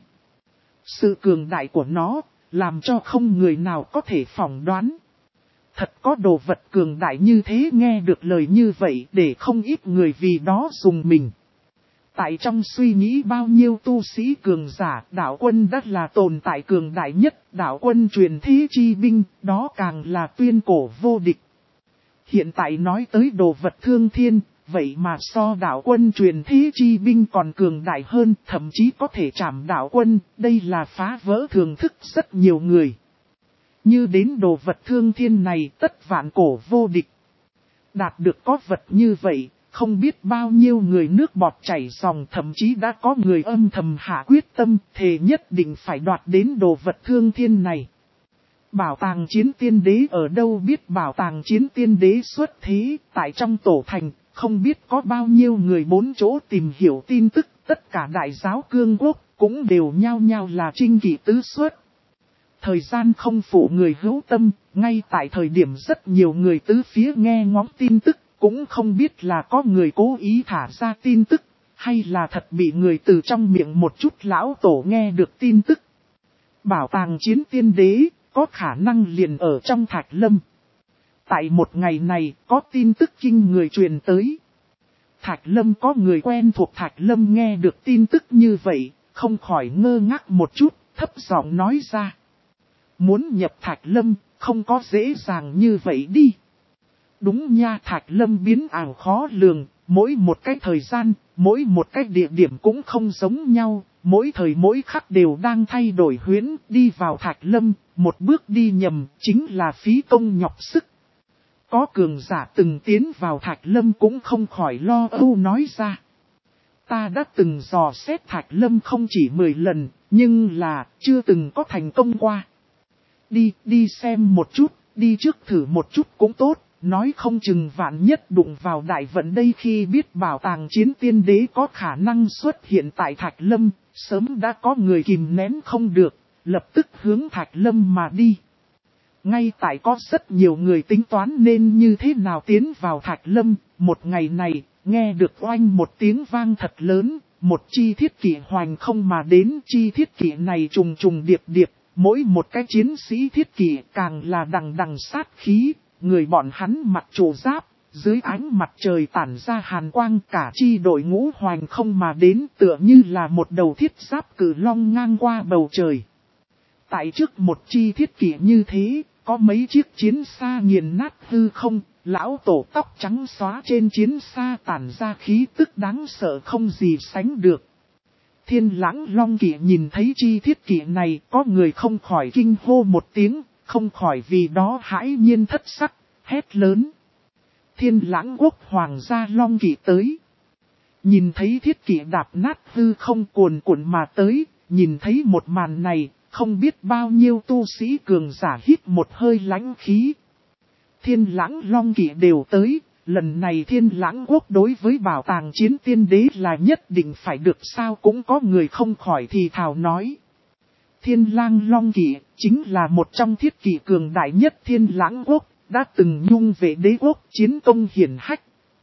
Sự cường đại của nó, làm cho không người nào có thể phỏng đoán. Thật có đồ vật cường đại như thế nghe được lời như vậy để không ít người vì đó dùng mình. Tại trong suy nghĩ bao nhiêu tu sĩ cường giả, đạo quân đã là tồn tại cường đại nhất, đạo quân truyền thế chi binh, đó càng là tuyên cổ vô địch. Hiện tại nói tới đồ vật thương thiên, vậy mà so đạo quân truyền thế chi binh còn cường đại hơn, thậm chí có thể trảm đạo quân, đây là phá vỡ thường thức rất nhiều người. Như đến đồ vật thương thiên này tất vạn cổ vô địch. Đạt được có vật như vậy, không biết bao nhiêu người nước bọt chảy ròng, thậm chí đã có người âm thầm hạ quyết tâm, thề nhất định phải đoạt đến đồ vật thương thiên này. Bảo tàng chiến tiên đế ở đâu biết bảo tàng chiến tiên đế xuất thế, tại trong tổ thành, không biết có bao nhiêu người bốn chỗ tìm hiểu tin tức, tất cả đại giáo cương quốc, cũng đều nhao nhao là trinh kỵ tứ xuất. Thời gian không phụ người hữu tâm, ngay tại thời điểm rất nhiều người tứ phía nghe ngóng tin tức, cũng không biết là có người cố ý thả ra tin tức, hay là thật bị người từ trong miệng một chút lão tổ nghe được tin tức. Bảo tàng chiến tiên đế, có khả năng liền ở trong Thạch Lâm. Tại một ngày này, có tin tức kinh người truyền tới. Thạch Lâm có người quen thuộc Thạch Lâm nghe được tin tức như vậy, không khỏi ngơ ngác một chút, thấp giọng nói ra. Muốn nhập Thạch Lâm, không có dễ dàng như vậy đi. Đúng nha, Thạch Lâm biến ảo khó lường, mỗi một cái thời gian, mỗi một cái địa điểm cũng không giống nhau, mỗi thời mỗi khắc đều đang thay đổi huyễn, đi vào Thạch Lâm, một bước đi nhầm, chính là phí công nhọc sức. Có cường giả từng tiến vào Thạch Lâm cũng không khỏi lo âu nói ra. Ta đã từng dò xét Thạch Lâm không chỉ 10 lần, nhưng là chưa từng có thành công qua. Đi xem một chút, đi trước thử một chút cũng tốt, nói không chừng vạn nhất đụng vào đại vận đây. Khi biết bảo tàng chiến tiên đế có khả năng xuất hiện tại Thạch Lâm, sớm đã có người kìm nén không được, lập tức hướng Thạch Lâm mà đi. Ngay tại có rất nhiều người tính toán nên như thế nào tiến vào Thạch Lâm, một ngày này, nghe được oanh một tiếng vang thật lớn, một chi thiết kỵ hoành không mà đến. Chi thiết kỵ này trùng trùng điệp điệp, mỗi một cái chiến sĩ thiết kỵ càng là đằng đằng sát khí, người bọn hắn mặc trụ giáp, dưới ánh mặt trời tản ra hàn quang, cả chi đội ngũ hoành không mà đến, tựa như là một đầu thiết giáp cử long ngang qua bầu trời. Tại trước một chi thiết kỷ như thế, có mấy chiếc chiến xa nghiền nát hư không, lão tổ tóc trắng xóa trên chiến xa tản ra khí tức đáng sợ không gì sánh được. Thiên Lãng Long Kỵ nhìn thấy chi thiết kỷ này, có người không khỏi kinh hô một tiếng, không khỏi vì đó hãi nhiên thất sắc, hét lớn. Thiên Lãng Quốc Hoàng gia Long Kỵ tới. Nhìn thấy thiết kỷ đạp nát hư không cuồn cuộn mà tới, nhìn thấy một màn này, không biết bao nhiêu tu sĩ cường giả hít một hơi lãnh khí. Thiên Lãng Long Kỵ đều tới, lần này Thiên Lãng Quốc đối với bảo tàng chiến tiên đế là nhất định phải được sao, cũng có người không khỏi thì thào nói. Thiên Lang Long Kỵ chính là một trong thiết kỵ cường đại nhất Thiên Lãng Quốc, đã từng nhung về đế quốc chiến công hiển hách.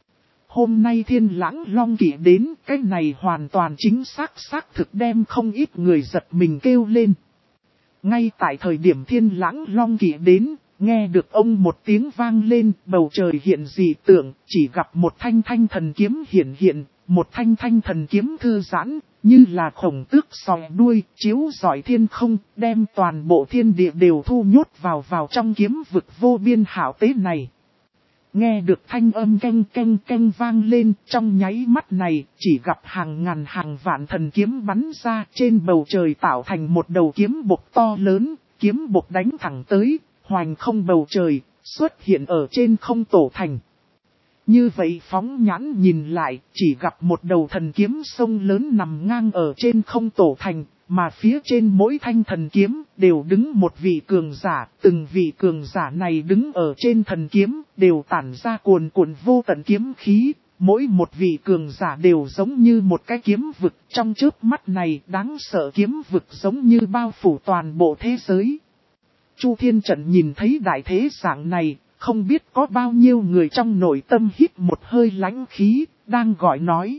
Hôm nay Thiên Lãng Long Kỵ đến, cái này hoàn toàn chính xác thực đem không ít người giật mình kêu lên. Ngay tại thời điểm Thiên Lãng Long Kỵ đến, nghe được ông một tiếng vang lên, bầu trời hiện dị tượng, chỉ gặp một thanh thần kiếm hiện, một thanh thần kiếm thư giãn, như là khổng tước sòi đuôi, chiếu rọi thiên không, đem toàn bộ thiên địa đều thu nhốt vào trong kiếm vực vô biên hảo tế này. Nghe được thanh âm canh vang lên, trong nháy mắt này, chỉ gặp hàng ngàn hàng vạn thần kiếm bắn ra trên bầu trời tạo thành một đầu kiếm bộc to lớn, kiếm bộc đánh thẳng tới, hoành không bầu trời, xuất hiện ở trên không tổ thành. Như vậy phóng nhãn nhìn lại, chỉ gặp một đầu thần kiếm sông lớn nằm ngang ở trên không tổ thành, mà phía trên mỗi thanh thần kiếm đều đứng một vị cường giả, từng vị cường giả này đứng ở trên thần kiếm đều tản ra cuồn cuộn vô tận kiếm khí, mỗi một vị cường giả đều giống như một cái kiếm vực, trong chớp mắt này đáng sợ kiếm vực giống như bao phủ toàn bộ thế giới. Chu Thiên Trận nhìn thấy đại thế dạng này, không biết có bao nhiêu người trong nội tâm hít một hơi lãnh khí, đang gọi nói.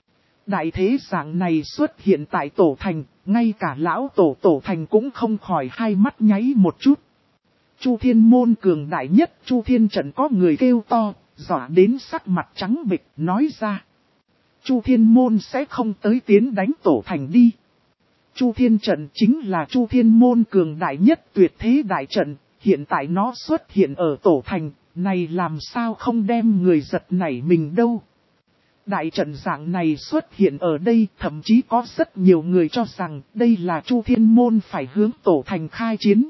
Đại thế dạng này xuất hiện tại tổ thành, ngay cả lão tổ thành cũng không khỏi hai mắt nháy một chút. Chu Thiên Môn cường đại nhất, Chu Thiên Trận có người kêu to, dọa đến sắc mặt trắng bệch, nói ra. Chu Thiên Môn sẽ không tới tiến đánh tổ thành đi. Chu Thiên Trận chính là Chu Thiên Môn cường đại nhất tuyệt thế đại trận, hiện tại nó xuất hiện ở tổ thành, này làm sao không đem người giật nảy mình đâu. Đại trận dạng này xuất hiện ở đây, thậm chí có rất nhiều người cho rằng đây là Chu Thiên Môn phải hướng tổ thành khai chiến.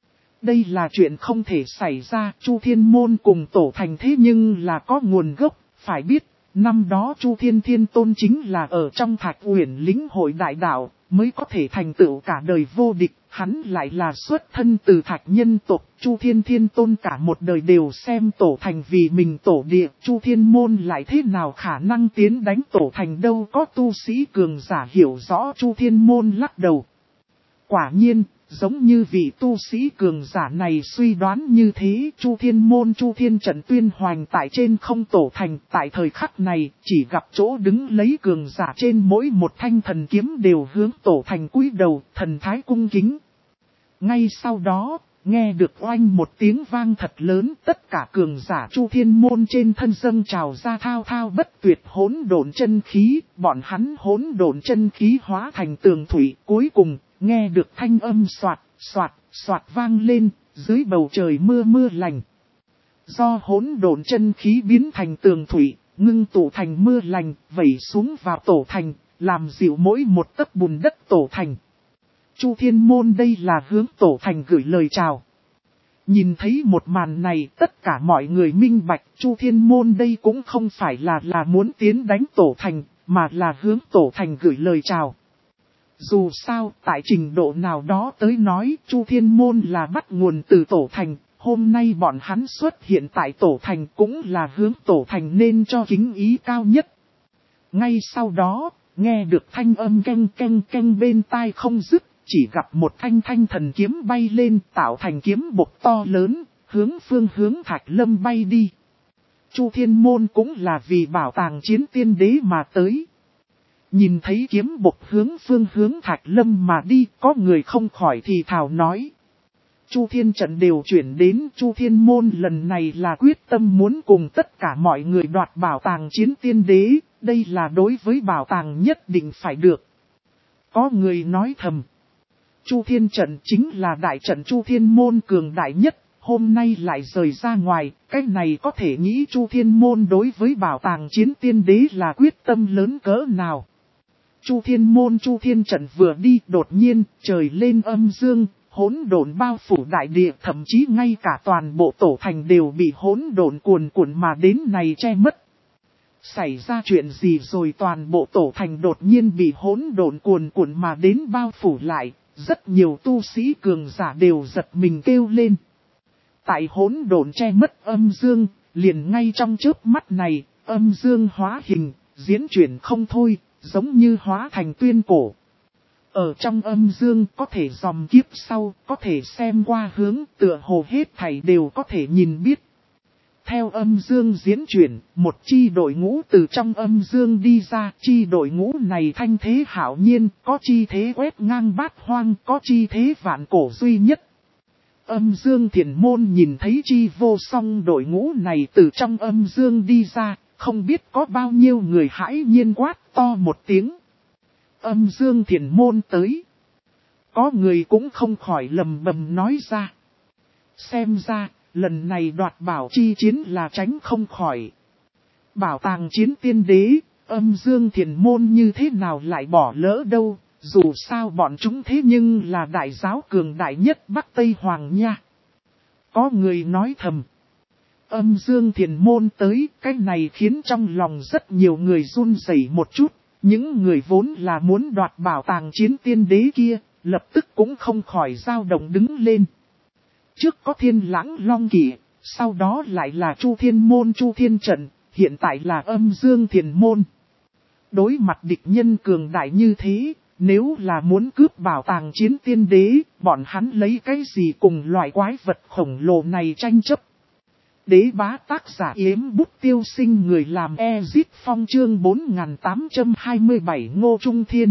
Đây là chuyện không thể xảy ra, Chu Thiên Môn cùng tổ thành thế nhưng là có nguồn gốc, phải biết, năm đó Chu Thiên Thiên Tôn chính là ở trong Thạch Uyển lĩnh hội đại đạo, mới có thể thành tựu cả đời vô địch, hắn lại là xuất thân từ Thạch nhân tộc, Chu Thiên Thiên Tôn cả một đời đều xem tổ thành vì mình tổ địa, Chu Thiên Môn lại thế nào khả năng tiến đánh tổ thành đâu, có tu sĩ cường giả hiểu rõ Chu Thiên Môn lắc đầu. Quả nhiên, giống như vị tu sĩ cường giả này suy đoán như thế, Chu Thiên Môn Chu Thiên Trận tuyên hoành tại trên không tổ thành, tại thời khắc này, chỉ gặp chỗ đứng lấy cường giả trên mỗi một thanh thần kiếm đều hướng tổ thành cúi đầu, thần thái cung kính. Ngay sau đó, nghe được oanh một tiếng vang thật lớn, tất cả cường giả Chu Thiên Môn trên thân dâng trào ra thao thao bất tuyệt hỗn độn chân khí, bọn hắn hỗn độn chân khí hóa thành tường thủy, cuối cùng nghe được thanh âm xoạt vang lên, dưới bầu trời mưa lành. Do hỗn độn chân khí biến thành tường thủy, ngưng tụ thành mưa lành, vẩy xuống vào tổ thành, làm dịu mỗi một tấc bùn đất tổ thành. Chu Thiên Môn đây là hướng tổ thành gửi lời chào. Nhìn thấy một màn này, tất cả mọi người minh bạch, Chu Thiên Môn đây cũng không phải là muốn tiến đánh tổ thành, mà là hướng tổ thành gửi lời chào. Dù sao, tại trình độ nào đó tới nói, Chu Thiên Môn là bắt nguồn từ tổ thành, hôm nay bọn hắn xuất hiện tại tổ thành cũng là hướng tổ thành nên cho kính ý cao nhất. Ngay sau đó, nghe được thanh âm canh bên tai không dứt, chỉ gặp một thanh thần kiếm bay lên tạo thành kiếm bộc to lớn, hướng Thạch Lâm bay đi. Chu Thiên Môn cũng là vì bảo tàng chiến tiên đế mà tới. Nhìn thấy kiếm bộc hướng Thạch Lâm mà đi, có người không khỏi thì thào nói. Chu Thiên Trận đều chuyển đến. Chu Thiên Môn lần này là quyết tâm muốn cùng tất cả mọi người đoạt bảo tàng Chiến Tiên Đế, đây là đối với bảo tàng nhất định phải được. Có người nói thầm, Chu Thiên Trận chính là đại trận Chu Thiên Môn cường đại nhất, hôm nay lại rời ra ngoài, cái này có thể nghĩ Chu Thiên Môn đối với bảo tàng Chiến Tiên Đế là quyết tâm lớn cỡ nào. Chu Thiên Môn Chu Thiên Trận vừa đi, đột nhiên trời lên âm dương, hỗn độn bao phủ đại địa, thậm chí ngay cả toàn bộ tổ thành đều bị hỗn độn cuồn cuộn mà đến này che mất. Xảy ra chuyện gì rồi? Toàn bộ tổ thành đột nhiên bị hỗn độn cuồn cuộn mà đến bao phủ lại, rất nhiều tu sĩ cường giả đều giật mình kêu lên. Tại hỗn độn che mất âm dương, liền ngay trong chớp mắt này, âm dương hóa hình, diễn chuyển không thôi, giống như hóa thành tuyên cổ. Ở trong âm dương có thể dòm kiếp sau, có thể xem qua hướng, tựa hồ hết thảy đều có thể nhìn biết. Theo âm dương diễn chuyển, một chi đội ngũ từ trong âm dương đi ra, chi đội ngũ này thanh thế hạo nhiên, có chi thế quét ngang bát hoang, có chi thế vạn cổ duy nhất. Âm dương thiền môn nhìn thấy chi vô song đội ngũ này từ trong âm dương đi ra, không biết có bao nhiêu người hãi nhiên quát to một tiếng. Âm dương thiền môn tới. Có người cũng không khỏi lầm bầm nói ra. Xem ra, lần này đoạt bảo chi chiến là tránh không khỏi. Bảo tàng Chiến Tiên Đế, âm dương thiền môn như thế nào lại bỏ lỡ đâu, dù sao bọn chúng thế nhưng là đại giáo cường đại nhất Bắc Tây Hoàng nha. Có người nói thầm. Âm dương thiền môn tới, cái này khiến trong lòng rất nhiều người run rẩy một chút. Những người vốn là muốn đoạt bảo tàng Chiến Tiên Đế kia, lập tức cũng không khỏi dao động đứng lên. Trước có Thiên Lãng Long Kỵ, sau đó lại là Chu Thiên Môn Chu Thiên Trận, hiện tại là âm dương thiền môn. Đối mặt địch nhân cường đại như thế, nếu là muốn cướp bảo tàng Chiến Tiên Đế, bọn hắn lấy cái gì cùng loại quái vật khổng lồ này tranh chấp. Đế bá tác giả Yếm Bút Tiêu Sinh, người làm Ezit Phong, chương 4827 Ngô Trung Thiên.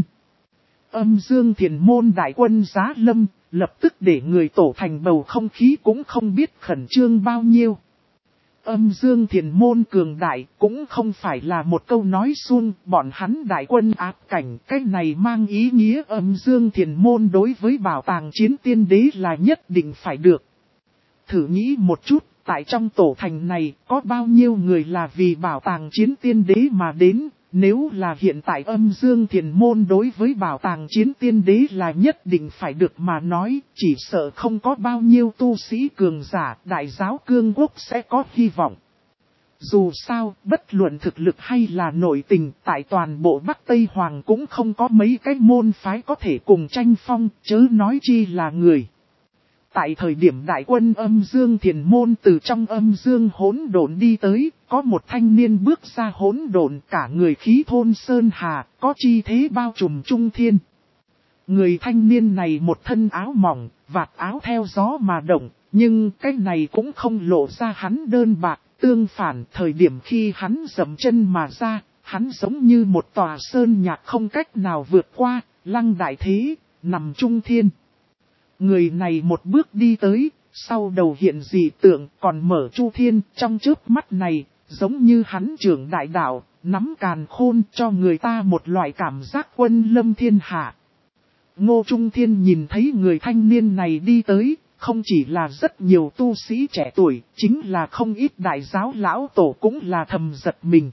Âm dương thiền môn đại quân giá lâm, lập tức để người tổ thành bầu không khí cũng không biết khẩn trương bao nhiêu. Âm dương thiền môn cường đại cũng không phải là một câu nói suông, bọn hắn đại quân áp cảnh, cái này mang ý nghĩa âm dương thiền môn đối với bảo tàng Chiến Tiên Đế là nhất định phải được. Thử nghĩ một chút, tại trong tổ thành này có bao nhiêu người là vì bảo tàng Chiến Tiên Đế mà đến, nếu là hiện tại âm dương thiền môn đối với bảo tàng Chiến Tiên Đế là nhất định phải được mà nói, chỉ sợ không có bao nhiêu tu sĩ cường giả, đại giáo cương quốc sẽ có hy vọng. Dù sao, bất luận thực lực hay là nội tình, tại toàn bộ Bắc Tây Hoàng cũng không có mấy cái môn phái có thể cùng tranh phong, chớ nói chi là người. Tại thời điểm đại quân âm dương thiền môn từ trong âm dương hỗn độn đi tới, có một thanh niên bước ra hỗn độn, cả người khí thôn sơn hà, có chi thế bao trùm trung thiên. Người thanh niên này một thân áo mỏng, vạt áo theo gió mà động, nhưng cái này cũng không lộ ra hắn đơn bạc, tương phản thời điểm khi hắn dậm chân mà ra, hắn giống như một tòa sơn nhạc không cách nào vượt qua, lăng đại thế, nằm trung thiên. Người này một bước đi tới, sau đầu hiện dị tượng còn mở chu thiên, trong chớp mắt này, giống như hắn trưởng đại đạo, nắm càn khôn cho người ta một loại cảm giác quân lâm thiên hạ. Ngô Trung Thiên nhìn thấy người thanh niên này đi tới, không chỉ là rất nhiều tu sĩ trẻ tuổi, chính là không ít đại giáo lão tổ cũng là thầm giật mình.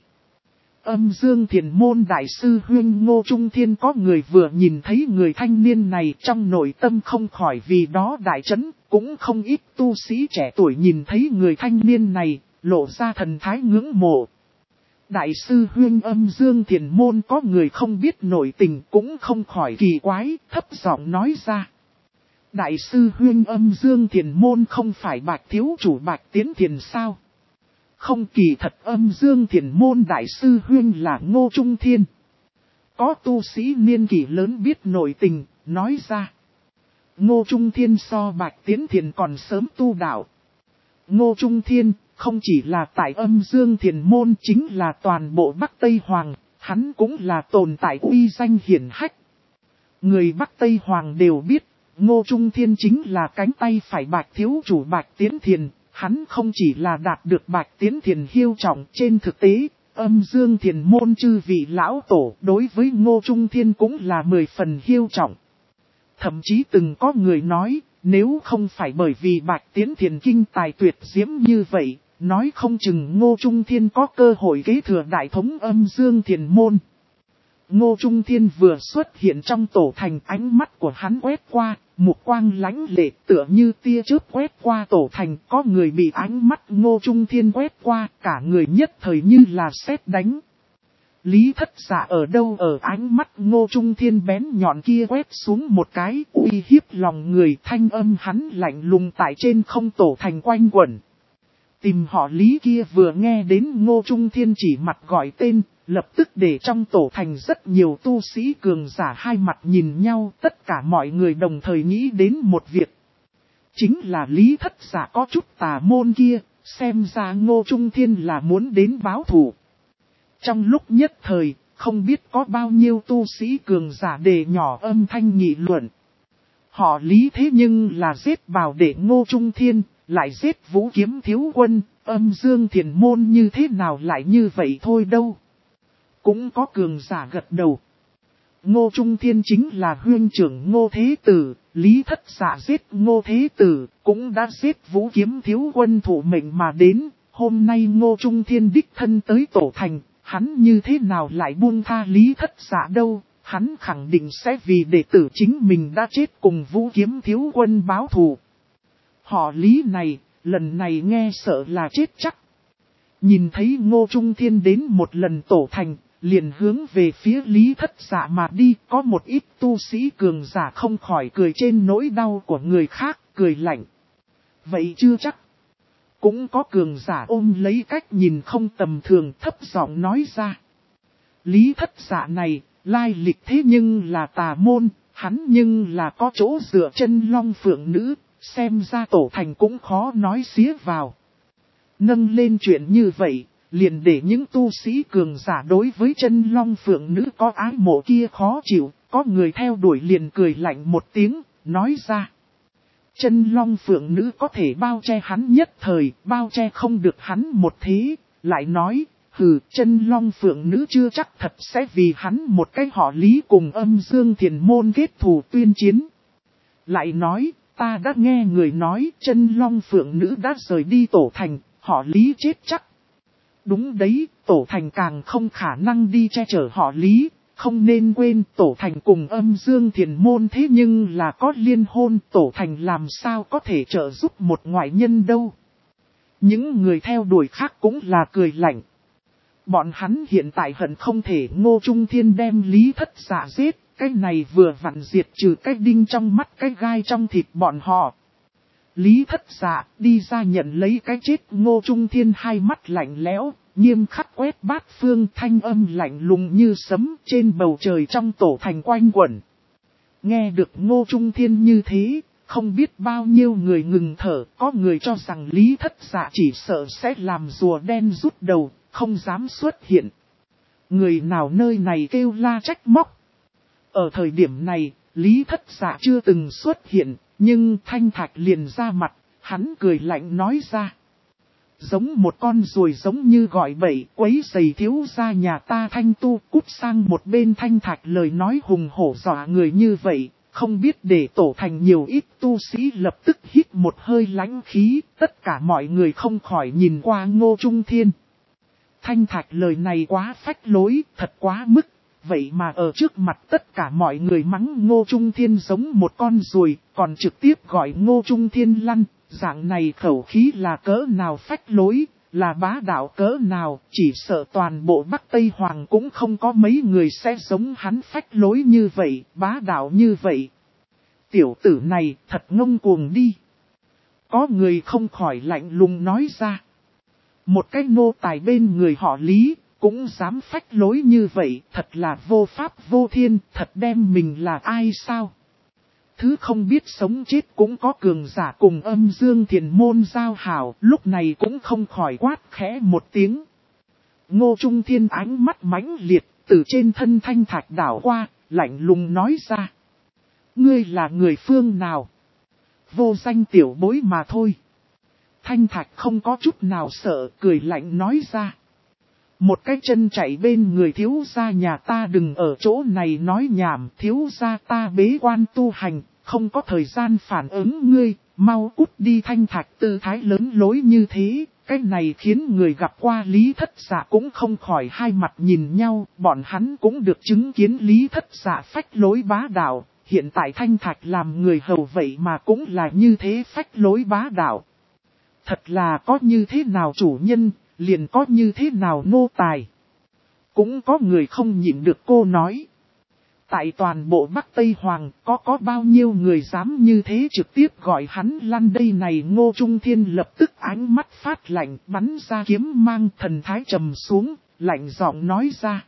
Âm dương thiền môn đại sư huynh Ngô Trung Thiên có người vừa nhìn thấy người thanh niên này trong nội tâm không khỏi vì đó đại chấn, cũng không ít tu sĩ trẻ tuổi nhìn thấy người thanh niên này, lộ ra thần thái ngưỡng mộ. Đại sư huynh âm dương thiền môn có người không biết nội tình cũng không khỏi kỳ quái, thấp giọng nói ra. Đại sư huynh âm dương thiền môn không phải Bạch thiếu chủ Bạch Tiến Thiền sao? Không, kỳ thật âm dương thiền môn đại sư huynh là Ngô Trung Thiên. Có tu sĩ niên kỷ lớn biết nội tình, nói ra. Ngô Trung Thiên so Bạch Tiến Thiền còn sớm tu đạo. Ngô Trung Thiên không chỉ là tại âm dương thiền môn, chính là toàn bộ Bắc Tây Hoàng, hắn cũng là tồn tại uy danh hiển hách. Người Bắc Tây Hoàng đều biết, Ngô Trung Thiên chính là cánh tay phải Bạch thiếu chủ Bạch Tiến Thiền, hắn không chỉ là đạt được Bạch Tiến Thiền hiêu trọng, trên thực tế, Âm Dương Thiền môn chư vị lão tổ đối với Ngô Trung Thiên cũng là 10 phần hiêu trọng. Thậm chí từng có người nói, nếu không phải bởi vì Bạch Tiến Thiền kinh tài tuyệt diễm như vậy, nói không chừng Ngô Trung Thiên có cơ hội kế thừa đại thống Âm Dương Thiền môn. Ngô Trung Thiên vừa xuất hiện trong tổ thành, ánh mắt của hắn quét qua, mục quang lãnh lệ tựa như tia chớp quét qua tổ thành, có người bị ánh mắt Ngô Trung Thiên quét qua, cả người nhất thời như là sét đánh. Lý Thất Dạ ở đâu, ở ánh mắt Ngô Trung Thiên bén nhọn kia quét xuống một cái, uy hiếp lòng người, thanh âm hắn lạnh lùng tại trên không tổ thành quanh quẩn. Tìm họ Lý kia vừa nghe đến Ngô Trung Thiên chỉ mặt gọi tên, lập tức để trong tổ thành rất nhiều tu sĩ cường giả hai mặt nhìn nhau, tất cả mọi người đồng thời nghĩ đến một việc. Chính là Lý Thất Dạ có chút tà môn kia, xem ra Ngô Trung Thiên là muốn đến báo thù. Trong lúc nhất thời, không biết có bao nhiêu tu sĩ cường giả đề nhỏ âm thanh nghị luận. Họ Lý thế nhưng là giết bảo đệ Ngô Trung Thiên, lại giết Vũ Kiếm thiếu quân, Âm Dương Thiền môn như thế nào lại như vậy thôi đâu. Cũng có cường giả gật đầu. Ngô Trung Thiên chính là huynh trưởng Ngô Thế Tử, Lý Thất Dạ giết Ngô Thế Tử, cũng đã giết Vũ Kiếm thiếu quân thủ mệnh mà đến. Hôm nay Ngô Trung Thiên đích thân tới tổ thành, hắn như thế nào lại buông tha Lý Thất Dạ đâu. Hắn khẳng định sẽ vì đệ tử chính mình đã chết cùng Vũ Kiếm thiếu quân báo thù. Họ Lý này, lần này nghe sợ là chết chắc. Nhìn thấy Ngô Trung Thiên đến một lần tổ thành, liền hướng về phía Lý Thất Dạ mà đi, có một ít tu sĩ cường giả không khỏi cười trên nỗi đau của người khác, cười lạnh. Vậy chưa chắc. Cũng có cường giả ôm lấy cách nhìn không tầm thường, thấp giọng nói ra. Lý Thất Dạ này, lai lịch thế nhưng là tà môn, hắn nhưng là có chỗ dựa chân long phượng nữ, xem ra tổ thành cũng khó nói xía vào. Nâng lên chuyện như vậy, liền để những tu sĩ cường giả đối với chân long phượng nữ có ái mộ kia khó chịu, có người theo đuổi liền cười lạnh một tiếng, nói ra. Chân long phượng nữ có thể bao che hắn nhất thời, bao che không được hắn một thế, lại nói, chân long phượng nữ chưa chắc thật sẽ vì hắn một cái họ Lý cùng Âm Dương Thiền môn kết thù tuyên chiến. Lại nói, ta đã nghe người nói chân long phượng nữ đã rời đi tổ thành, họ Lý chết chắc. Đúng đấy, tổ thành càng không khả năng đi che chở họ Lý, không nên quên tổ thành cùng Âm Dương Thiền môn thế nhưng là có liên hôn, tổ thành làm sao có thể trợ giúp một ngoại nhân đâu. Những người theo đuổi khác cũng là cười lạnh. Bọn hắn hiện tại hận không thể Ngô Trung Thiên đem Lý Thất Dạ giết, cái này vừa vặn diệt trừ cái đinh trong mắt cái gai trong thịt bọn họ. Lý Thất Dạ đi ra nhận lấy cái chết. Ngô Trung Thiên hai mắt lạnh lẽo, nghiêm khắc quét bát phương, thanh âm lạnh lùng như sấm trên bầu trời trong tổ thành quanh quẩn. Nghe được Ngô Trung Thiên như thế, không biết bao nhiêu người ngừng thở, có người cho rằng Lý Thất Dạ chỉ sợ sẽ làm rùa đen rút đầu, không dám xuất hiện. Người nào nơi này kêu la trách móc. Ở thời điểm này, Lý Thất Dạ chưa từng xuất hiện, nhưng Thanh Thạch liền ra mặt, hắn cười lạnh nói ra. Giống một con ruồi giống như gọi bậy, quấy rầy thiếu gia nhà ta Thanh tu, cút sang một bên. Thanh Thạch lời nói hùng hổ dọa người như vậy, không biết để tổ thành nhiều ít tu sĩ lập tức hít một hơi lãnh khí, tất cả mọi người không khỏi nhìn qua Ngô Trung Thiên. Thanh Thạch lời này quá phách lối, thật quá mức, vậy mà ở trước mặt tất cả mọi người mắng Ngô Trung Thiên giống một con ruồi, còn trực tiếp gọi Ngô Trung Thiên lăn, dạng này khẩu khí là cỡ nào phách lối, là bá đạo cỡ nào, chỉ sợ toàn bộ Bắc Tây Hoàng cũng không có mấy người sẽ giống hắn phách lối như vậy, bá đạo như vậy. Tiểu tử này thật ngông cuồng đi. Có người không khỏi lạnh lùng nói ra. Một cái nô tài bên người họ Lý, cũng dám phách lối như vậy, thật là vô pháp vô thiên, thật đem mình là ai sao? Thứ không biết sống chết cũng có cường giả cùng Âm Dương Thiền môn giao hảo, lúc này cũng không khỏi quát khẽ một tiếng. Ngô Trung Thiên ánh mắt mãnh liệt, từ trên thân Thanh Thạch đảo qua, lạnh lùng nói ra. ngươi là người phương nào? Vô danh tiểu bối mà thôi. Thanh Thạch không có chút nào sợ, cười lạnh nói ra. Một cái chân chạy bên người thiếu gia nhà ta, đừng ở chỗ này nói nhảm, thiếu gia ta bế quan tu hành, không có thời gian phản ứng ngươi, mau cút đi. Thanh Thạch tư thái lớn lối như thế, cái này khiến người gặp qua Lý Thất Dạ cũng không khỏi hai mặt nhìn nhau, bọn hắn cũng được chứng kiến Lý Thất Dạ phách lối bá đạo, hiện tại Thanh Thạch làm người hầu vậy mà cũng là như thế phách lối bá đạo. Thật là có như thế nào chủ nhân, liền có như thế nào nô tài. Cũng có người không nhịn được cô nói. Tại toàn bộ Bắc Tây Hoàng có bao nhiêu người dám như thế trực tiếp gọi hắn lăn đây này. Ngô Trung Thiên lập tức ánh mắt phát lạnh, bắn ra kiếm mang, thần thái trầm xuống, lạnh giọng nói ra.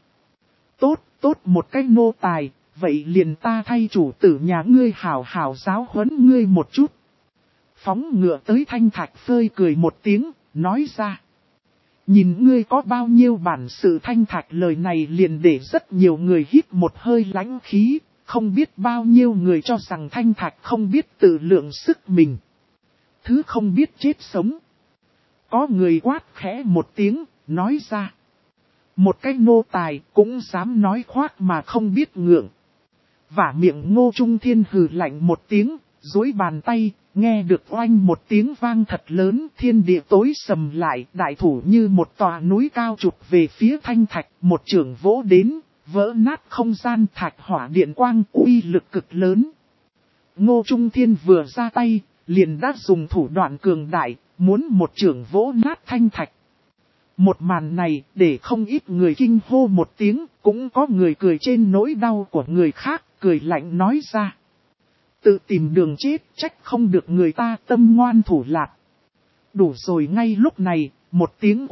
Tốt một cái nô tài, vậy liền ta thay chủ tử nhà ngươi hảo hảo giáo huấn ngươi một chút. Phóng ngựa tới Thanh Thạch phơi cười một tiếng, nói ra. Nhìn ngươi có bao nhiêu bản sự. Thanh Thạch lời này liền để rất nhiều người hít một hơi lãnh khí, không biết bao nhiêu người cho rằng Thanh Thạch không biết tự lượng sức mình. Thứ không biết chết sống. Có người quát khẽ một tiếng, nói ra. Một cái nô tài cũng dám nói khoác mà không biết ngượng. Vả miệng Ngô Trung Thiên hừ lạnh một tiếng, duỗi bàn tay. Nghe được oanh một tiếng vang thật lớn, thiên địa tối sầm lại, đại thủ như một tòa núi cao trục về phía Thanh Thạch, một chưởng vỗ đến, vỡ nát không gian. Thạch hỏa điện quang uy lực cực lớn. Ngô Trung Thiên vừa ra tay, liền đã dùng thủ đoạn cường đại, muốn một chưởng vỗ nát Thanh Thạch. Một màn này để không ít người kinh hô một tiếng, cũng có người cười trên nỗi đau của người khác, cười lạnh nói ra. Tự tìm đường chết, trách không được người ta tâm ngoan thủ lạc. Đủ rồi. Ngay lúc này, một tiếng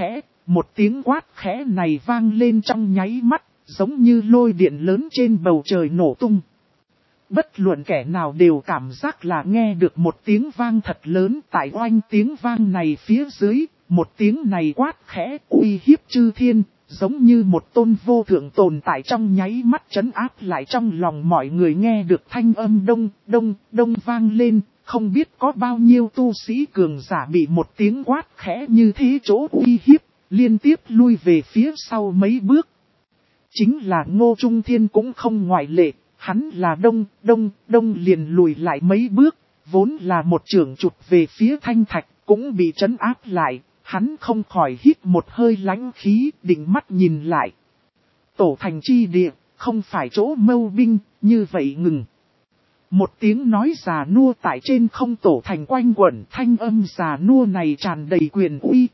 quát khẽ này vang lên trong nháy mắt, giống như lôi điện lớn trên bầu trời nổ tung. Bất luận kẻ nào đều cảm giác là nghe được một tiếng vang thật lớn. Tại oanh tiếng vang này phía dưới, một tiếng này quát khẽ uy hiếp chư thiên. Giống như một tôn vô thượng tồn tại trong nháy mắt trấn áp lại trong lòng mọi người. Nghe được thanh âm đông vang lên, không biết có bao nhiêu tu sĩ cường giả bị một tiếng quát khẽ như thế chỗ uy hiếp, liên tiếp lui về phía sau mấy bước. Chính là Ngô Trung Thiên cũng không ngoại lệ, hắn là đông liền lùi lại mấy bước, vốn là một chưởng chụp về phía Thanh Thạch, cũng bị trấn áp lại. Hắn không khỏi hít một hơi lãnh khí, định mắt nhìn lại. Tổ thành chi địa, không phải chỗ mâu binh, như vậy ngừng. Một tiếng nói già nua tại trên không tổ thành quanh quẩn, thanh âm già nua này tràn đầy quyền uy.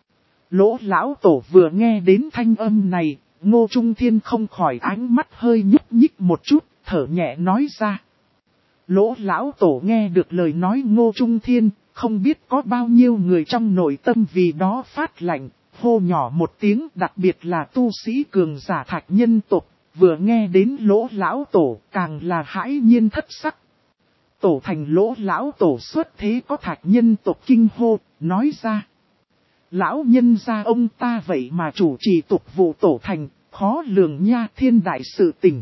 Lỗ lão tổ vừa nghe đến thanh âm này, Ngô Trung Thiên không khỏi ánh mắt hơi nhúc nhích một chút, thở nhẹ nói ra. Lỗ lão tổ nghe được lời nói Ngô Trung Thiên, không biết có bao nhiêu người trong nội tâm vì đó phát lạnh, hô nhỏ một tiếng. Đặc biệt là tu sĩ cường giả Thạch nhân tộc, vừa nghe đến Lỗ lão tổ càng là hãi nhiên thất sắc. Tổ thành Lỗ lão tổ xuất thế có Thạch nhân tộc kinh hô, nói ra. Lão nhân gia ông ta vậy mà chủ trì tục vụ tổ thành, khó lường nha. Thiên đại sự tình.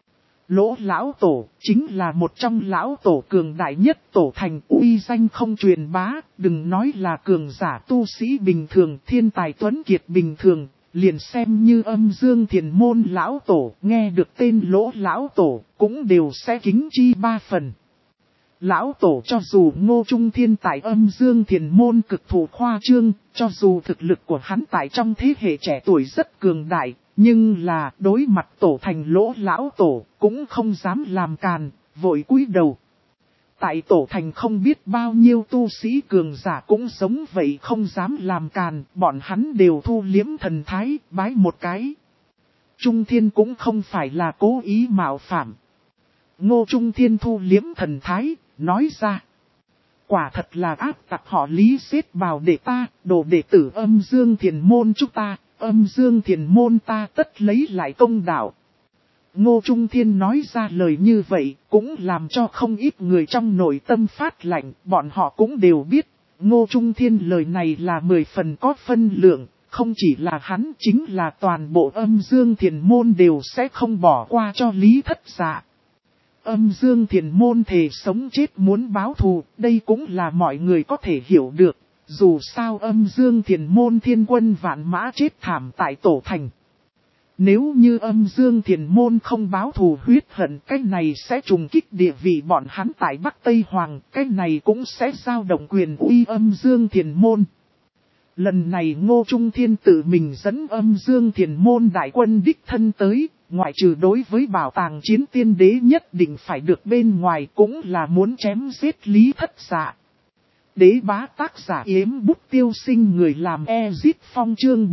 Lỗ lão tổ chính là một trong lão tổ cường đại nhất tổ thành, uy danh không truyền bá, đừng nói là cường giả tu sĩ bình thường, thiên tài tuấn kiệt bình thường, liền xem như Âm Dương Thiền môn lão tổ, nghe được tên Lỗ lão tổ, cũng đều sẽ kính chi ba phần. Lão tổ cho dù Ngô Trung Thiên tại Âm Dương Thiền môn cực thủ khoa trương, cho dù thực lực của hắn tại trong thế hệ trẻ tuổi rất cường đại, nhưng là đối mặt tổ thành Lỗ lão tổ, cũng không dám làm càn, vội cúi đầu. Tại tổ thành không biết bao nhiêu tu sĩ cường giả cũng giống vậy, không dám làm càn, bọn hắn đều thu liếm thần thái, bái một cái. Trung Thiên cũng không phải là cố ý mạo phạm. Ngô Trung Thiên thu liếm thần thái, nói ra. Quả thật là áp tặc họ Lý xếp vào để ta, đồ đệ tử Âm Dương Thiền môn chúng ta, Âm Dương Thiền môn ta tất lấy lại công đạo. Ngô Trung Thiên nói ra lời như vậy, cũng làm cho không ít người trong nội tâm phát lạnh, bọn họ cũng đều biết, Ngô Trung Thiên lời này là 10 phần có phân lượng, không chỉ là hắn, chính là toàn bộ Âm Dương Thiền môn đều sẽ không bỏ qua cho Lý Thất Dạ. Âm Dương Thiền Môn thề sống chết muốn báo thù, đây cũng là mọi người có thể hiểu được. Dù sao Âm Dương Thiền Môn thiên quân vạn mã chết thảm tại Tổ Thành. Nếu như Âm Dương Thiền Môn không báo thù huyết hận, cái này sẽ trùng kích địa vị bọn hắn tại Bắc Tây Hoàng, cái này cũng sẽ dao động quyền uy Âm Dương Thiền Môn. Lần này Ngô Trung Thiên tự mình dẫn Âm Dương Thiền Môn đại quân đích thân tới, ngoại trừ đối với bảo tàng chiến tiên đế nhất định phải được bên ngoài cũng là muốn chém giết Lý Thất Dạ. Đế bá tác giả Yếm Bút Tiêu Sinh, người làm Ezit Phong chương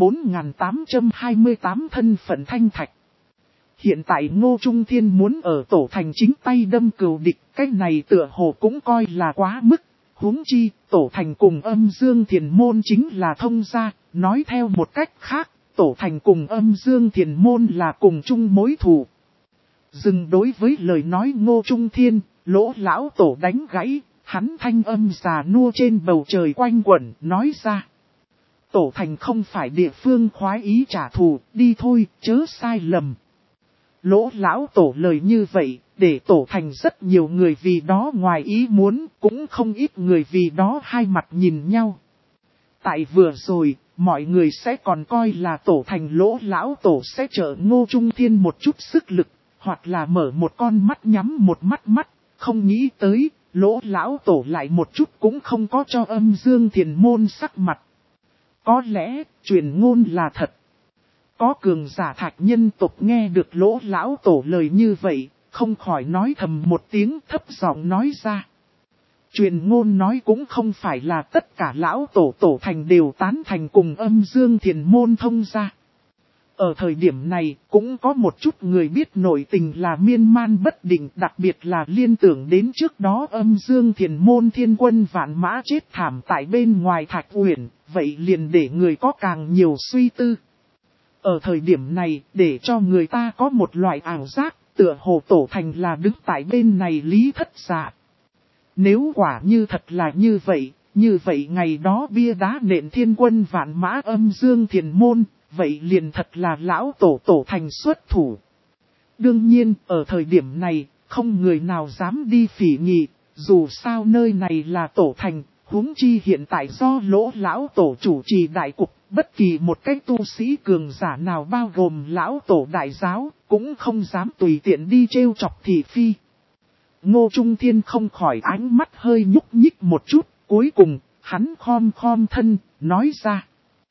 4828 thân phận Thanh Thạch. Hiện tại Ngô Trung Thiên muốn ở Tổ Thành chính tay đâm cừu địch, cái này tựa hồ cũng coi là quá mức. Huống chi, Tổ Thành cùng Âm Dương Thiền Môn chính là thông gia, nói theo một cách khác, Tổ Thành cùng Âm Dương Thiền Môn là cùng chung mối thù. Dừng đối với lời nói Ngô Trung Thiên, Lỗ lão tổ đánh gãy, hắn thanh âm già nua trên bầu trời quanh quẩn, nói ra. Tổ Thành không phải địa phương khoái ý trả thù, đi thôi, chớ sai lầm. Lỗ lão tổ lời như vậy, để Tổ Thành rất nhiều người vì đó ngoài ý muốn, cũng không ít người vì đó hai mặt nhìn nhau. Tại vừa rồi, mọi người sẽ còn coi là Tổ Thành Lỗ lão tổ sẽ trợ Ngô Trung Thiên một chút sức lực, hoặc là mở một con mắt nhắm một mắt, không nghĩ tới, Lỗ lão tổ lại một chút cũng không có cho Âm Dương Thiền Môn sắc mặt. Có lẽ, truyền ngôn là thật. Có cường giả Thạch nhân tộc nghe được Lỗ lão tổ lời như vậy, không khỏi nói thầm một tiếng, thấp giọng nói ra. Truyền ngôn nói cũng không phải là tất cả lão tổ Tổ Thành đều tán thành cùng Âm Dương Thiền Môn thông gia. Ở thời điểm này, cũng có một chút người biết nội tình là miên man bất định, đặc biệt là liên tưởng đến trước đó Âm Dương Thiền Môn thiên quân vạn mã chết thảm tại bên ngoài Thạch Uyển, vậy liền để người có càng nhiều suy tư. Ở thời điểm này, để cho người ta có một loại ảo giác, tựa hồ Tổ Thành là đứng tại bên này Lý Thất Dạ. Nếu quả như thật là như vậy ngày đó bia đá nện thiên quân vạn mã Âm Dương Thiền Môn, vậy liền thật là lão Tổ Thành xuất thủ. Đương nhiên, ở thời điểm này, không người nào dám đi phỉ nhị, dù sao nơi này là Tổ Thành, huống chi hiện tại do Lỗ lão tổ chủ trì đại cục, bất kỳ một cái tu sĩ cường giả nào bao gồm lão tổ đại giáo, cũng không dám tùy tiện đi trêu chọc thị phi. Ngô Trung Thiên không khỏi ánh mắt hơi nhúc nhích một chút, cuối cùng, hắn khom thân, nói ra.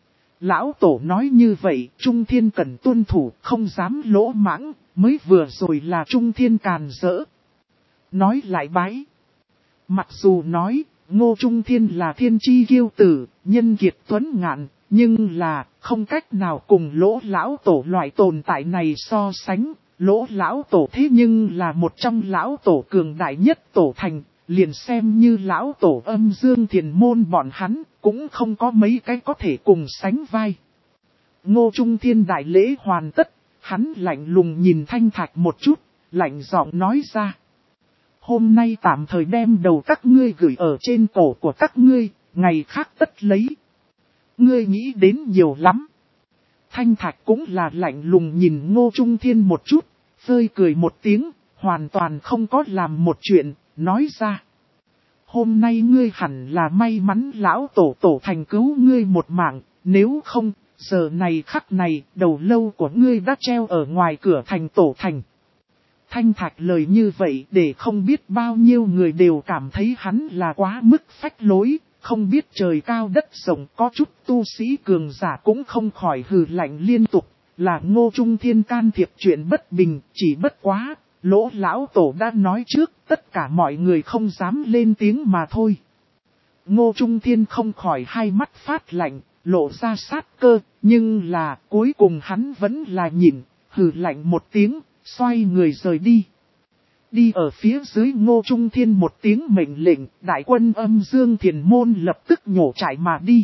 Lão tổ nói như vậy, Trung Thiên cần tuân thủ, không dám lỗ mãng, mới vừa rồi là Trung Thiên càn rỡ. Nói lại bái. Mặc dù nói, Ngô Trung Thiên là thiên chi kiêu tử, nhân kiệt tuấn ngạn, nhưng là, không cách nào cùng Lỗ lão tổ loại tồn tại này so sánh. Lỗ lão tổ thế nhưng là một trong lão tổ cường đại nhất Tổ Thành, liền xem như lão tổ Âm Dương Thiền Môn bọn hắn, cũng không có mấy cái có thể cùng sánh vai. Ngô Trung Thiên đại lễ hoàn tất, hắn lạnh lùng nhìn Thanh Thạch một chút, lạnh giọng nói ra. Hôm nay tạm thời đem đầu các ngươi gửi ở trên cổ của các ngươi, ngày khác tất lấy. Ngươi nghĩ đến nhiều lắm. Thanh Thạch cũng là lạnh lùng nhìn Ngô Trung Thiên một chút, phơi cười một tiếng, hoàn toàn không có làm một chuyện, nói ra. Hôm nay ngươi hẳn là may mắn lão Tổ Thành cứu ngươi một mạng, nếu không, giờ này khắc này, đầu lâu của ngươi đã treo ở ngoài cửa thành Tổ Thành. Thanh Thạch lời như vậy để không biết bao nhiêu người đều cảm thấy hắn là quá mức phách lối, không biết trời cao đất rộng, có chút tu sĩ cường giả cũng không khỏi hừ lạnh liên tục, là Ngô Trung Thiên can thiệp chuyện bất bình, chỉ bất quá, Lỗ lão tổ đã nói trước, tất cả mọi người không dám lên tiếng mà thôi. Ngô Trung Thiên không khỏi hai mắt phát lạnh, lộ ra sát cơ, nhưng là cuối cùng hắn vẫn là nhịn, hừ lạnh một tiếng, xoay người rời đi. Đi ở phía dưới Ngô Trung Thiên một tiếng mệnh lệnh, đại quân Âm Dương Thiền Môn lập tức nhổ chạy mà đi.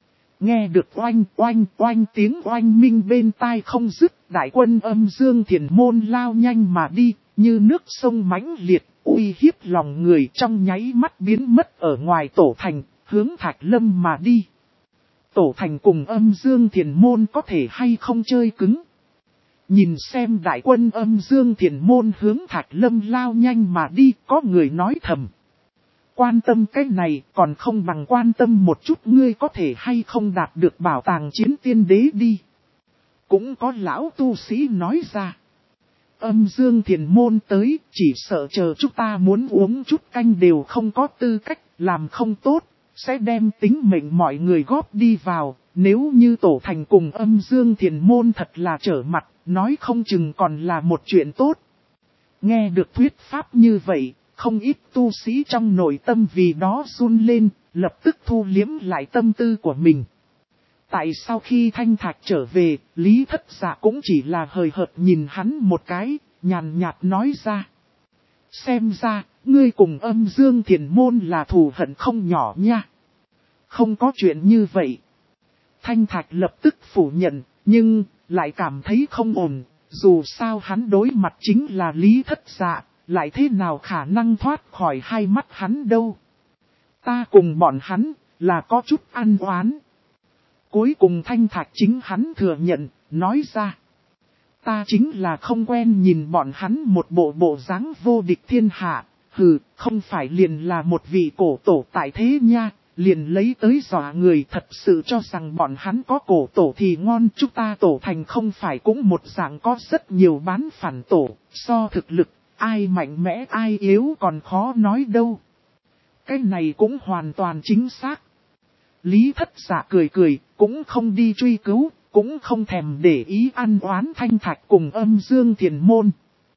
Nghe được oanh tiếng oanh minh bên tai không dứt, đại quân Âm Dương Thiền Môn lao nhanh mà đi, như nước sông mãnh liệt, uy hiếp lòng người trong nháy mắt biến mất ở ngoài Tổ Thành, hướng Thạch Lâm mà đi. Tổ Thành cùng Âm Dương Thiền Môn có thể hay không chơi cứng. Nhìn xem đại quân Âm Dương Thiền Môn hướng Thạch Lâm lao nhanh mà đi, có người nói thầm. Quan tâm cái này còn không bằng quan tâm một chút ngươi có thể hay không đạt được bảo tàng chiến tiên đế đi. Cũng có lão tu sĩ nói ra. Âm Dương Thiền Môn tới, chỉ sợ chờ chúng ta muốn uống chút canh đều không có tư cách, làm không tốt, sẽ đem tính mệnh mọi người góp đi vào. Nếu như Tổ Thành cùng Âm Dương Thiền Môn thật là trở mặt, nói không chừng còn là một chuyện tốt. Nghe được thuyết pháp như vậy, không ít tu sĩ trong nội tâm vì đó run lên, lập tức thu liếm lại tâm tư của mình. Tại sau khi Thanh Thạch trở về, Lý Thất Dạ cũng chỉ là hời hợt nhìn hắn một cái, nhàn nhạt nói ra. Xem ra, ngươi cùng Âm Dương Thiền Môn là thù hận không nhỏ nha. Không có chuyện như vậy. Thanh Thạch lập tức phủ nhận, nhưng lại cảm thấy không ổn, dù sao hắn đối mặt chính là Lý Thất Dạ, lại thế nào khả năng thoát khỏi hai mắt hắn đâu. Ta cùng bọn hắn, là có chút ăn oán. Cuối cùng Thanh Thạch chính hắn thừa nhận, nói ra. Ta chính là không quen nhìn bọn hắn một bộ dáng vô địch thiên hạ, hừ, không phải liền là một vị cổ tổ tại thế nha, liền lấy tới dọa người thật sự cho rằng bọn hắn có cổ tổ thì ngon. Chúng ta Tổ Thành không phải cũng một dạng có rất nhiều bán phản tổ, so thực lực, ai mạnh mẽ ai yếu còn khó nói đâu. Cái này cũng hoàn toàn chính xác. Lý Thất Dạ cười cười, cũng không đi truy cứu, cũng không thèm để ý ăn oán Thanh Thạch cùng Âm Dương Thiền Môn.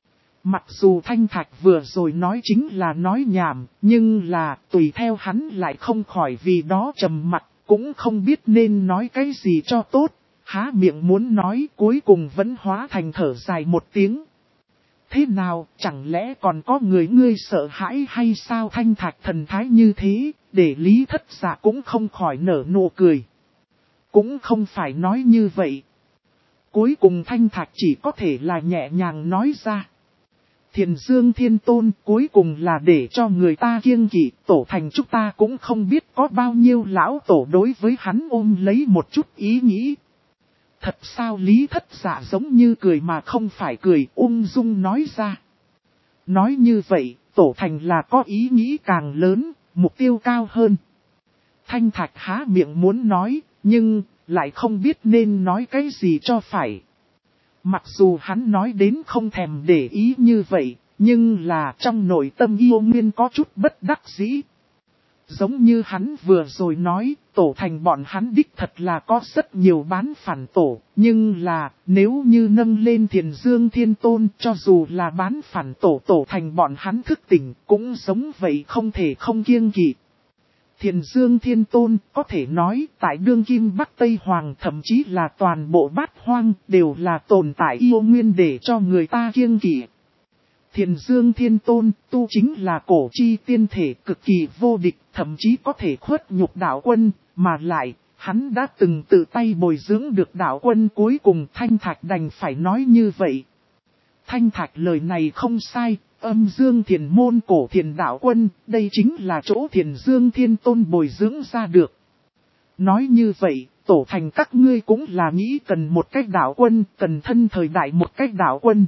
Mặc dù Thanh Thạch vừa rồi nói chính là nói nhảm, nhưng là tùy theo hắn lại không khỏi vì đó trầm mặt, cũng không biết nên nói cái gì cho tốt, há miệng muốn nói cuối cùng vẫn hóa thành thở dài một tiếng. Thế nào, chẳng lẽ còn có người ngươi sợ hãi hay sao? Thanh Thạch thần thái như thế, để Lý Thất Dạ cũng không khỏi nở nụ cười. Cũng không phải nói như vậy. Cuối cùng Thanh Thạch chỉ có thể là nhẹ nhàng nói ra. Thiền Dương Thiên Tôn cuối cùng là để cho người ta kiêng kỵ, Tổ Thành chúng ta cũng không biết có bao nhiêu lão tổ đối với hắn ôm lấy một chút ý nghĩ. Thật sao? Lý Thất Dạ giống như cười mà không phải cười, ung dung nói ra. Nói như vậy, Tổ Thành là có ý nghĩ càng lớn, mục tiêu cao hơn. Thanh Thạch há miệng muốn nói, nhưng lại không biết nên nói cái gì cho phải. Mặc dù hắn nói đến không thèm để ý như vậy, nhưng là trong nội tâm yêu nguyên có chút bất đắc dĩ. Giống như hắn vừa rồi nói, Tổ Thành bọn hắn đích thật là có rất nhiều bán phản tổ, nhưng là nếu như nâng lên Thiền Dương Thiên Tôn cho dù là bán phản tổ, Tổ Thành bọn hắn thức tỉnh cũng giống vậy, không thể không kiêng kỵ. Thiền Dương Thiên Tôn có thể nói tại đương kim Bắc Tây Hoàng thậm chí là toàn bộ bát hoang đều là tồn tại yêu nguyên để cho người ta kiêng kỵ. Thiền Dương Thiên Tôn tu chính là cổ chi tiên thể cực kỳ vô địch, thậm chí có thể khuất nhục đạo quân, mà lại hắn đã từng tự tay bồi dưỡng được đạo quân. Cuối cùng Thanh Thạch đành phải nói như vậy. Thanh Thạch lời này không sai. Âm Dương Thiền Môn cổ thiền đạo quân, đây chính là chỗ Thiền Dương Thiên Tôn bồi dưỡng ra được. Nói như vậy, Tổ Thành các ngươi cũng là nghĩ cần một cách đạo quân, cần thân thời đại một cách đạo quân.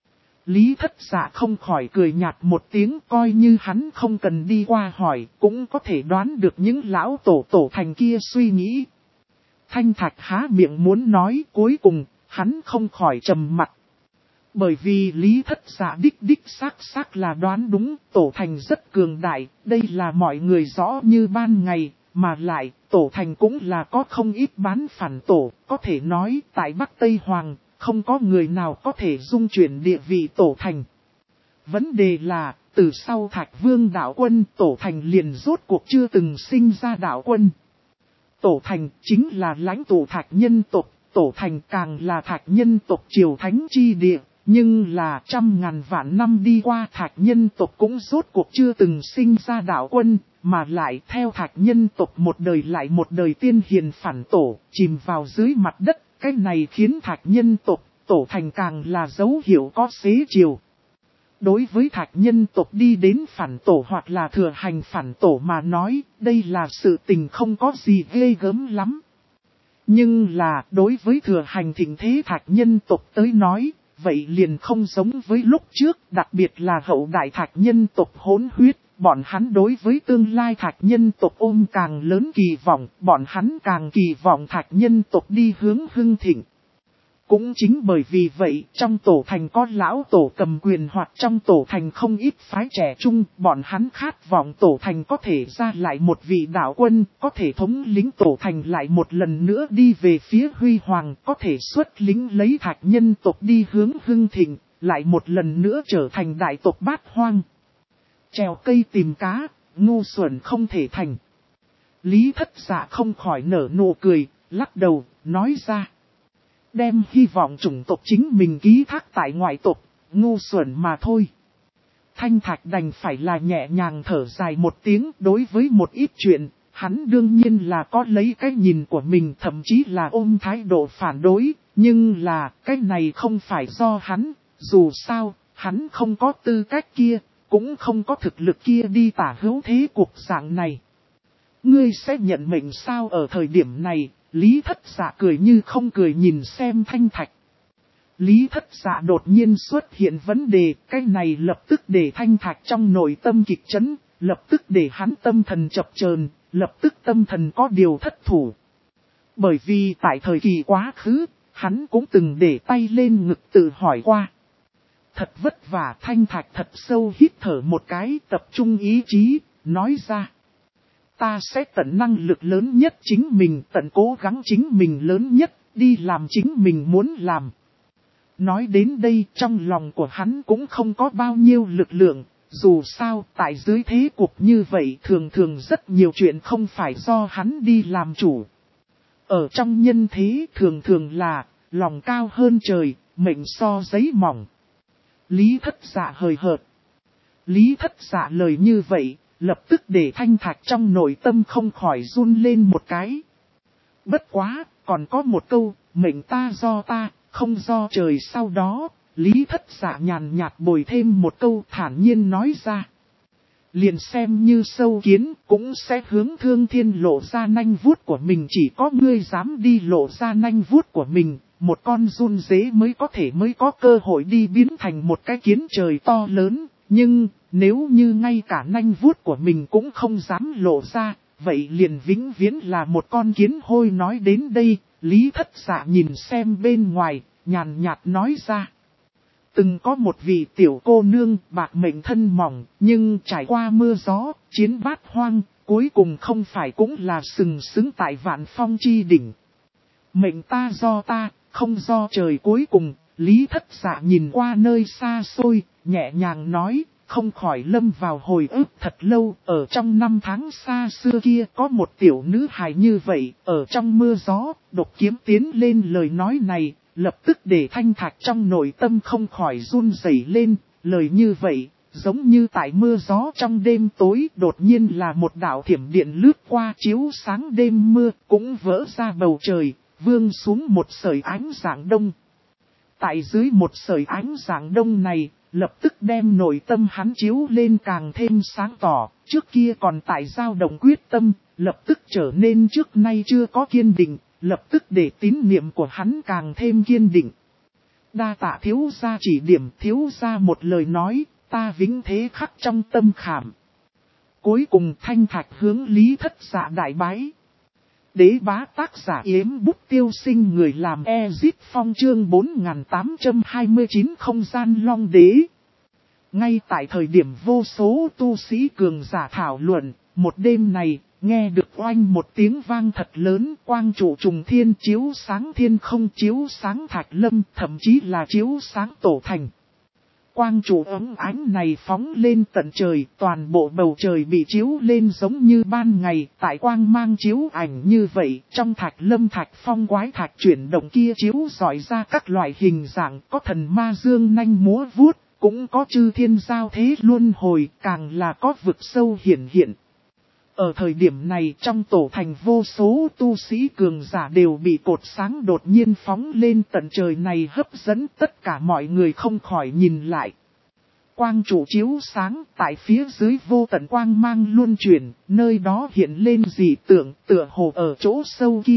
Lý Thất Dạ không khỏi cười nhạt một tiếng, coi như hắn không cần đi qua hỏi, cũng có thể đoán được những lão Tổ Thành kia suy nghĩ. Thanh Thạch há miệng muốn nói, cuối cùng, hắn không khỏi trầm mặt. Bởi vì Lý Thất Dạ đích xác là đoán đúng, Tổ Thành rất cường đại, đây là mọi người rõ như ban ngày, mà lại, Tổ Thành cũng là có không ít bán phản tổ, có thể nói, tại Bắc Tây Hoàng, không có người nào có thể dung chuyển địa vị Tổ Thành. Vấn đề là, từ sau Thạch Vương đạo quân, Tổ Thành liền rốt cuộc chưa từng sinh ra đạo quân. Tổ Thành chính là lãnh tụ Thạch nhân tộc, Tổ Thành càng là Thạch nhân tộc triều thánh chi địa. Nhưng là trăm ngàn vạn năm đi qua, Thạch nhân tộc cũng rốt cuộc chưa từng sinh ra đạo quân, mà lại theo Thạch nhân tộc một đời lại một đời tiên hiền phản tổ, chìm vào dưới mặt đất. Cái này khiến Thạch nhân tộc, Tổ Thành càng là dấu hiệu có xế chiều. Đối với Thạch nhân tộc đi đến phản tổ hoặc là thừa hành phản tổ mà nói, đây là sự tình không có gì ghê gớm lắm. Nhưng là đối với thừa hành thịnh thế thạch nhân tộc tới nói, vậy liền không giống với lúc trước, đặc biệt là hậu đại thạch nhân tộc hỗn huyết. Bọn hắn đối với tương lai thạch nhân tộc ôm càng lớn kỳ vọng, bọn hắn càng kỳ vọng thạch nhân tộc đi hướng hưng thịnh. Cũng chính bởi vì vậy, trong tổ thành có lão tổ cầm quyền hoặc trong tổ thành không ít phái trẻ trung, bọn hắn khát vọng tổ thành có thể ra lại một vị đạo quân, có thể thống lĩnh tổ thành lại một lần nữa đi về phía huy hoàng, có thể xuất lính lấy thạch nhân tộc đi hướng hưng thịnh, lại một lần nữa trở thành đại tộc bát hoang. Trèo cây tìm cá, ngu xuẩn không thể thành. Lý Thất Dạ không khỏi nở nụ cười, lắc đầu, nói ra. Đem hy vọng chủng tộc chính mình ký thác tại ngoại tộc, ngu xuẩn mà thôi. Thanh Thạch đành phải là nhẹ nhàng thở dài một tiếng. Đối với một ít chuyện, hắn đương nhiên là có lấy cái nhìn của mình, thậm chí là ôm thái độ phản đối. Nhưng là cái này không phải do hắn, dù sao, hắn không có tư cách kia, cũng không có thực lực kia đi tả hữu thế cuộc dạng này. Ngươi sẽ nhận mệnh sao? Ở thời điểm này, Lý Thất Dạ cười như không cười nhìn xem Thanh Thạch. Lý Thất Dạ đột nhiên xuất hiện vấn đề, cái này lập tức để Thanh Thạch trong nội tâm kịch chấn, lập tức để hắn tâm thần chập chờn, lập tức tâm thần có điều thất thủ. Bởi vì tại thời kỳ quá khứ, hắn cũng từng để tay lên ngực tự hỏi qua. Thật vất vả. Thanh Thạch thật sâu hít thở một cái, tập trung ý chí, nói ra. Ta sẽ tận năng lực lớn nhất chính mình, tận cố gắng chính mình lớn nhất, đi làm chính mình muốn làm. Nói đến đây, trong lòng của hắn cũng không có bao nhiêu lực lượng, dù sao, tại dưới thế cục như vậy thường thường rất nhiều chuyện không phải do hắn đi làm chủ. Ở trong nhân thế thường thường là, lòng cao hơn trời, mệnh so giấy mỏng. Lý Thất Dạ hời hợt. Lý Thất Dạ lời như vậy, lập tức để Thanh Thạch trong nội tâm không khỏi run lên một cái. Bất quá, còn có một câu, mệnh ta do ta, không do trời. Sau đó, Lý Thất Dạ nhàn nhạt bồi thêm một câu thản nhiên nói ra. Liền xem như sâu kiến, cũng sẽ hướng Thương Thiên lộ ra nanh vuốt của mình. Chỉ có ngươi dám đi lộ ra nanh vuốt của mình, một con giun dế mới có cơ hội đi biến thành một cái kiến trời to lớn. Nhưng, nếu như ngay cả nanh vuốt của mình cũng không dám lộ ra, vậy liền vĩnh viễn là một con kiến hôi. Nói đến đây, Lý Thất Dạ nhìn xem bên ngoài, nhàn nhạt nói ra. Từng có một vị tiểu cô nương bạc mệnh thân mỏng, nhưng trải qua mưa gió, chiến bát hoang, cuối cùng không phải cũng là sừng sững tại vạn phong chi đỉnh. Mệnh ta do ta, không do trời. Cuối cùng, Lý Thất Dạ nhìn qua nơi xa xôi, nhẹ nhàng nói, không khỏi lâm vào hồi ức thật lâu. Ở trong năm tháng xa xưa kia có một tiểu nữ hài như vậy, ở trong mưa gió, độc kiếm tiến lên. Lời nói này, lập tức để Thanh Thạch trong nội tâm không khỏi run rẩy lên. Lời như vậy, giống như tại mưa gió trong đêm tối, đột nhiên là một đạo thiểm điện lướt qua chiếu sáng đêm mưa, cũng vỡ ra bầu trời, vương xuống một sợi ánh dạng đông. Tại dưới một sợi ánh dạng đông này, lập tức đem nội tâm hắn chiếu lên càng thêm sáng tỏ. Trước kia còn tại dao động quyết tâm, lập tức trở nên trước nay chưa có kiên định, lập tức để tín niệm của hắn càng thêm kiên định. Đa tạ thiếu gia chỉ điểm. Thiếu gia một lời nói, ta vĩnh thế khắc trong tâm khảm. Cuối cùng Thanh Thạch hướng Lý Thất Dạ đại bái. Đế bá tác giả Yếm Bút Tiêu Sinh, người làm Ezit Phong, chương 4829 không gian long đế. Ngay tại thời điểm vô số tu sĩ cường giả thảo luận, một đêm này, nghe được oanh một tiếng vang thật lớn, quang trụ trùng thiên chiếu sáng thiên không, chiếu sáng Thạch Lâm, thậm chí là chiếu sáng tổ thành. Quang trụ ấm ánh này phóng lên tận trời, toàn bộ bầu trời bị chiếu lên giống như ban ngày. Tại quang mang chiếu ảnh như vậy, trong Thạch Lâm Thạch Phong quái thạch chuyển động kia chiếu rọi ra các loại hình dạng, có thần ma dương nanh múa vuốt, cũng có chư thiên giao thế luân hồi, càng là có vực sâu hiển hiện. Ở thời điểm này trong tổ thành vô số tu sĩ cường giả đều bị cột sáng đột nhiên phóng lên tận trời này hấp dẫn, tất cả mọi người không khỏi nhìn lại. Quang trụ chiếu sáng, tại phía dưới vô tận quang mang luân chuyển, nơi đó hiện lên dị tượng, tựa hồ ở chỗ sâu kia,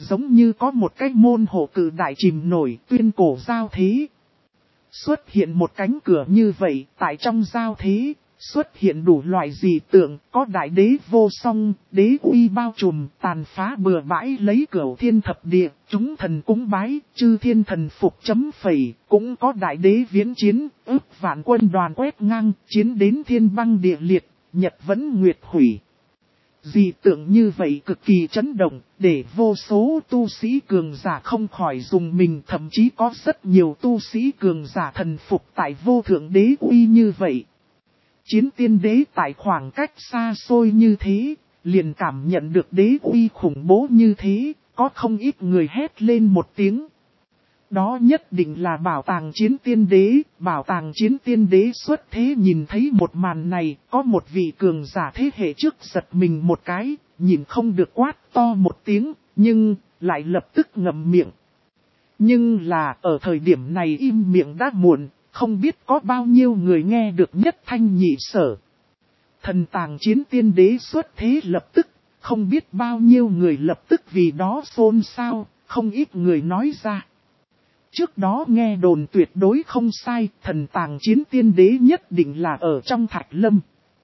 giống như có một cái môn hộ cử đại chìm nổi tuyên cổ giao thế. Xuất hiện một cánh cửa như vậy, tại trong giao thế, xuất hiện đủ loại dị tượng, có đại đế vô song, đế uy bao trùm, tàn phá bừa bãi lấy cửu thiên thập địa, chúng thần cúng bái, chư thiên thần phục chấm phẩy, cũng có đại đế viễn chiến, ức vạn quân đoàn quét ngang, chiến đến thiên băng địa liệt, nhật vẫn nguyệt hủy. Dị tượng như vậy cực kỳ chấn động, để vô số tu sĩ cường giả không khỏi dùng mình, thậm chí có rất nhiều tu sĩ cường giả thần phục tại vô thượng đế uy như vậy. Chiến tiên đế tại khoảng cách xa xôi như thế, liền cảm nhận được đế uy khủng bố như thế, có không ít người hét lên một tiếng. Đó nhất định là bảo tàng chiến tiên đế, bảo tàng chiến tiên đế xuất thế. Nhìn thấy một màn này, có một vị cường giả thế hệ trước giật mình một cái, nhìn không được quát to một tiếng, nhưng lại lập tức ngậm miệng. Nhưng là ở thời điểm này im miệng đã muộn, không biết có bao nhiêu người nghe được nhất thanh nhị sở. Thần tàng chiến tiên đế xuất thế lập tức, không biết bao nhiêu người lập tức vì đó xôn xao, không ít người nói ra. Trước đó nghe đồn tuyệt đối không sai, thần tàng chiến tiên đế nhất định là ở trong Thạch Lâm.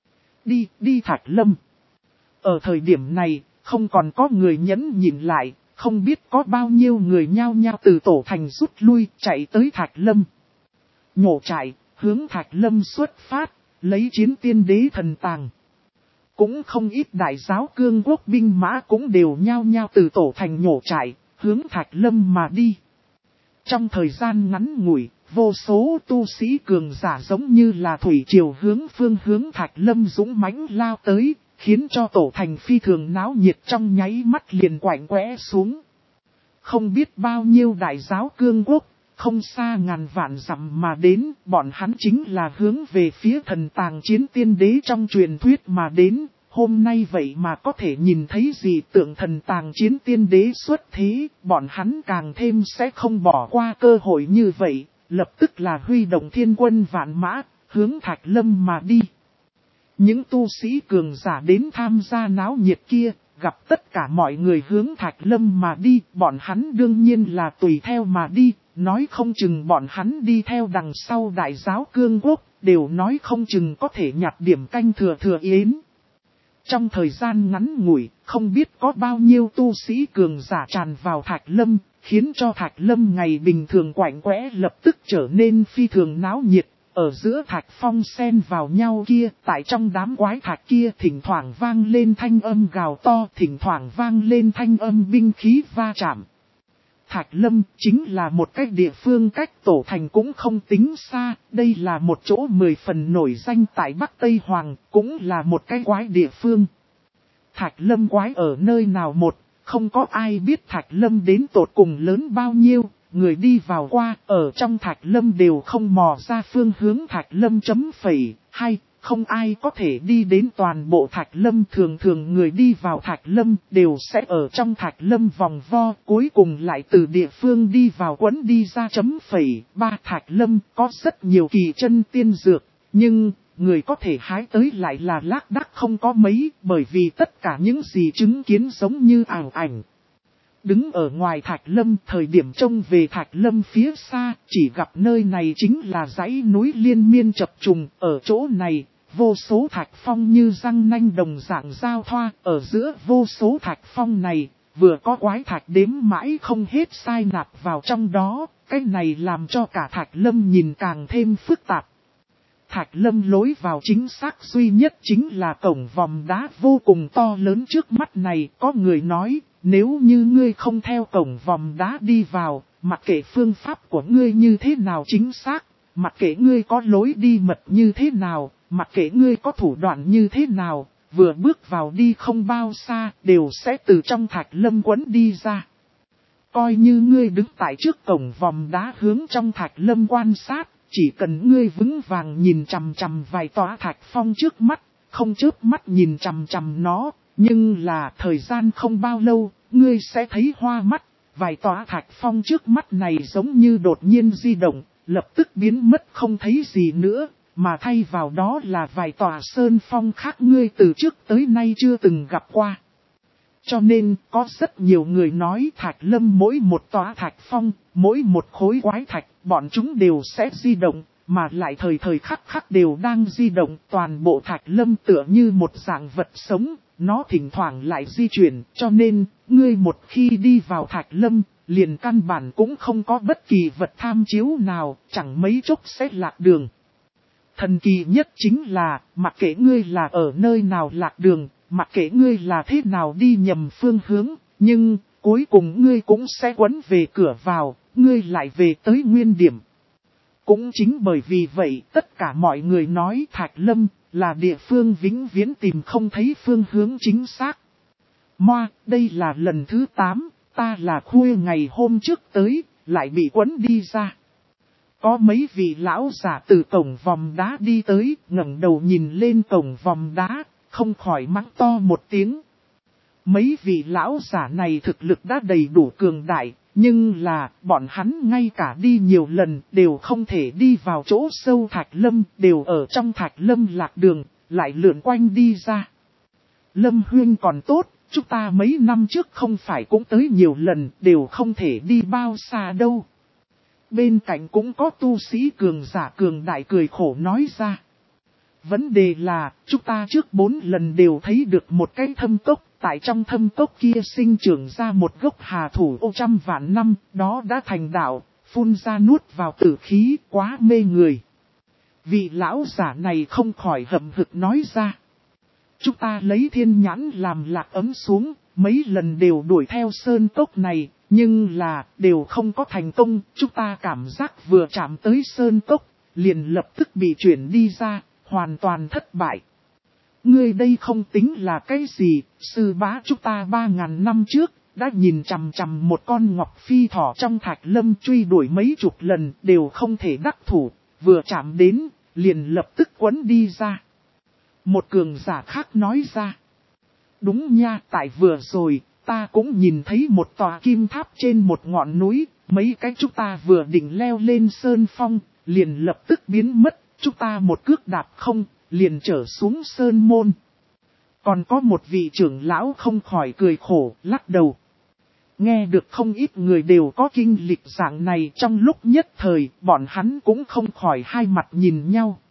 Đi Thạch Lâm. Ở thời điểm này, không còn có người nhẫn nhịn lại, không biết có bao nhiêu người nhao nhao từ tổ thành rút lui, chạy tới Thạch Lâm. Nhổ trại, hướng Thạch Lâm xuất phát, lấy chiến tiên đế thần tàng. Cũng không ít đại giáo cương quốc binh mã cũng đều nhao nhao từ tổ thành nhổ trại, hướng Thạch Lâm mà đi. Trong thời gian ngắn ngủi, vô số tu sĩ cường giả giống như là thủy triều hướng Thạch Lâm dũng mãnh lao tới, khiến cho tổ thành phi thường náo nhiệt trong nháy mắt liền quạnh quẽ xuống. Không biết bao nhiêu đại giáo cương quốc, không xa ngàn vạn dặm mà đến, bọn hắn chính là hướng về phía thần tàng chiến tiên đế trong truyền thuyết mà đến. Hôm nay vậy mà có thể nhìn thấy dị tượng thần tàng chiến tiên đế xuất thế, bọn hắn càng thêm sẽ không bỏ qua cơ hội như vậy, lập tức là huy động thiên quân vạn mã, hướng Thạch Lâm mà đi. Những tu sĩ cường giả đến tham gia náo nhiệt kia, gặp tất cả mọi người hướng Thạch Lâm mà đi, bọn hắn đương nhiên là tùy theo mà đi, nói không chừng bọn hắn đi theo đằng sau đại giáo cương quốc, đều nói không chừng có thể nhặt điểm canh thừa yến. Trong thời gian ngắn ngủi, không biết có bao nhiêu tu sĩ cường giả tràn vào Thạch Lâm, khiến cho Thạch Lâm ngày bình thường quạnh quẽ lập tức trở nên phi thường náo nhiệt. Ở giữa thạch phong xen vào nhau kia, tại trong đám quái thạch kia thỉnh thoảng vang lên thanh âm gào to, thỉnh thoảng vang lên thanh âm binh khí va chạm. Thạch Lâm chính là một cái địa phương cách tổ thành cũng không tính xa, đây là một chỗ 10 phần nổi danh tại Bắc Tây Hoàng, cũng là một cái quái địa phương. Thạch Lâm quái ở nơi nào không có ai biết Thạch Lâm đến tột cùng lớn bao nhiêu, người đi vào qua, ở trong Thạch Lâm đều không mò ra phương hướng Thạch Lâm chấm phẩy, hay, không ai có thể đi đến toàn bộ Thạch Lâm. Thường người đi vào Thạch Lâm đều sẽ ở trong Thạch Lâm vòng vo, cuối cùng lại từ địa phương đi vào quấn đi ra chấm phẩy. Thạch Lâm có rất nhiều kỳ chân tiên dược, nhưng người có thể hái tới lại là lác đác không có mấy, bởi vì tất cả những gì chứng kiến giống như ảo ảnh. Đứng ở ngoài Thạch Lâm, thời điểm trông về Thạch Lâm phía xa, chỉ gặp nơi này chính là dãy núi liên miên chập trùng. Ở chỗ này, vô số thạch phong như răng nanh đồng dạng giao thoa. Ở giữa vô số thạch phong này, vừa có quái thạch đếm mãi không hết sai nạp vào trong đó. Cái này làm cho cả Thạch Lâm nhìn càng thêm phức tạp. Thạch Lâm lối vào chính xác duy nhất chính là cổng vòm đá vô cùng to lớn trước mắt này. Có người nói, nếu như ngươi không theo cổng vòm đá đi vào, mặc kệ phương pháp của ngươi như thế nào chính xác, mặc kệ ngươi có lối đi mật như thế nào, mặc kệ ngươi có thủ đoạn như thế nào, vừa bước vào đi không bao xa, đều sẽ từ trong Thạch Lâm quấn đi ra. Coi như ngươi đứng tại trước cổng vòm đá hướng trong Thạch Lâm quan sát, chỉ cần ngươi vững vàng nhìn chằm chằm vài tòa thạch phong trước mắt, không chớp mắt nhìn chằm chằm nó, nhưng là thời gian không bao lâu, ngươi sẽ thấy hoa mắt, vài tòa thạch phong trước mắt này giống như đột nhiên di động, lập tức biến mất không thấy gì nữa, mà thay vào đó là vài tòa sơn phong khác ngươi từ trước tới nay chưa từng gặp qua. Cho nên có rất nhiều người nói Thạch Lâm mỗi một tòa thạch phong, mỗi một khối quái thạch, bọn chúng đều sẽ di động, mà lại thời thời khắc khắc đều đang di động. Toàn bộ Thạch Lâm tựa như một dạng vật sống, nó thỉnh thoảng lại di chuyển, cho nên, ngươi một khi đi vào Thạch Lâm, liền căn bản cũng không có bất kỳ vật tham chiếu nào, chẳng mấy chốc sẽ lạc đường. Thần kỳ nhất chính là, mặc kệ ngươi là ở nơi nào lạc đường, mặc kệ ngươi là thế nào đi nhầm phương hướng, nhưng cuối cùng ngươi cũng sẽ quấn về cửa vào, ngươi lại về tới nguyên điểm. Cũng chính bởi vì vậy tất cả mọi người nói Thạch Lâm là địa phương vĩnh viễn tìm không thấy phương hướng chính xác. Moa, đây là lần thứ 8, ta là khuya ngày hôm trước tới, lại bị quấn đi ra. Có mấy vị lão giả từ cổng vòm đá đi tới, ngẩng đầu nhìn lên cổng vòm đá, không khỏi mắng to một tiếng. Mấy vị lão giả này thực lực đã đầy đủ cường đại, nhưng là bọn hắn ngay cả đi nhiều lần đều không thể đi vào chỗ sâu Thạch Lâm, đều ở trong Thạch Lâm lạc đường, lại lượn quanh đi ra. Lâm Huyên còn tốt, chúng ta mấy năm trước không phải cũng tới nhiều lần, đều không thể đi bao xa đâu. Bên cạnh cũng có tu sĩ cường giả cường đại cười khổ nói ra. Vấn đề là, chúng ta trước 4 lần đều thấy được một cái thâm cốc, tại trong thâm cốc kia sinh trưởng ra một gốc hà thủ ô trăm vạn năm, đó đã thành đạo, phun ra nuốt vào tử khí, quá mê người. Vị lão giả này không khỏi hậm hực nói ra. Chúng ta lấy thiên nhãn làm lạc ấm xuống, mấy lần đều đuổi theo sơn cốc này, nhưng là đều không có thành công, chúng ta cảm giác vừa chạm tới sơn cốc, liền lập tức bị chuyển đi ra, hoàn toàn thất bại. Ngươi đây không tính là cái gì, sư bá chúng ta 3000 năm trước, đã nhìn chằm chằm một con ngọc phi thỏ trong Thạch Lâm truy đuổi mấy chục lần, đều không thể đắc thủ, vừa chạm đến, liền lập tức quấn đi ra. Một cường giả khác nói ra. Đúng nha, tại vừa rồi, ta cũng nhìn thấy một tòa kim tháp trên một ngọn núi, mấy cái chúng ta vừa định leo lên sơn phong, liền lập tức biến mất, chúng ta một cước đạp không, liền trở xuống sơn môn. Còn có một vị trưởng lão không khỏi cười khổ, lắc đầu. Nghe được không ít người đều có kinh lịch dạng này, trong lúc nhất thời, bọn hắn cũng không khỏi hai mặt nhìn nhau.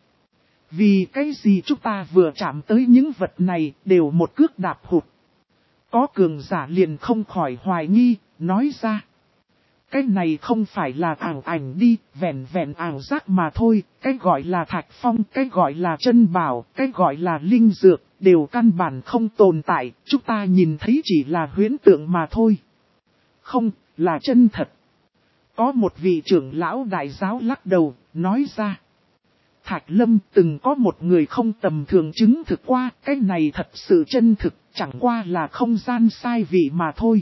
Vì cái gì chúng ta vừa chạm tới những vật này đều một cước đạp hụt. Có cường giả liền không khỏi hoài nghi, nói ra. Cái này không phải là ảo ảnh đi, vẹn vẹn ảo giác mà thôi, cái gọi là thạch phong, cái gọi là chân bảo, cái gọi là linh dược, đều căn bản không tồn tại, chúng ta nhìn thấy chỉ là huyễn tượng mà thôi. Không, là chân thật. Có một vị trưởng lão đại giáo lắc đầu, nói ra. Thạch Lâm từng có một người không tầm thường chứng thực qua, cái này thật sự chân thực, chẳng qua là không gian sai vị mà thôi.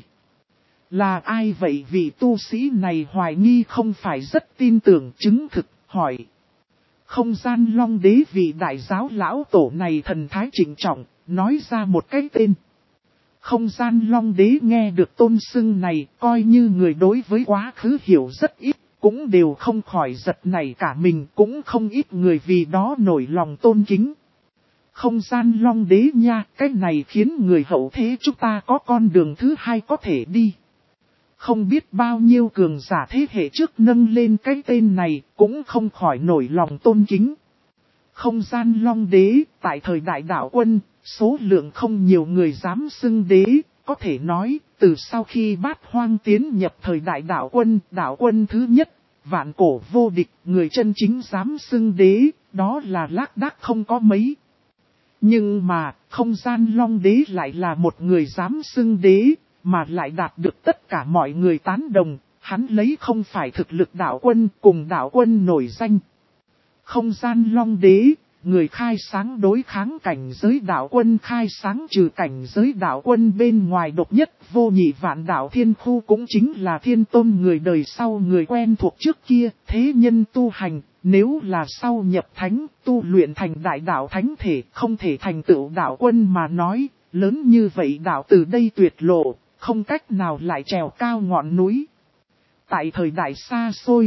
Là ai vậy vị tu sĩ này hoài nghi không phải rất tin tưởng chứng thực, hỏi. Không gian Long Đế vị đại giáo lão tổ này thần thái trịnh trọng, nói ra một cái tên. Không gian Long Đế nghe được tôn xưng này, coi như người đối với quá khứ hiểu rất ít. Cũng đều không khỏi giật nảy cả mình, cũng không ít người vì đó nổi lòng tôn kính. Không gian Long Đế nha, cái này khiến người hậu thế chúng ta có con đường thứ hai có thể đi. Không biết bao nhiêu cường giả thế hệ trước nâng lên cái tên này, cũng không khỏi nổi lòng tôn kính. Không gian Long Đế, tại thời đại đạo quân, số lượng không nhiều người dám xưng đế, có thể nói, từ sau khi Bát Hoang tiến nhập thời đại đạo quân thứ nhất, vạn cổ vô địch, người chân chính dám xưng đế, đó là lác đác không có mấy. Nhưng mà, không gian Long Đế lại là một người dám xưng đế, mà lại đạt được tất cả mọi người tán đồng, hắn lấy không phải thực lực đạo quân cùng đạo quân nổi danh. Không gian Long Đế, người khai sáng đối kháng cảnh giới đạo quân khai sáng trừ cảnh giới đạo quân bên ngoài độc nhất vô nhị vạn đạo thiên khu cũng chính là thiên tôn người đời sau người quen thuộc trước kia, thế nhân tu hành, nếu là sau nhập thánh, tu luyện thành đại đạo thánh thể, không thể thành tựu đạo quân mà nói, lớn như vậy đạo từ đây tuyệt lộ, không cách nào lại trèo cao ngọn núi. Tại thời đại xa xôi kia,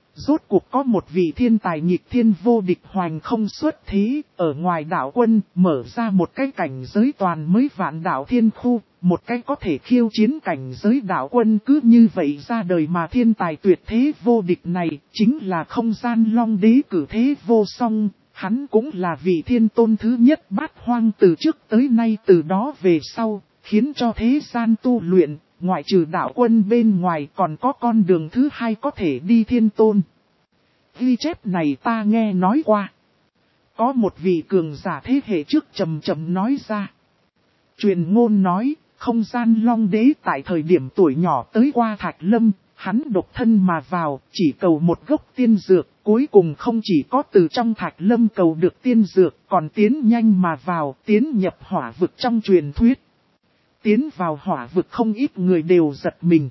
Rốt cuộc có một vị thiên tài nghịch thiên vô địch hoành không xuất thế, ở ngoài đạo quân, mở ra một cái cảnh giới toàn mới vạn đạo thiên khu, một cái có thể khiêu chiến cảnh giới đạo quân cứ như vậy ra đời mà thiên tài tuyệt thế vô địch này, chính là không gian long đế cử thế vô song, hắn cũng là vị thiên tôn thứ nhất bát hoang từ trước tới nay từ đó về sau, khiến cho thế gian tu luyện. Ngoại trừ đạo quân bên ngoài còn có con đường thứ hai có thể đi thiên tôn. Ghi chép này ta nghe nói qua. Có một vị cường giả thế hệ trước trầm trầm nói ra. Truyền ngôn nói, không gian long đế tại thời điểm tuổi nhỏ tới qua Thạch Lâm, hắn độc thân mà vào, chỉ cầu một gốc tiên dược, cuối cùng không chỉ có từ trong Thạch Lâm cầu được tiên dược, còn tiến nhanh mà vào, tiến nhập hỏa vực trong truyền thuyết. Tiến vào hỏa vực không ít người đều giật mình.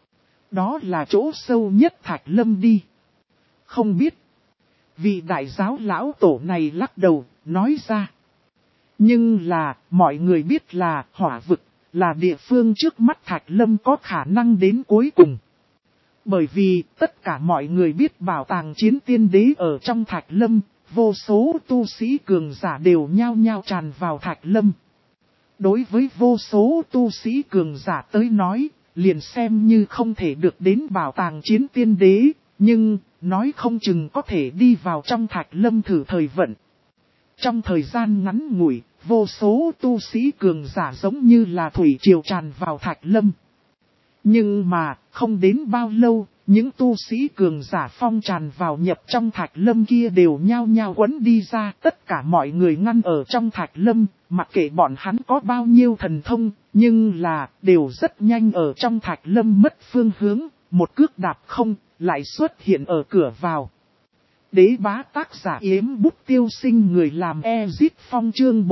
Đó là chỗ sâu nhất Thạch Lâm đi. Không biết. Vị đại giáo lão tổ này lắc đầu, nói ra. Nhưng là, mọi người biết là hỏa vực, là địa phương trước mắt Thạch Lâm có khả năng đến cuối cùng. Bởi vì, tất cả mọi người biết bảo tàng chiến tiên đế ở trong Thạch Lâm, vô số tu sĩ cường giả đều nhao nhao tràn vào Thạch Lâm. Đối với vô số tu sĩ cường giả tới nói, liền xem như không thể được đến bảo tàng chiến tiên đế, nhưng, nói không chừng có thể đi vào trong Thạch Lâm thử thời vận. Trong thời gian ngắn ngủi, vô số tu sĩ cường giả giống như là thủy triều tràn vào Thạch Lâm. Nhưng mà, không đến bao lâu, những tu sĩ cường giả phong tràn vào nhập trong Thạch Lâm kia đều nhao nhao quấn đi ra. Tất cả mọi người ngăn ở trong Thạch Lâm, mặc kệ bọn hắn có bao nhiêu thần thông, nhưng là đều rất nhanh ở trong Thạch Lâm mất phương hướng, một cước đạp không, lại xuất hiện ở cửa vào. Đế bá tác giả Yếm Bút Tiêu Sinh người làm Ezit Phong chương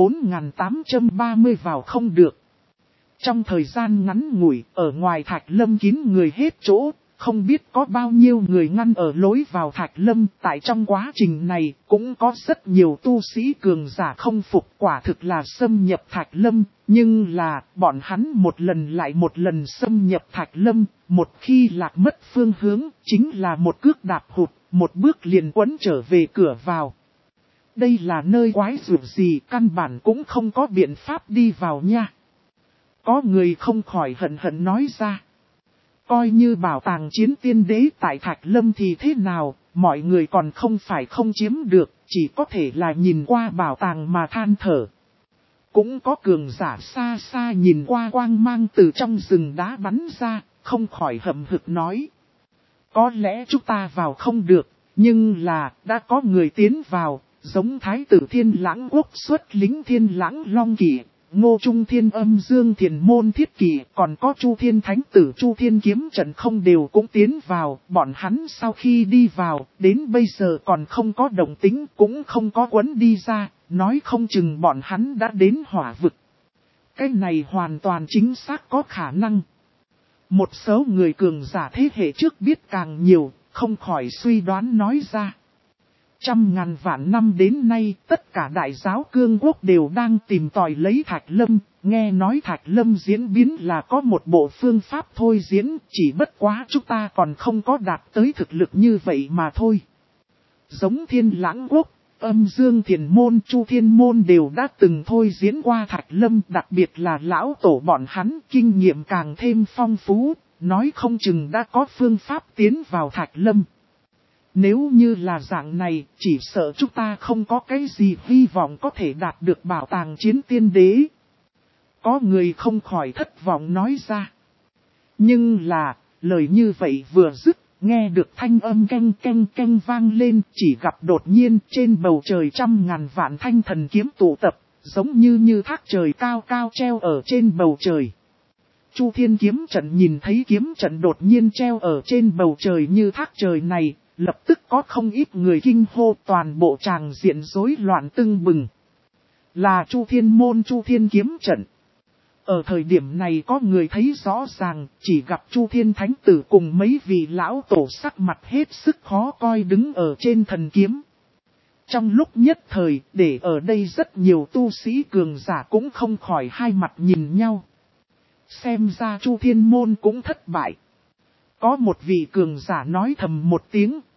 4830 vào không được. Trong thời gian ngắn ngủi, ở ngoài Thạch Lâm kín người hết chỗ, không biết có bao nhiêu người ngăn ở lối vào Thạch Lâm. Tại trong quá trình này, cũng có rất nhiều tu sĩ cường giả không phục, quả thực là xâm nhập Thạch Lâm. Nhưng là, bọn hắn một lần lại một lần xâm nhập Thạch Lâm, một khi lạc mất phương hướng, chính là một cước đạp hụt, một bước liền quấn trở về cửa vào. Đây là nơi quái dược gì, căn bản cũng không có biện pháp đi vào nha. Có người không khỏi hận hận nói ra. Coi như bảo tàng chiến tiên đế tại Thạch Lâm thì thế nào, mọi người còn không phải không chiếm được, chỉ có thể là nhìn qua bảo tàng mà than thở. Cũng có cường giả xa xa nhìn qua quang mang từ trong rừng đá bắn ra, không khỏi hậm hực nói. Có lẽ chúng ta vào không được, nhưng là đã có người tiến vào, giống Thái tử Thiên Lãng Quốc xuất lính Thiên Lãng Long Kỵ. Ngô Trung Thiên Âm Dương Thiền Môn Thiết Kỷ, còn có Chu Thiên Thánh Tử Chu Thiên Kiếm Trận không đều cũng tiến vào, bọn hắn sau khi đi vào, đến bây giờ còn không có động tính, cũng không có quấn đi ra, nói không chừng bọn hắn đã đến hỏa vực. Cái này hoàn toàn chính xác có khả năng. Một số người cường giả thế hệ trước biết càng nhiều, không khỏi suy đoán nói ra. Trăm ngàn vạn năm đến nay, tất cả đại giáo cương quốc đều đang tìm tòi lấy Thạch Lâm, nghe nói Thạch Lâm diễn biến là có một bộ phương pháp thôi diễn, chỉ bất quá chúng ta còn không có đạt tới thực lực như vậy mà thôi. Giống Thiên Lãng Quốc, Âm Dương Thiền Môn, Chu Thiên Môn đều đã từng thôi diễn qua Thạch Lâm, đặc biệt là lão tổ bọn hắn, kinh nghiệm càng thêm phong phú, nói không chừng đã có phương pháp tiến vào Thạch Lâm. Nếu như là dạng này, chỉ sợ chúng ta không có cái gì hy vọng có thể đạt được bảo tàng chiến tiên đế. Có người không khỏi thất vọng nói ra. Nhưng là, lời như vậy vừa dứt, nghe được thanh âm canh canh canh vang lên, chỉ gặp đột nhiên trên bầu trời trăm ngàn vạn thanh thần kiếm tụ tập, giống như thác trời cao cao treo ở trên bầu trời. Chu Thiên Kiếm Trận nhìn thấy kiếm trận đột nhiên treo ở trên bầu trời như thác trời này, lập tức có không ít người kinh hô, toàn bộ tràng diện rối loạn tưng bừng. Là Chu Thiên Môn Chu Thiên Kiếm Trận. Ở thời điểm này có người thấy rõ ràng, chỉ gặp Chu Thiên Thánh Tử cùng mấy vị lão tổ sắc mặt hết sức khó coi đứng ở trên thần kiếm. Trong lúc nhất thời, để ở đây rất nhiều tu sĩ cường giả cũng không khỏi hai mặt nhìn nhau. Xem ra Chu Thiên Môn cũng thất bại. Có một vị cường giả nói thầm một tiếng,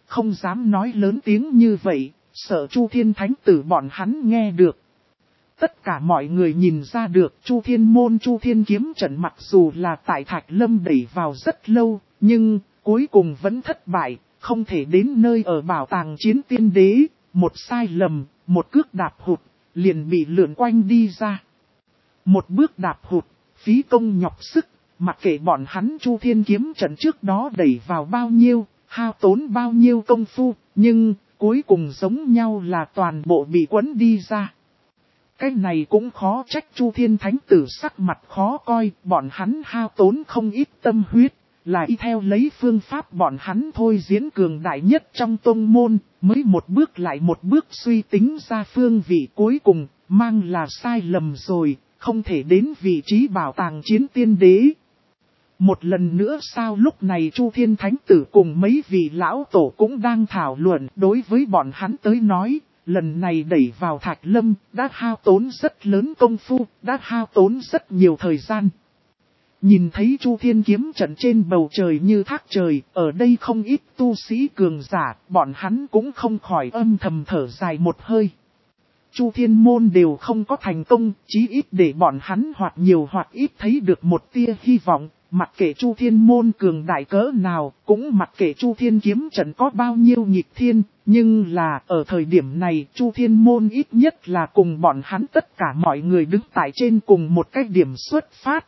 không dám nói lớn tiếng như vậy, sợ Chu Thiên Thánh Tử bọn hắn nghe được. Tất cả mọi người nhìn ra được Chu Thiên Môn Chu Thiên Kiếm Trận mặc dù là tại Thạch Lâm đẩy vào rất lâu, nhưng cuối cùng vẫn thất bại, không thể đến nơi ở bảo tàng chiến tiên đế, một sai lầm, một cước đạp hụt, liền bị lượn quanh đi ra. Một bước đạp hụt, phí công nhọc sức, mặc kệ bọn hắn Chu Thiên Kiếm Trận trước đó đẩy vào bao nhiêu, hao tốn bao nhiêu công phu, nhưng cuối cùng giống nhau là toàn bộ bị quấn đi ra. Cái này cũng khó trách Chu Thiên Thánh Tử sắc mặt khó coi, bọn hắn hao tốn không ít tâm huyết, là y theo lấy phương pháp bọn hắn thôi diễn cường đại nhất trong tông môn, mới một bước lại một bước suy tính ra phương vị cuối cùng, mang là sai lầm rồi, không thể đến vị trí bảo tàng chiến tiên đế. Một lần nữa sao lúc này Chu Thiên Thánh Tử cùng mấy vị lão tổ cũng đang thảo luận đối với bọn hắn tới nói. Lần này đẩy vào Thạch Lâm, đã hao tốn rất lớn công phu, đã hao tốn rất nhiều thời gian. Nhìn thấy Chu Thiên Kiếm Trận trên bầu trời như thác trời, ở đây không ít tu sĩ cường giả, bọn hắn cũng không khỏi âm thầm thở dài một hơi. Chu Thiên Môn đều không có thành công, chí ít để bọn hắn hoặc nhiều hoặc ít thấy được một tia hy vọng. Mặc kệ Chu Thiên Môn cường đại cỡ nào, cũng mặc kệ Chu Thiên Kiếm Trận có bao nhiêu nghịch thiên, nhưng là ở thời điểm này Chu Thiên Môn ít nhất là cùng bọn hắn tất cả mọi người đứng tại trên cùng một cái điểm xuất phát.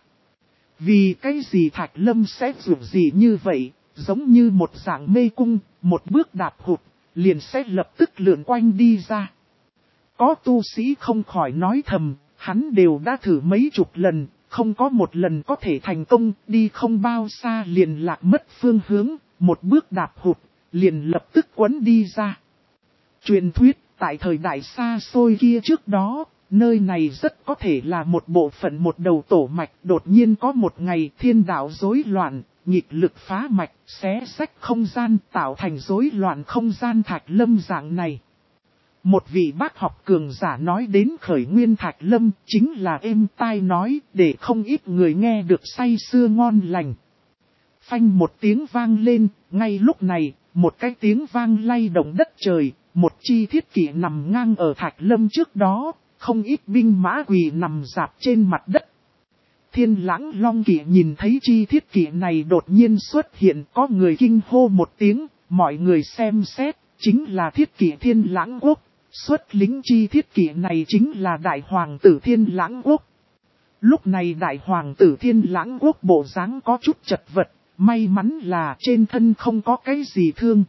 Vì cái gì Thạch Lâm sẽ dù gì như vậy, giống như một dạng mê cung, một bước đạp hụt, liền sẽ lập tức lượn quanh đi ra. Có tu sĩ không khỏi nói thầm, hắn đều đã thử mấy chục lần. Không có một lần có thể thành công, đi không bao xa liền lạc mất phương hướng, một bước đạp hụt, liền lập tức quấn đi ra. Truyền thuyết, tại thời đại xa xôi kia trước đó, nơi này rất có thể là một bộ phận một đầu tổ mạch. Đột nhiên có một ngày thiên đạo rối loạn, nghịch lực phá mạch, xé xách không gian tạo thành rối loạn không gian Thạch Lâm dạng này. Một vị bác học cường giả nói đến khởi nguyên Thạch Lâm chính là êm tai nói để không ít người nghe được say sưa ngon lành. Phanh một tiếng vang lên, ngay lúc này, một cái tiếng vang lay động đất trời, một chi thiết kỷ nằm ngang ở Thạch Lâm trước đó, không ít binh mã quỳ nằm rạp trên mặt đất. Thiên Lãng Long Kỵ nhìn thấy chi thiết kỷ này đột nhiên xuất hiện, có người kinh hô một tiếng, mọi người xem xét, chính là thiết kỷ Thiên Lãng Quốc. Xuất lính chi thiết kỷ này chính là Đại Hoàng tử Thiên Lãng Quốc. Lúc này Đại Hoàng tử Thiên Lãng Quốc bộ dáng có chút chật vật, may mắn là trên thân không có cái gì thương.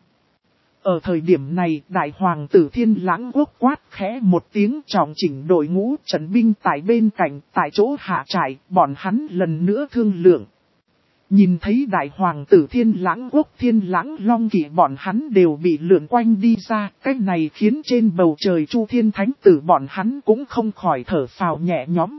Ở thời điểm này Đại Hoàng tử Thiên Lãng Quốc quát khẽ một tiếng trọng chỉnh đội ngũ trấn binh tại bên cạnh, tại chỗ hạ trại, bọn hắn lần nữa thương lượng. Nhìn thấy Đại Hoàng tử Thiên Lãng Quốc Thiên Lãng Long Kỵ bọn hắn đều bị lượn quanh đi ra, cái này khiến trên bầu trời Chu Thiên Thánh Tử bọn hắn cũng không khỏi thở phào nhẹ nhõm.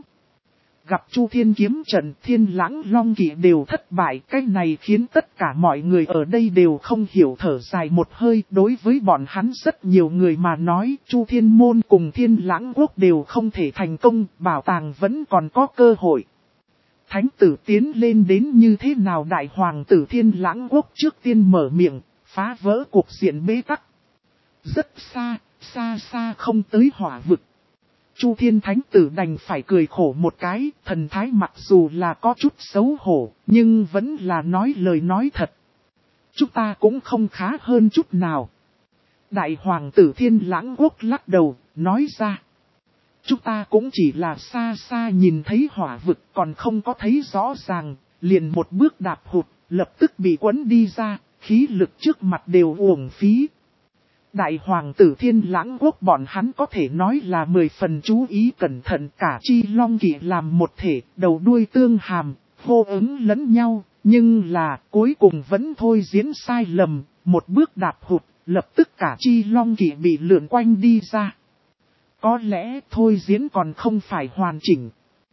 Gặp Chu Thiên Kiếm Trận Thiên Lãng Long Kỵ đều thất bại, cái này khiến tất cả mọi người ở đây đều không hiểu thở dài một hơi. Đối với bọn hắn rất nhiều người mà nói, Chu Thiên Môn cùng Thiên Lãng Quốc đều không thể thành công, bảo tàng vẫn còn có cơ hội. Thánh tử tiến lên đến như thế nào Đại Hoàng tử Thiên Lãng Quốc trước tiên mở miệng, phá vỡ cuộc diện bế tắc. Rất xa, xa xa không tới hỏa vực. Chu Thiên Thánh tử đành phải cười khổ một cái, thần thái mặc dù là có chút xấu hổ, nhưng vẫn là nói lời nói thật. Chúng ta cũng không khá hơn chút nào. Đại Hoàng tử Thiên Lãng Quốc lắc đầu, nói ra. Chúng ta cũng chỉ là xa xa nhìn thấy hỏa vực còn không có thấy rõ ràng, liền một bước đạp hụt, lập tức bị quấn đi ra, khí lực trước mặt đều uổng phí. Đại Hoàng tử Thiên Lãng Quốc bọn hắn có thể nói là 10 phần chú ý cẩn thận, cả chi Long Kỵ làm một thể, đầu đuôi tương hàm, hô ứng lẫn nhau, nhưng là cuối cùng vẫn thôi diễn sai lầm, một bước đạp hụt, lập tức cả chi Long Kỵ bị lượn quanh đi ra. Có lẽ thôi diễn còn không phải hoàn chỉnh.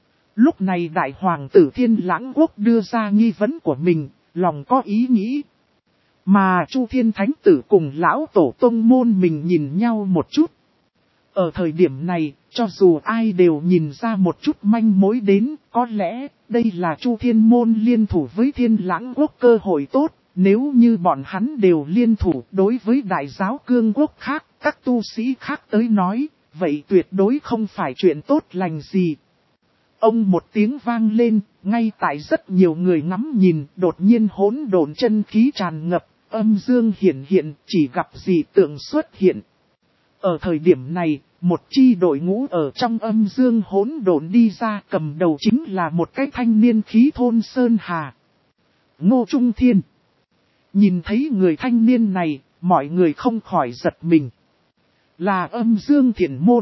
Lúc này Đại Hoàng tử Thiên Lãng Quốc đưa ra nghi vấn của mình, lòng có ý nghĩ. Mà Chu Thiên Thánh tử cùng lão tổ tông môn mình nhìn nhau một chút. Ở thời điểm này, cho dù ai đều nhìn ra một chút manh mối đến, có lẽ đây là Chu Thiên môn liên thủ với Thiên Lãng Quốc cơ hội tốt, nếu như bọn hắn đều liên thủ đối với đại giáo cương quốc khác, các tu sĩ khác tới nói, vậy tuyệt đối không phải chuyện tốt lành gì. Ông một tiếng vang lên, ngay tại rất nhiều người ngắm nhìn, đột nhiên hỗn độn chân khí tràn ngập, âm dương hiển hiện, chỉ gặp dị tượng xuất hiện. Ở thời điểm này, một chi đội ngũ ở trong âm dương hỗn độn đi ra, cầm đầu chính là một cái thanh niên khí thôn Sơn Hà. Ngô Trung Thiên. Nhìn thấy người thanh niên này, mọi người không khỏi giật mình. Là âm dương thiền môn.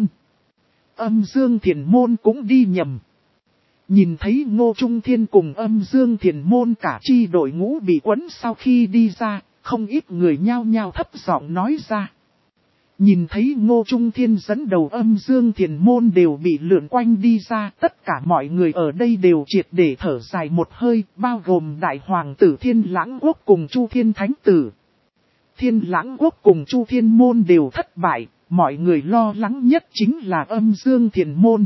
Âm dương thiền môn cũng đi nhầm. Nhìn thấy Ngô Trung Thiên cùng âm dương thiền môn cả chi đội ngũ bị quấn sau khi đi ra, không ít người nhao nhao thấp giọng nói ra. Nhìn thấy Ngô Trung Thiên dẫn đầu âm dương thiền môn đều bị lượn quanh đi ra, tất cả mọi người ở đây đều triệt để thở dài một hơi, bao gồm Đại Hoàng tử Thiên Lãng Quốc cùng Chu Thiên Thánh Tử. Thiên Lãng Quốc cùng Chu Thiên Môn đều thất bại, mọi người lo lắng nhất chính là âm dương thiền môn.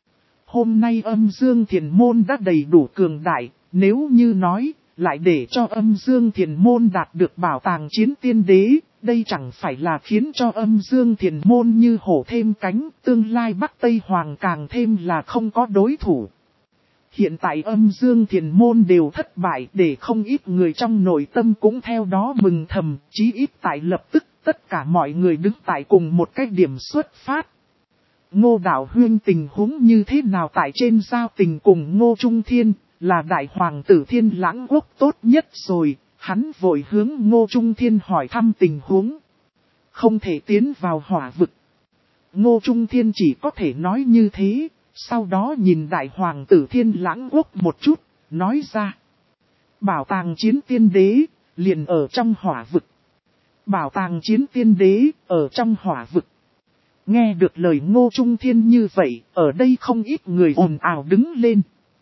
Hôm nay âm dương thiền môn đã đầy đủ cường đại, nếu như nói, lại để cho âm dương thiền môn đạt được bảo tàng chiến tiên đế, đây chẳng phải là khiến cho âm dương thiền môn như hổ thêm cánh, tương lai Bắc Tây Hoàng càng thêm là không có đối thủ. Hiện tại âm dương thiền môn đều thất bại, để không ít người trong nội tâm cũng theo đó mừng thầm, chí ít tại lập tức tất cả mọi người đứng tại cùng một cái điểm xuất phát. Ngô Đạo Huyên tình huống như thế nào tại trên giao tình cùng Ngô Trung Thiên, là Đại Hoàng tử Thiên Lãng Quốc tốt nhất rồi, hắn vội hướng Ngô Trung Thiên hỏi thăm tình huống. Không thể tiến vào hỏa vực. Ngô Trung Thiên chỉ có thể nói như thế, sau đó nhìn Đại Hoàng tử Thiên Lãng Quốc một chút, nói ra. Bảo tàng chiến tiên đế, liền ở trong hỏa vực. Bảo tàng chiến tiên đế, ở trong hỏa vực. Nghe được lời Ngô Trung Thiên như vậy, ở đây không ít người ồn ào đứng lên.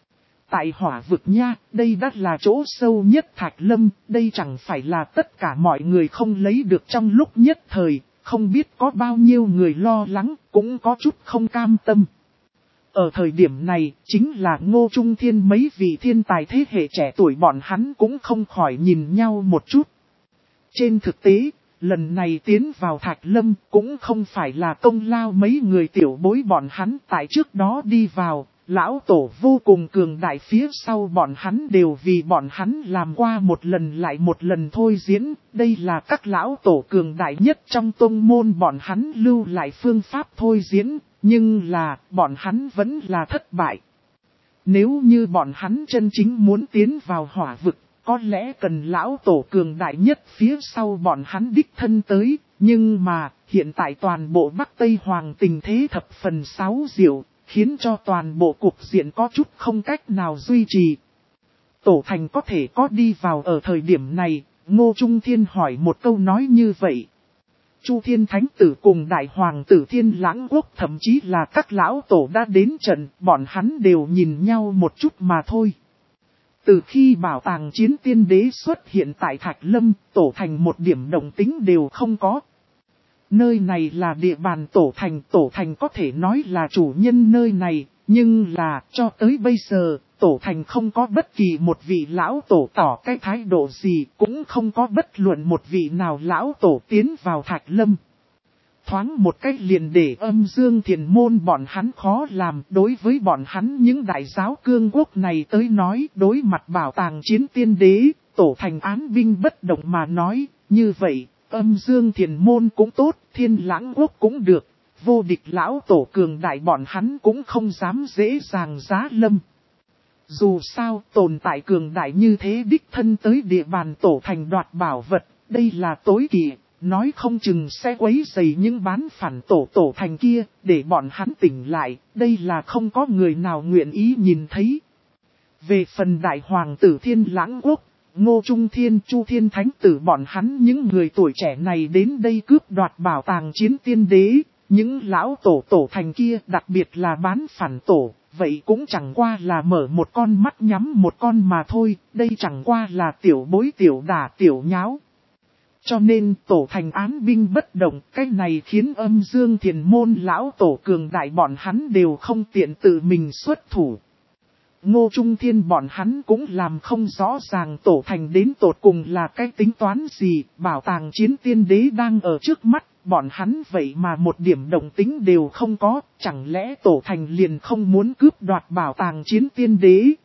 Tại hỏa vực nha, đây đã là chỗ sâu nhất Thạch Lâm, đây chẳng phải là tất cả mọi người không lấy được trong lúc nhất thời, không biết có bao nhiêu người lo lắng, cũng có chút không cam tâm. Ở thời điểm này, chính là Ngô Trung Thiên mấy vị thiên tài thế hệ trẻ tuổi bọn hắn cũng không khỏi nhìn nhau một chút. Trên thực tế, lần này tiến vào Thạch Lâm cũng không phải là công lao mấy người tiểu bối bọn hắn tại trước đó đi vào. Lão tổ vô cùng cường đại, phía sau bọn hắn đều vì bọn hắn làm qua một lần lại một lần thôi diễn. Đây là các lão tổ cường đại nhất trong tông môn bọn hắn lưu lại phương pháp thôi diễn, nhưng là bọn hắn vẫn là thất bại. Nếu như bọn hắn chân chính muốn tiến vào hỏa vực, có lẽ cần lão tổ cường đại nhất phía sau bọn hắn đích thân tới, nhưng mà hiện tại toàn bộ Bắc Tây Hoàng tình thế thập phần xáo diệu. Khiến cho toàn bộ cục diện có chút không cách nào duy trì. Tổ thành có thể có đi vào ở thời điểm này, Ngô Trung Thiên hỏi một câu nói như vậy. Chu Thiên Thánh Tử cùng Đại Hoàng tử Thiên Lãng Quốc thậm chí là các lão tổ đã đến trận, bọn hắn đều nhìn nhau một chút mà thôi. Từ khi bảo tàng chiến tiên đế xuất hiện tại Thạch Lâm, tổ thành một điểm động tính đều không có. Nơi này là địa bàn tổ thành có thể nói là chủ nhân nơi này, nhưng là cho tới bây giờ, tổ thành không có bất kỳ một vị lão tổ tỏ cái thái độ gì, cũng không có bất luận một vị nào lão tổ tiến vào Thạch Lâm. Thoáng một cách liền để âm dương thiền môn bọn hắn khó làm, đối với bọn hắn những đại giáo cương quốc này tới nói, đối mặt bảo tàng chiến tiên đế, tổ thành án binh bất động mà nói, như vậy. Âm dương thiền môn cũng tốt, Thiên Lãng Quốc cũng được, vô địch lão tổ cường đại bọn hắn cũng không dám dễ dàng giá lâm. Dù sao tồn tại cường đại như thế đích thân tới địa bàn tổ thành đoạt bảo vật, đây là tối kỵ, nói không chừng sẽ quấy rầy những bán phản tổ thành kia, để bọn hắn tỉnh lại, đây là không có người nào nguyện ý nhìn thấy. Về phần Đại Hoàng tử Thiên Lãng Quốc, Ngô Trung Thiên, Chu Thiên Thánh Tử bọn hắn những người tuổi trẻ này đến đây cướp đoạt bảo tàng chiến tiên đế, những lão tổ thành kia đặc biệt là bán phản tổ, vậy cũng chẳng qua là mở một con mắt nhắm một con mà thôi, đây chẳng qua là tiểu bối tiểu đả tiểu nháo. Cho nên tổ thành án binh bất động, cái này khiến âm dương thiền môn lão tổ cường đại bọn hắn đều không tiện tự mình xuất thủ. Ngô Trung Thiên bọn hắn cũng làm không rõ ràng tổ thành đến tột cùng là cái tính toán gì, bảo tàng chiến tiên đế đang ở trước mắt, bọn hắn vậy mà một điểm động tính đều không có, chẳng lẽ tổ thành liền không muốn cướp đoạt bảo tàng chiến tiên đế.